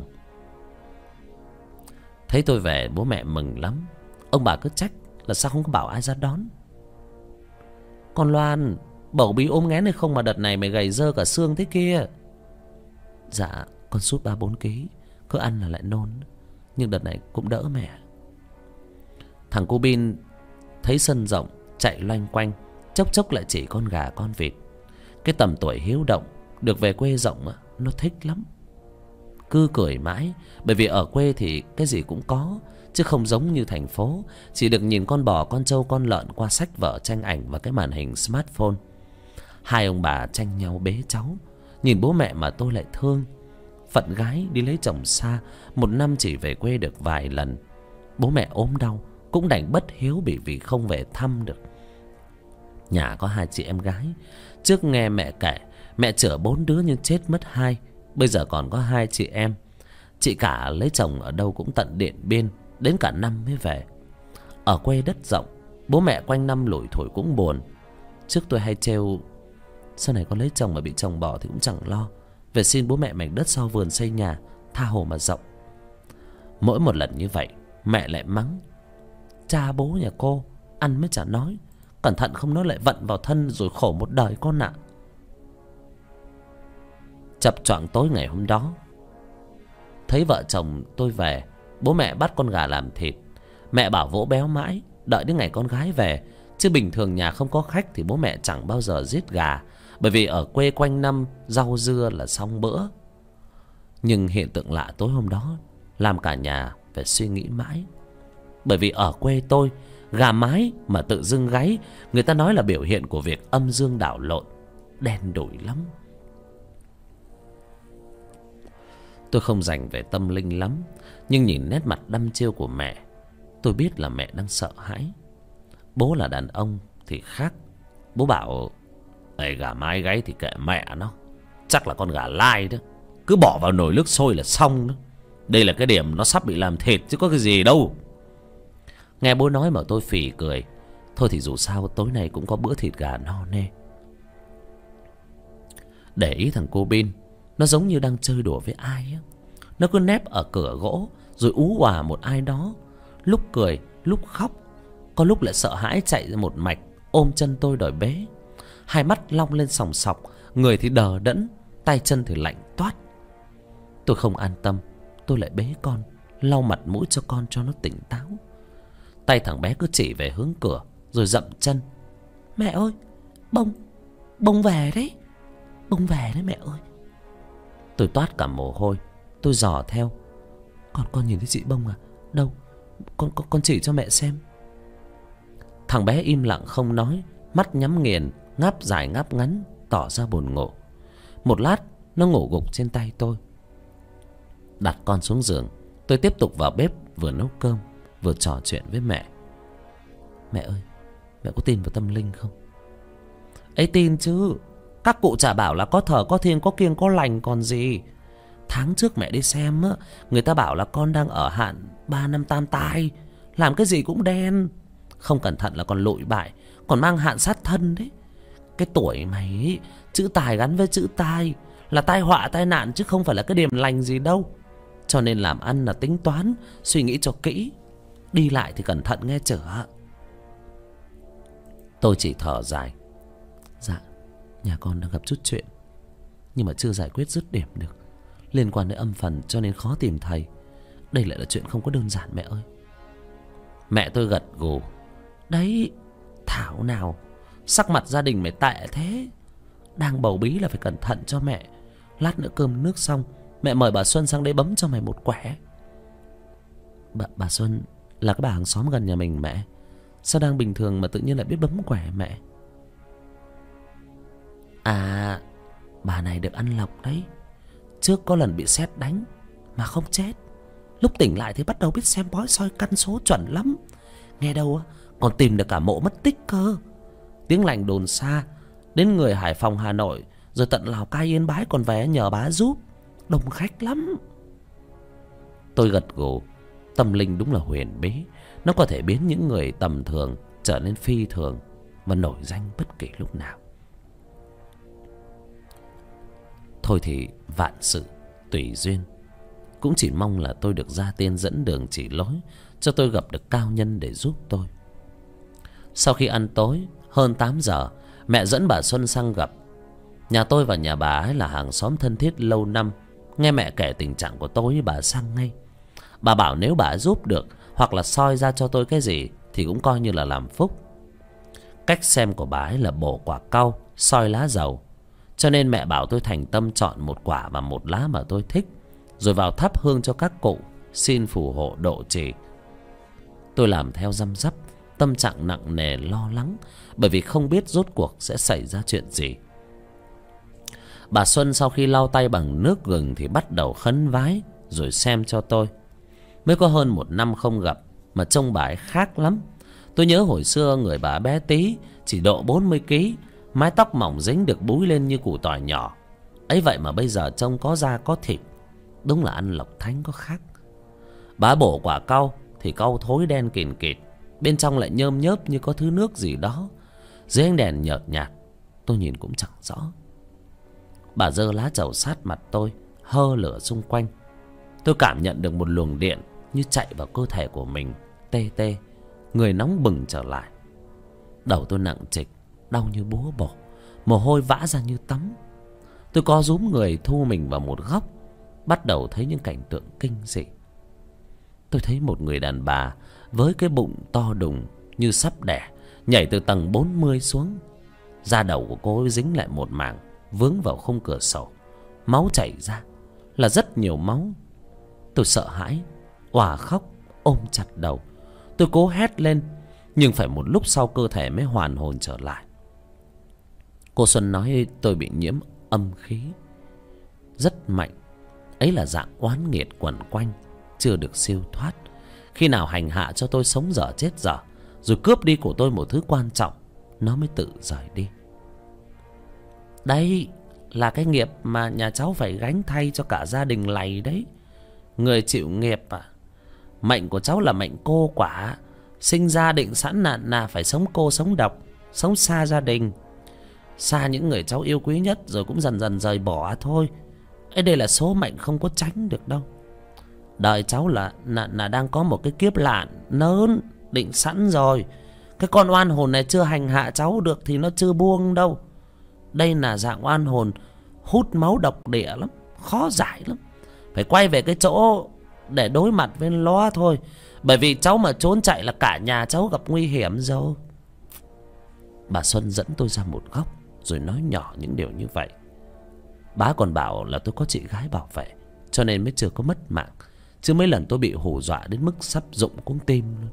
Thấy tôi về bố mẹ mừng lắm. Ông bà cứ trách là sao không có bảo ai ra đón. Con Loan, bầu bí ốm nghén hay không mà đợt này mày gầy dơ cả xương thế kia? Dạ con sút 3-4 ký, cứ ăn là lại nôn, nhưng đợt này cũng đỡ mẹ. Thằng cô Bin thấy sân rộng chạy loanh quanh, chốc chốc lại chỉ con gà con vịt. Cái tầm tuổi hiếu động được về quê rộng nó thích lắm, cứ cười mãi. Bởi vì ở quê thì cái gì cũng có, chứ không giống như thành phố chỉ được nhìn con bò con trâu con lợn qua sách vở tranh ảnh và cái màn hình smartphone. Hai ông bà tranh nhau bế cháu, nhìn bố mẹ mà tôi lại thương. Phận gái đi lấy chồng xa, một năm chỉ về quê được vài lần. Bố mẹ ốm đau cũng đành bất hiếu vì không về thăm được. Nhà có 2 chị em gái. Trước nghe mẹ kể, mẹ chữa 4 đứa nhưng chết mất 2. Bây giờ còn có 2 chị em. Chị cả lấy chồng ở đâu cũng tận Điện Biên, đến cả năm mới về. Ở quê đất rộng, bố mẹ quanh năm lủi thủi cũng buồn. Trước tôi hay trêu, sau này con lấy chồng mà bị chồng bỏ thì cũng chẳng lo, về xin bố mẹ mảnh đất sau vườn xây nhà, tha hồ mà rộng. Mỗi một lần như vậy mẹ lại mắng: cha bố nhà cô ăn mới chả nói, cẩn thận không nó lại vận vào thân rồi khổ một đời con ạ. Chập choạng tối ngày hôm đó, thấy vợ chồng tôi về, bố mẹ bắt con gà làm thịt. Mẹ bảo vỗ béo mãi, đợi đến ngày con gái về, chứ bình thường nhà không có khách thì bố mẹ chẳng bao giờ giết gà, bởi vì ở quê quanh năm rau dưa là xong bữa. Nhưng hiện tượng lạ tối hôm đó làm cả nhà phải suy nghĩ mãi. Bởi vì ở quê tôi, gà mái mà tự dưng gáy, người ta nói là biểu hiện của việc âm dương đảo lộn, đen đủi lắm. Tôi không dành về tâm linh lắm, nhưng nhìn nét mặt đăm chiêu của mẹ, tôi biết là mẹ đang sợ hãi. Bố là đàn ông thì khác. Bố bảo: "Ê, gà mái gáy thì kệ mẹ nó, chắc là con gà lai đó, cứ bỏ vào nồi nước sôi là xong đó. Đây là cái điểm nó sắp bị làm thịt chứ có cái gì đâu." Nghe bố nói mà tôi phì cười. Thôi thì dù sao tối nay cũng có bữa thịt gà no nê. Để ý thằng cô Bin, nó giống như đang chơi đùa với ai á. Nó cứ nép ở cửa gỗ rồi ú òa một ai đó, lúc cười lúc khóc, có lúc lại sợ hãi chạy ra một mạch ôm chân tôi đòi bế. Hai mắt long lên sòng sọc, người thì đờ đẫn, tay chân thì lạnh toát. Tôi không an tâm, tôi lại bế con, lau mặt mũi cho con cho nó tỉnh táo. Tay thằng bé cứ chỉ về hướng cửa rồi dậm chân: "Mẹ ơi, bông về đấy, bông về đấy mẹ ơi." Tôi toát cả mồ hôi, tôi dò theo: Con nhìn thấy chị Bông à? Đâu, con chỉ cho mẹ xem." Thằng bé im lặng không nói, mắt nhắm nghiền, ngáp dài ngáp ngắn, tỏ ra buồn ngủ. Một lát nó ngủ gục trên tay tôi. Đặt con xuống giường, tôi tiếp tục vào bếp vừa nấu cơm vừa trò chuyện với mẹ. "Mẹ ơi, mẹ có tin vào tâm linh không?" "Ấy tin chứ, các cụ chả bảo là có thờ có thiêng có kiêng có lành còn gì. Tháng trước mẹ đi xem á, người ta bảo là con đang ở hạn 3 năm tam tai, làm cái gì cũng đen, không cẩn thận là còn lụi bại, còn mang hạn sát thân đấy. Cái tuổi mày ấy, chữ tài gắn với chữ tai là tai họa tai nạn chứ không phải là cái điểm lành gì đâu. Cho nên làm ăn là tính toán, suy nghĩ cho kỹ, đi lại thì cẩn thận nghe chửa." Tôi chỉ thở dài: "Dạ, nhà con đang gặp chút chuyện, nhưng mà chưa giải quyết dứt điểm được, liên quan đến âm phần cho nên khó tìm thầy. Đây lại là chuyện không có đơn giản mẹ ơi." Mẹ tôi gật gù: "Đấy, thảo nào sắc mặt gia đình mày tệ thế. Đang bầu bí là phải cẩn thận cho mẹ. Lát nữa cơm nước xong, mẹ mời bà Xuân sang đây bấm cho mày một quẻ." Bà Xuân là cái bà hàng xóm gần nhà mình mẹ. Sao đang bình thường mà tự nhiên lại biết bấm quẻ mẹ?" "À, bà này được ăn lộc đấy. Trước có lần bị sét đánh mà không chết, lúc tỉnh lại thì bắt đầu biết xem bói soi căn số chuẩn lắm. Nghe đâu á, còn tìm được cả mộ mất tích cơ. Tiếng lành đồn xa, đến người Hải Phòng, Hà Nội, rồi tận Lào Cai, Yên Bái còn về nhờ bá giúp. Đông khách lắm. Tôi gật gù. Tâm linh đúng là huyền bí. Nó có thể biến những người tầm thường trở nên phi thường và nổi danh bất kỳ lúc nào. Thôi thì vạn sự tùy duyên. Cũng chỉ mong là tôi được ra tiên dẫn đường chỉ lối, cho tôi gặp được cao nhân để giúp tôi. Sau khi ăn tối, hơn 8 giờ, mẹ dẫn bà Xuân sang gặp. Nhà tôi và nhà bà ấy là hàng xóm thân thiết lâu năm. Nghe mẹ kể tình trạng của tôi, bà sang ngay. Bà bảo nếu bà giúp được hoặc là soi ra cho tôi cái gì thì cũng coi như là làm phúc. Cách xem của bà ấy là bổ quả cau, soi lá dầu. Cho nên mẹ bảo tôi thành tâm chọn một quả và một lá mà tôi thích, rồi vào thắp hương cho các cụ, xin phù hộ độ trì. Tôi làm theo răm rắp, tâm trạng nặng nề lo lắng, bởi vì không biết rốt cuộc sẽ xảy ra chuyện gì. Bà Xuân sau khi lau tay bằng nước gừng thì bắt đầu khấn vái, rồi xem cho tôi. Mới có hơn 1 năm không gặp mà trông bà ấy khác lắm. Tôi nhớ hồi xưa người bà bé tí, chỉ độ 40 kg, mái tóc mỏng dính được búi lên như củ tỏi nhỏ. Ấy vậy mà bây giờ trông có da có thịt. Đúng là ăn lộc thánh có khác. Bà bổ quả cau thì cau thối đen kìn kịt, bên trong lại nhơm nhớp như có thứ nước gì đó. Dưới ánh đèn nhợt nhạt, tôi nhìn cũng chẳng rõ. Bà giơ lá trầu sát mặt tôi, hơ lửa xung quanh. Tôi cảm nhận được một luồng điện như chạy vào cơ thể của mình, tê tê, người nóng bừng trở lại. Đầu tôi nặng trịch, đau như búa bổ, mồ hôi vã ra như tắm. Tôi co rúm người thu mình vào một góc, bắt đầu thấy những cảnh tượng kinh dị. Tôi thấy một người đàn bà với cái bụng to đùng như sắp đẻ nhảy từ tầng 40 xuống. Da đầu của cô ấy dính lại một mảng, vướng vào khung cửa sổ. Máu chảy ra, là rất nhiều máu. Tôi sợ hãi, òa khóc, ôm chặt đầu. Tôi cố hét lên, nhưng phải một lúc sau cơ thể mới hoàn hồn trở lại. Cô Xuân nói tôi bị nhiễm âm khí rất mạnh. Ấy là dạng oán nghiệt quẩn quanh, chưa được siêu thoát. Khi nào hành hạ cho tôi sống dở chết dở, rồi cướp đi của tôi một thứ quan trọng, nó mới tự rời đi. Đây là cái nghiệp mà nhà cháu phải gánh thay cho cả gia đình lầy đấy. Người chịu nghiệp à? Mệnh của cháu là mệnh cô quả, sinh ra định sẵn là phải sống cô sống độc, sống xa gia đình, xa những người cháu yêu quý nhất, rồi cũng dần dần rời bỏ thôi. Ấy đây là số mệnh không có tránh được đâu. Đời cháu là đang có một cái kiếp lạn lớn định sẵn rồi. Cái con oan hồn này chưa hành hạ cháu được thì nó chưa buông đâu. Đây là dạng oan hồn hút máu độc địa lắm, khó giải lắm. Phải quay về cái chỗ để đối mặt với nó thôi. Bởi vì cháu mà trốn chạy là cả nhà cháu gặp nguy hiểm rồi. Bà Xuân dẫn tôi ra một góc, rồi nói nhỏ những điều như vậy. Bá còn bảo là tôi có chị gái bảo vệ, cho nên mới chưa có mất mạng. Chứ mấy lần tôi bị hù dọa đến mức sắp rụng cuống tim luôn.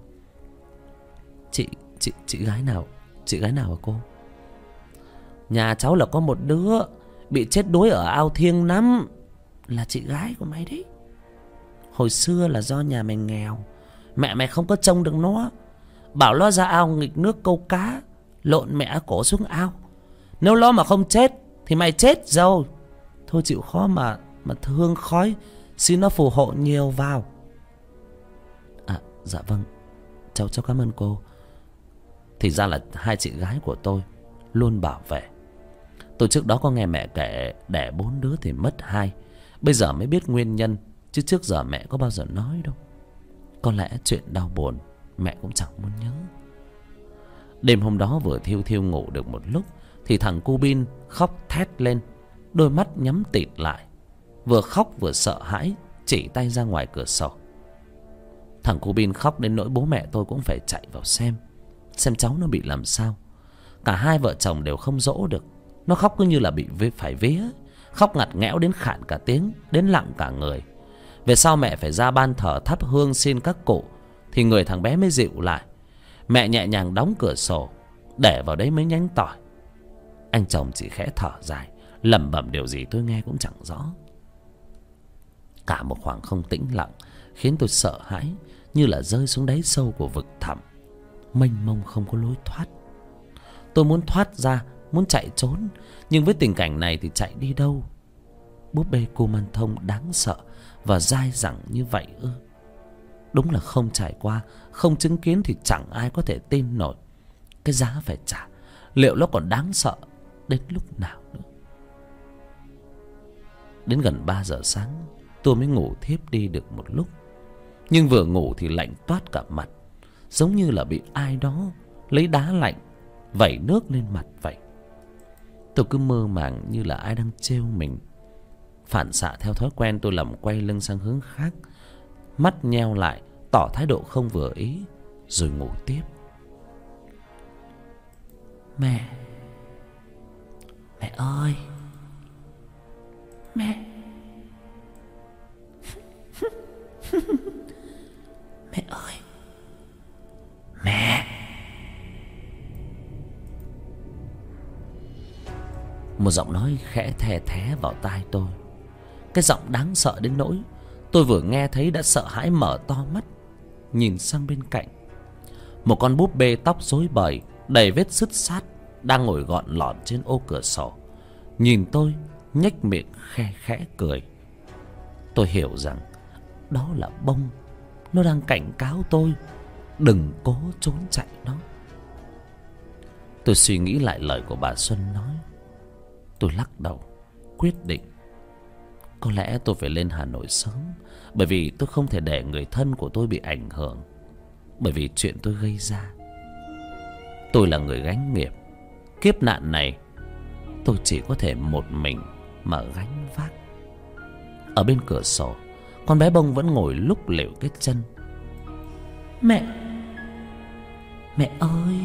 Chị gái nào? Chị gái nào hả cô? Nhà cháu là có một đứa bị chết đuối ở ao Thiêng Năm, là chị gái của mày đấy. Hồi xưa là do nhà mày nghèo, mẹ mày không có trông được nó, bảo nó ra ao nghịch nước câu cá, lộn mẹ cổ xuống ao. Nếu nó mà không chết thì mày chết rồi. Thôi chịu khó mà thương khói, xin nó phù hộ nhiều vào. À dạ vâng, cháu cảm ơn cô. Thì ra là hai chị gái của tôi luôn bảo vệ. Tôi trước đó có nghe mẹ kể đẻ 4 đứa thì mất 2. Bây giờ mới biết nguyên nhân, chứ trước giờ mẹ có bao giờ nói đâu. Có lẽ chuyện đau buồn mẹ cũng chẳng muốn nhớ. Đêm hôm đó vừa thiêu ngủ được một lúc thì thằng cu Bin khóc thét lên, đôi mắt nhắm tịt lại, vừa khóc vừa sợ hãi, chỉ tay ra ngoài cửa sổ. Thằng cu Bin khóc đến nỗi bố mẹ tôi cũng phải chạy vào xem cháu nó bị làm sao. Cả hai vợ chồng đều không dỗ được. Nó khóc cứ như là bị phải vía, khóc ngặt nghẽo đến khản cả tiếng, đến lặng cả người. Về sau mẹ phải ra ban thờ thắp hương xin các cụ thì người thằng bé mới dịu lại. Mẹ nhẹ nhàng đóng cửa sổ, để vào đấy mấy nhánh tỏi. Anh chồng chỉ khẽ thở dài, lẩm bẩm điều gì tôi nghe cũng chẳng rõ. Cả một khoảng không tĩnh lặng khiến tôi sợ hãi, như là rơi xuống đáy sâu của vực thẳm. mênh mông không có lối thoát. Tôi muốn thoát ra, muốn chạy trốn, nhưng với tình cảnh này thì chạy đi đâu? Búp bê Kumanthong đáng sợ và dai dẳng như vậy ư? Đúng là không trải qua, không chứng kiến thì chẳng ai có thể tin nổi. Cái giá phải trả, liệu nó còn đáng sợ đến lúc nào nữa? Đến gần 3 giờ sáng tôi mới ngủ thiếp đi được một lúc. Nhưng vừa ngủ thì lạnh toát cả mặt, giống như là bị ai đó lấy đá lạnh vẩy nước lên mặt vậy. Tôi cứ mơ màng như là ai đang trêu mình. Phản xạ theo thói quen, tôi làm quay lưng sang hướng khác, mắt nheo lại tỏ thái độ không vừa ý, rồi ngủ tiếp. Mẹ ơi, mẹ. Mẹ ơi, mẹ. Một giọng nói khẽ thè thé vào tai tôi. Cái giọng đáng sợ đến nỗi tôi vừa nghe thấy đã sợ hãi mở to mắt, nhìn sang bên cạnh. Một con búp bê tóc rối bời, đầy vết sứt sát, đang ngồi gọn lọn trên ô cửa sổ, nhìn tôi nhếch miệng khe khẽ cười. Tôi hiểu rằng đó là Bông. Nó đang cảnh cáo tôi đừng cố trốn chạy nó. Tôi suy nghĩ lại lời của bà Xuân nói. Tôi lắc đầu, quyết định có lẽ tôi phải lên Hà Nội sớm, bởi vì tôi không thể để người thân của tôi bị ảnh hưởng bởi vì chuyện tôi gây ra. Tôi là người gánh nghiệp, kiếp nạn này tôi chỉ có thể một mình mà gánh vác. Ở bên cửa sổ, con bé Bông vẫn ngồi lúc lịu cái chân. Mẹ ơi.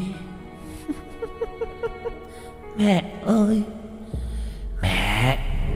Mẹ ơi, mẹ.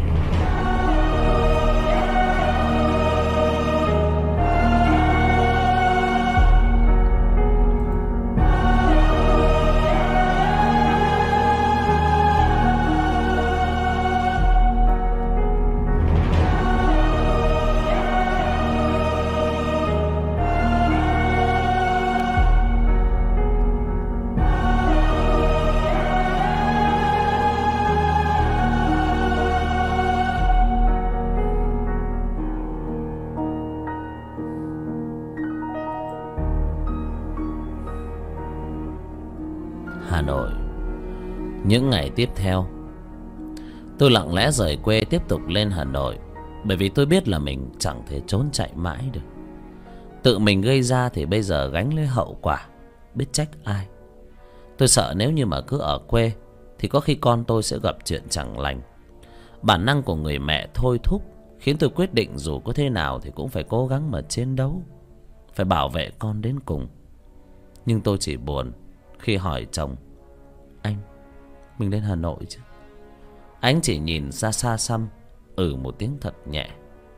Hà Nội. Những ngày tiếp theo, tôi lặng lẽ rời quê tiếp tục lên Hà Nội, bởi vì tôi biết là mình chẳng thể trốn chạy mãi được. Tự mình gây ra thì bây giờ gánh lấy hậu quả, biết trách ai. Tôi sợ nếu như mà cứ ở quê thì có khi con tôi sẽ gặp chuyện chẳng lành. Bản năng của người mẹ thôi thúc khiến tôi quyết định dù có thế nào thì cũng phải cố gắng mà chiến đấu, phải bảo vệ con đến cùng. Nhưng tôi chỉ buồn khi hỏi chồng: anh, mình lên Hà Nội chứ? Anh chỉ nhìn ra xa xăm, một tiếng thật nhẹ.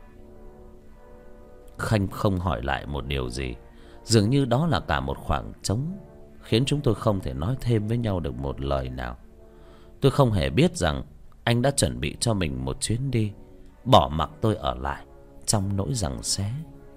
Khanh không hỏi lại một điều gì. Dường như đó là cả một khoảng trống, khiến chúng tôi không thể nói thêm với nhau được một lời nào. Tôi không hề biết rằng anh đã chuẩn bị cho mình một chuyến đi, bỏ mặc tôi ở lại trong nỗi giằng xé.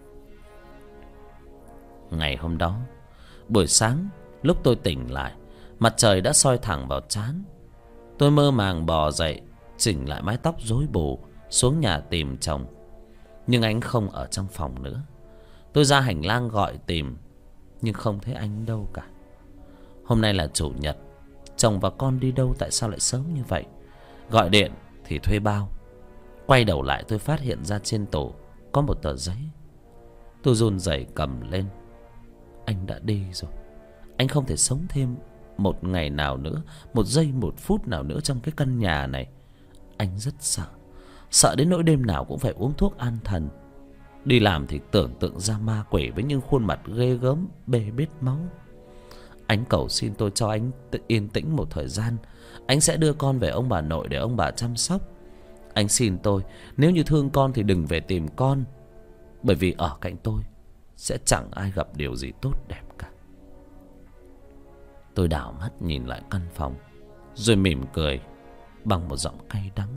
Ngày hôm đó, buổi sáng, lúc tôi tỉnh lại, mặt trời đã soi thẳng vào trán. Tôi mơ màng bò dậy, chỉnh lại mái tóc rối bù, xuống nhà tìm chồng. Nhưng anh không ở trong phòng nữa. Tôi ra hành lang gọi tìm, nhưng không thấy anh đâu cả. Hôm nay là chủ nhật, chồng và con đi đâu tại sao lại sớm như vậy? Gọi điện thì thuê bao. Quay đầu lại tôi phát hiện ra trên tủ có một tờ giấy. Tôi run rẩy cầm lên. Anh đã đi rồi. Anh không thể sống thêm một ngày nào nữa, một giây một phút nào nữa trong cái căn nhà này. Anh rất sợ, sợ đến nỗi đêm nào cũng phải uống thuốc an thần. Đi làm thì tưởng tượng ra ma quỷ với những khuôn mặt ghê gớm, bê bết máu. Anh cầu xin tôi cho anh yên tĩnh một thời gian. Anh sẽ đưa con về ông bà nội để ông bà chăm sóc. Anh xin tôi, nếu như thương con thì đừng về tìm con, bởi vì ở cạnh tôi sẽ chẳng ai gặp điều gì tốt đẹp cả. Tôi đảo mắt nhìn lại căn phòng, rồi mỉm cười bằng một giọng cay đắng.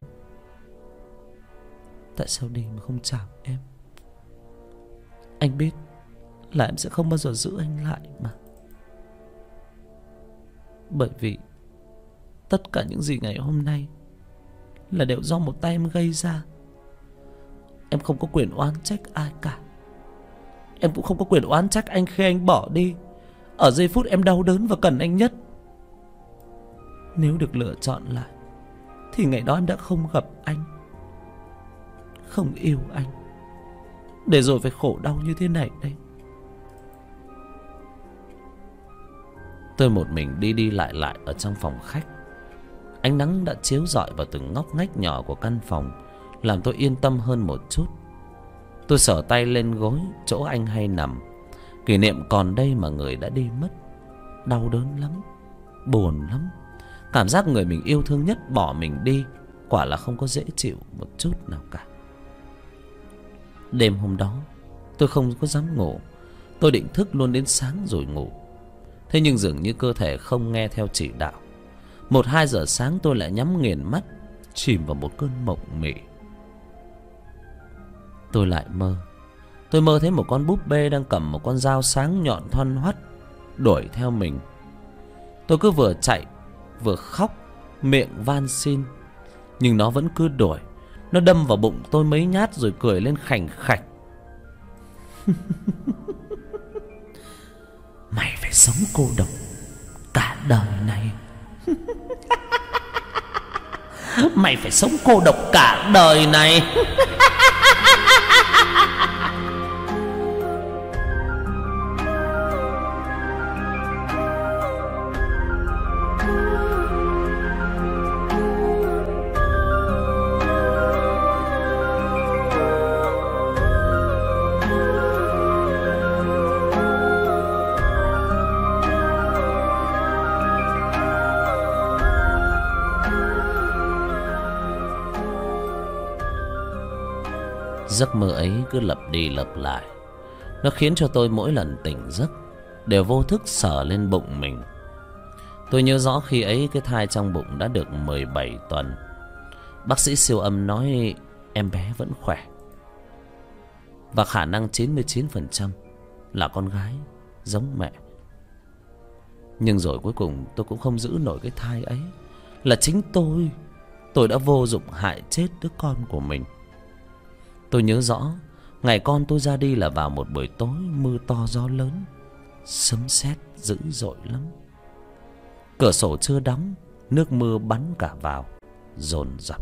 Tại sao đi mà không chào em? Anh biết là em sẽ không bao giờ giữ anh lại mà. Bởi vì tất cả những gì ngày hôm nay là đều do một tay em gây ra. Em không có quyền oán trách ai cả. Em cũng không có quyền oán trách anh khi anh bỏ đi ở giây phút em đau đớn và cần anh nhất. Nếu được lựa chọn lại thì ngày đó em đã không gặp anh, không yêu anh, để rồi phải khổ đau như thế này đây. Tôi một mình đi đi lại lại ở trong phòng khách. Ánh nắng đã chiếu rọi vào từng ngóc ngách nhỏ của căn phòng, làm tôi yên tâm hơn một chút. Tôi sờ tay lên gối chỗ anh hay nằm. Kỷ niệm còn đây mà người đã đi mất. Đau đớn lắm, buồn lắm. Cảm giác người mình yêu thương nhất bỏ mình đi quả là không có dễ chịu một chút nào cả. Đêm hôm đó tôi không có dám ngủ. Tôi định thức luôn đến sáng rồi ngủ. Thế nhưng dường như cơ thể không nghe theo chỉ đạo. 1-2 giờ sáng tôi lại nhắm nghiền mắt, chìm vào một cơn mộng mị. Tôi lại mơ. Tôi mơ thấy một con búp bê đang cầm một con dao sáng nhọn thoăn thoắt đuổi theo mình. Tôi cứ vừa chạy vừa khóc, miệng van xin, nhưng nó vẫn cứ đuổi. Nó đâm vào bụng tôi mấy nhát rồi cười lên khành khạch. Mày phải sống cô độc cả đời này. Mày phải sống cô độc cả đời này. Giấc mơ ấy cứ lặp đi lặp lại. Nó khiến cho tôi mỗi lần tỉnh giấc đều vô thức sờ lên bụng mình. Tôi nhớ rõ khi ấy cái thai trong bụng đã được 17 tuần. Bác sĩ siêu âm nói em bé vẫn khỏe và khả năng 99% là con gái giống mẹ. Nhưng rồi cuối cùng tôi cũng không giữ nổi cái thai ấy. Là chính tôi đã vô dụng hại chết đứa con của mình. Tôi nhớ rõ ngày con tôi ra đi là vào một buổi tối mưa to gió lớn, sấm sét dữ dội lắm. Cửa sổ chưa đóng, nước mưa bắn cả vào dồn dập.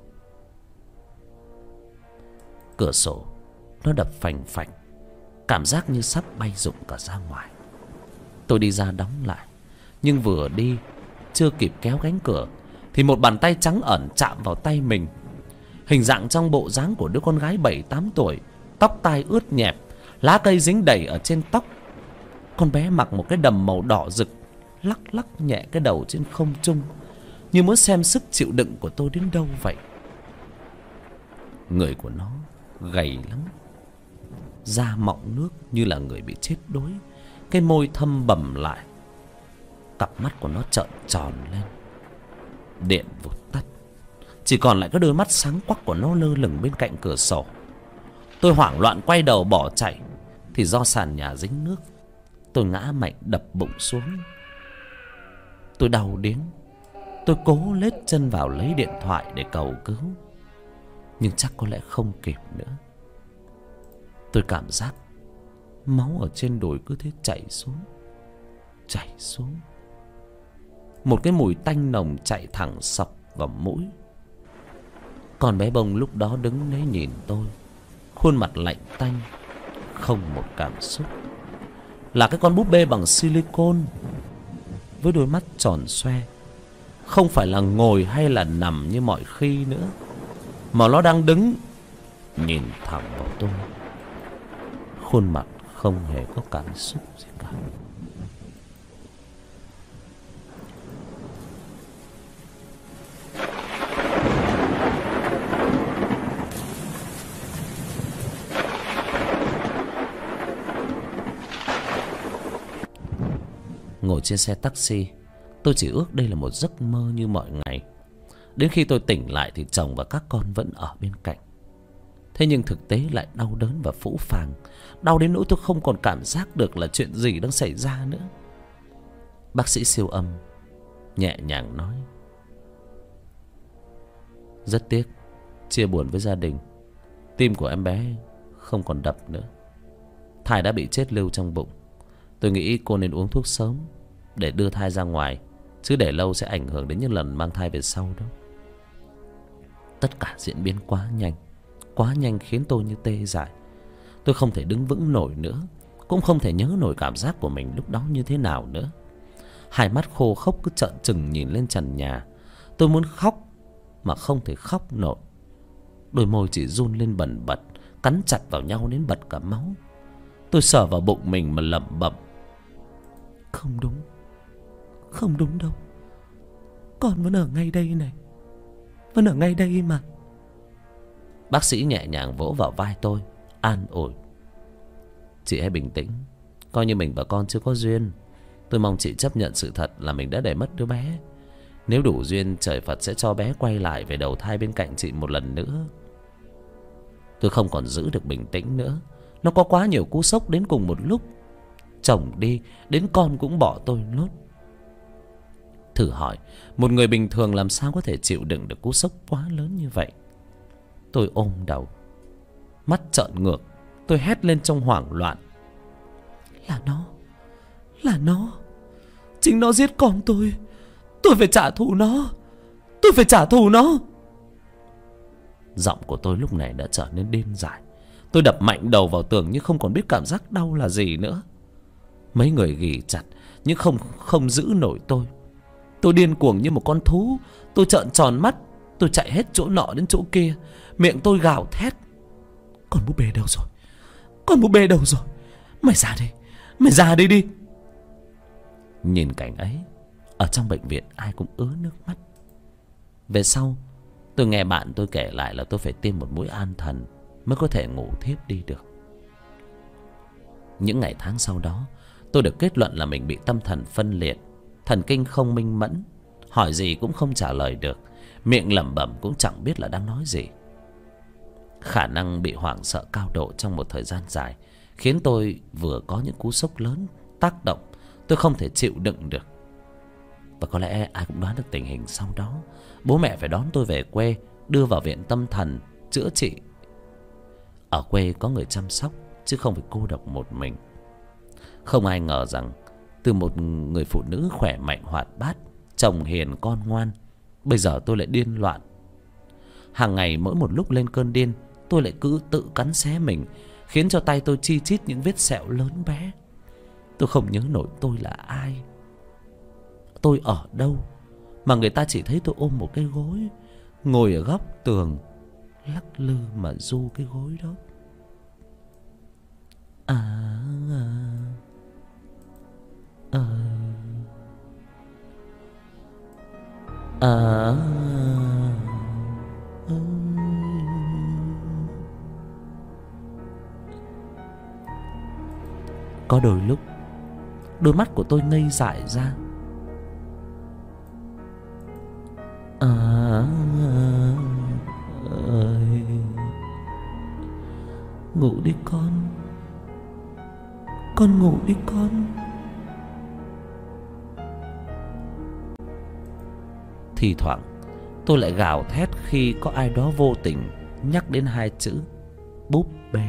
Cửa sổ nó đập phành phành, cảm giác như sắp bay rụng cả ra ngoài. Tôi đi ra đóng lại, nhưng vừa đi chưa kịp kéo cánh cửa thì một bàn tay trắng ẩn chạm vào tay mình. Hình dạng trong bộ dáng của đứa con gái 7-8 tuổi, tóc tai ướt nhẹp, lá cây dính đầy ở trên tóc. Con bé mặc một cái đầm màu đỏ rực, lắc lắc nhẹ cái đầu trên không trung, như muốn xem sức chịu đựng của tôi đến đâu vậy. Người của nó gầy lắm, da mọng nước như là người bị chết đuối, cái môi thâm bầm lại, cặp mắt của nó trợn tròn lên. Điện vụt tắt, chỉ còn lại cái đôi mắt sáng quắc của nó lơ lửng bên cạnh cửa sổ. Tôi hoảng loạn quay đầu bỏ chạy thì do sàn nhà dính nước, tôi ngã mạnh đập bụng xuống. Tôi đau điếng. Tôi cố lết chân vào lấy điện thoại để cầu cứu, nhưng chắc có lẽ không kịp nữa. Tôi cảm giác máu ở trên đùi cứ thế chảy xuống. Một cái mùi tanh nồng chạy thẳng sộc vào mũi. Con bé bông lúc đó đứng đấy nhìn tôi, khuôn mặt lạnh tanh, không một cảm xúc. Là cái con búp bê bằng silicone với đôi mắt tròn xoe, không phải là ngồi hay là nằm như mọi khi nữa, mà nó đang đứng nhìn thẳng vào tôi. Khuôn mặt không hề có cảm xúc gì cả. Ngồi trên xe taxi, tôi chỉ ước đây là một giấc mơ như mọi ngày. Đến khi tôi tỉnh lại thì chồng và các con vẫn ở bên cạnh. Thế nhưng thực tế lại đau đớn và phũ phàng, đau đến nỗi tôi không còn cảm giác được là chuyện gì đang xảy ra nữa. Bác sĩ siêu âm nhẹ nhàng nói: rất tiếc, chia buồn với gia đình. Tim của em bé không còn đập nữa. Thai đã bị chết lưu trong bụng. Tôi nghĩ cô nên uống thuốc sớm để đưa thai ra ngoài, chứ để lâu sẽ ảnh hưởng đến những lần mang thai về sau đó. Tất cả diễn biến quá nhanh khiến tôi như tê dại. Tôi không thể đứng vững nổi nữa, cũng không thể nhớ nổi cảm giác của mình lúc đó như thế nào nữa. Hai mắt khô khốc cứ trợn trừng nhìn lên trần nhà. Tôi muốn khóc mà không thể khóc nổi. Đôi môi chỉ run lên bần bật, cắn chặt vào nhau đến bật cả máu. Tôi sờ vào bụng mình mà lẩm bẩm: không đúng đâu. Con vẫn ở ngay đây này, vẫn ở ngay đây mà. Bác sĩ nhẹ nhàng vỗ vào vai tôi, an ủi: chị hãy bình tĩnh, coi như mình và con chưa có duyên. Tôi mong chị chấp nhận sự thật là mình đã để mất đứa bé. Nếu đủ duyên, trời Phật sẽ cho bé quay lại về đầu thai bên cạnh chị một lần nữa. Tôi không còn giữ được bình tĩnh nữa. Nó có quá nhiều cú sốc đến cùng một lúc. Chồng đi, đến con cũng bỏ tôi nốt. Thử hỏi, một người bình thường làm sao có thể chịu đựng được cú sốc quá lớn như vậy? Tôi ôm đầu, mắt trợn ngược. Tôi hét lên trong hoảng loạn: Là nó. Chính nó giết con tôi. Tôi phải trả thù nó. Giọng của tôi lúc này đã trở nên điên dại. Tôi đập mạnh đầu vào tường nhưng không còn biết cảm giác đau là gì nữa. Mấy người ghì chặt nhưng không giữ nổi tôi. Tôi điên cuồng như một con thú. Tôi trợn tròn mắt. Tôi chạy hết chỗ nọ đến chỗ kia. Miệng tôi gào thét: con búp bê đâu rồi? Mày ra đây đi. Nhìn cảnh ấy, ở trong bệnh viện ai cũng ứa nước mắt. Về sau, tôi nghe bạn tôi kể lại là tôi phải tiêm một mũi an thần mới có thể ngủ thiếp đi được. Những ngày tháng sau đó, tôi được kết luận là mình bị tâm thần phân liệt, thần kinh không minh mẫn, hỏi gì cũng không trả lời được, miệng lẩm bẩm cũng chẳng biết là đang nói gì. Khả năng bị hoảng sợ cao độ trong một thời gian dài khiến tôi vừa có những cú sốc lớn tác động, tôi không thể chịu đựng được. Và có lẽ ai cũng đoán được tình hình sau đó. Bố mẹ phải đón tôi về quê, đưa vào viện tâm thần chữa trị. Ở quê có người chăm sóc, chứ không phải cô độc một mình. Không ai ngờ rằng từ một người phụ nữ khỏe mạnh hoạt bát, chồng hiền con ngoan, bây giờ tôi lại điên loạn. Hàng ngày mỗi một lúc lên cơn điên, tôi lại cứ tự cắn xé mình, khiến cho tay tôi chi chít những vết sẹo lớn bé. Tôi không nhớ nổi tôi là ai, tôi ở đâu, mà người ta chỉ thấy tôi ôm một cái gối, ngồi ở góc tường, lắc lư mà ru cái gối đó. Có đôi lúc đôi mắt của tôi ngây dại ra. Ngủ đi con ngủ đi con. Thì thoảng tôi lại gào thét khi có ai đó vô tình nhắc đến hai chữ búp bê.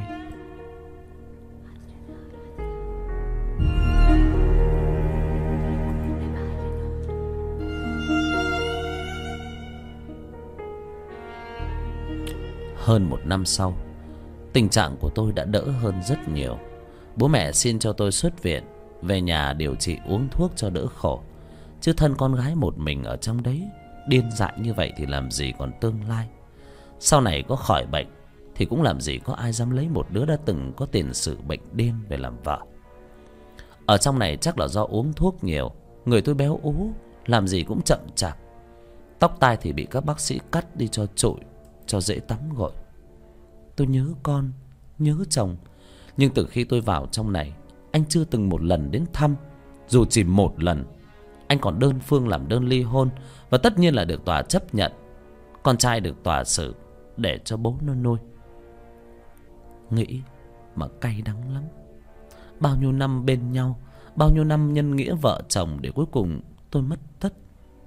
Hơn một năm sau, tình trạng của tôi đã đỡ hơn rất nhiều. Bố mẹ xin cho tôi xuất viện, về nhà điều trị uống thuốc cho đỡ khổ. Chứ thân con gái một mình ở trong đấy, điên dại như vậy thì làm gì còn tương lai. Sau này có khỏi bệnh thì cũng làm gì có ai dám lấy một đứa đã từng có tiền sử bệnh điên về làm vợ. Ở trong này chắc là do uống thuốc nhiều, người tôi béo ú, làm gì cũng chậm chạp. Tóc tai thì bị các bác sĩ cắt đi cho trụi, cho dễ tắm gội. Tôi nhớ con, nhớ chồng, nhưng từ khi tôi vào trong này, anh chưa từng một lần đến thăm. Dù chỉ một lần, anh còn đơn phương làm đơn ly hôn, và tất nhiên là được tòa chấp nhận. Con trai được tòa xử để cho bố nó nuôi. Nghĩ mà cay đắng lắm. Bao nhiêu năm bên nhau, bao nhiêu năm nhân nghĩa vợ chồng, để cuối cùng tôi mất tất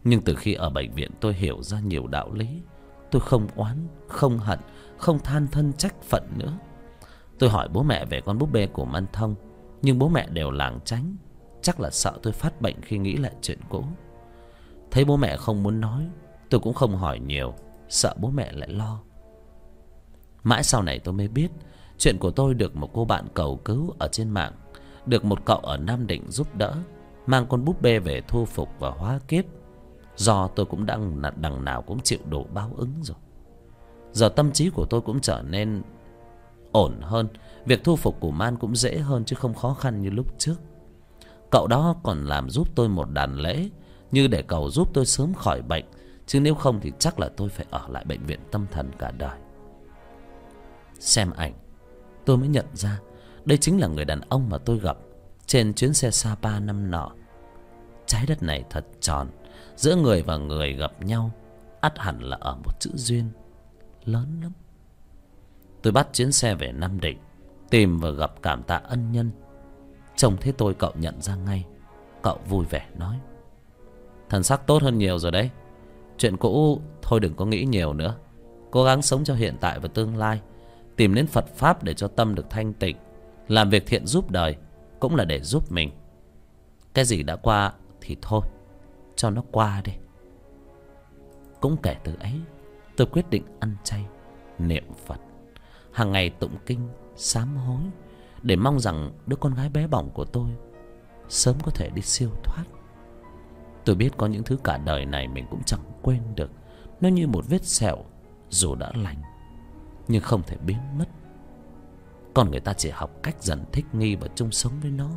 Nhưng từ khi ở bệnh viện tôi hiểu ra nhiều đạo lý. Tôi không oán, không hận, không than thân trách phận nữa. Tôi hỏi bố mẹ về con búp bê của Man Thông, nhưng bố mẹ đều lảng tránh. Chắc là sợ tôi phát bệnh khi nghĩ lại chuyện cũ. Thấy bố mẹ không muốn nói, tôi cũng không hỏi nhiều, sợ bố mẹ lại lo. Mãi sau này tôi mới biết chuyện của tôi được một cô bạn cầu cứu ở trên mạng, được một cậu ở Nam Định giúp đỡ, mang con búp bê về thu phục và hóa kiếp. Do tôi cũng đằng nào cũng chịu đổ báo ứng rồi. Giờ tâm trí của tôi cũng trở nên ổn hơn. Việc thu phục của Man cũng dễ hơn chứ không khó khăn như lúc trước. Cậu đó còn làm giúp tôi một đàn lễ, như để cầu giúp tôi sớm khỏi bệnh. Chứ nếu không thì chắc là tôi phải ở lại bệnh viện tâm thần cả đời. Xem ảnh, tôi mới nhận ra đây chính là người đàn ông mà tôi gặp trên chuyến xe Sapa năm nọ. Trái đất này thật tròn, giữa người và người gặp nhau ắt hẳn là ở một chữ duyên lớn lắm. Tôi bắt chuyến xe về Nam Định, tìm và gặp cảm tạ ân nhân. Trông thấy tôi cậu nhận ra ngay. Cậu vui vẻ nói: thần sắc tốt hơn nhiều rồi đấy. Chuyện cũ thôi đừng có nghĩ nhiều nữa. Cố gắng sống cho hiện tại và tương lai. Tìm đến Phật Pháp để cho tâm được thanh tịnh. Làm việc thiện giúp đời cũng là để giúp mình. Cái gì đã qua thì thôi, cho nó qua đi. Cũng kể từ ấy, tôi quyết định ăn chay, niệm Phật, hàng ngày tụng kinh, sám hối, để mong rằng đứa con gái bé bỏng của tôi sớm có thể đi siêu thoát. Tôi biết có những thứ cả đời này mình cũng chẳng quên được. Nó như một vết sẹo, dù đã lành nhưng không thể biến mất. Còn người ta chỉ học cách dần thích nghi và chung sống với nó.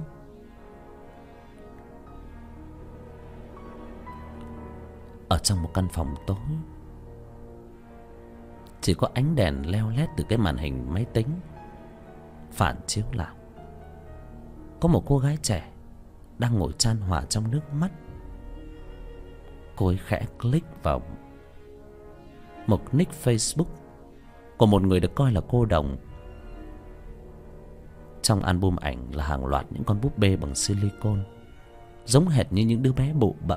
Ở trong một căn phòng tối, chỉ có ánh đèn leo lét từ cái màn hình máy tính phản chiếu lại. Có một cô gái trẻ đang ngồi chan hòa trong nước mắt. Cô ấy khẽ click vào một nick Facebook của một người được coi là cô đồng. Trong album ảnh là hàng loạt những con búp bê bằng silicone, giống hệt như những đứa bé bụ bẫm,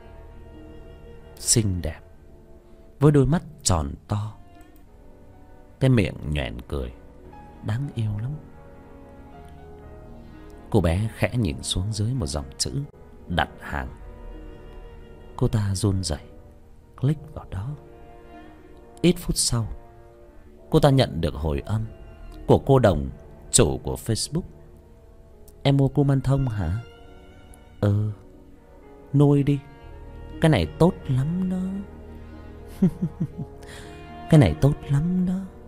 xinh đẹp, với đôi mắt tròn to, cái miệng nhoẻn cười, đáng yêu lắm. Cô bé khẽ nhìn xuống dưới một dòng chữ đặt hàng. Cô ta run rẩy click vào đó. Ít phút sau, cô ta nhận được hồi âm của cô đồng, chủ của Facebook. Em mua cô Man Thông hả? Nuôi đi, cái này tốt lắm đó. Cái này tốt lắm đó.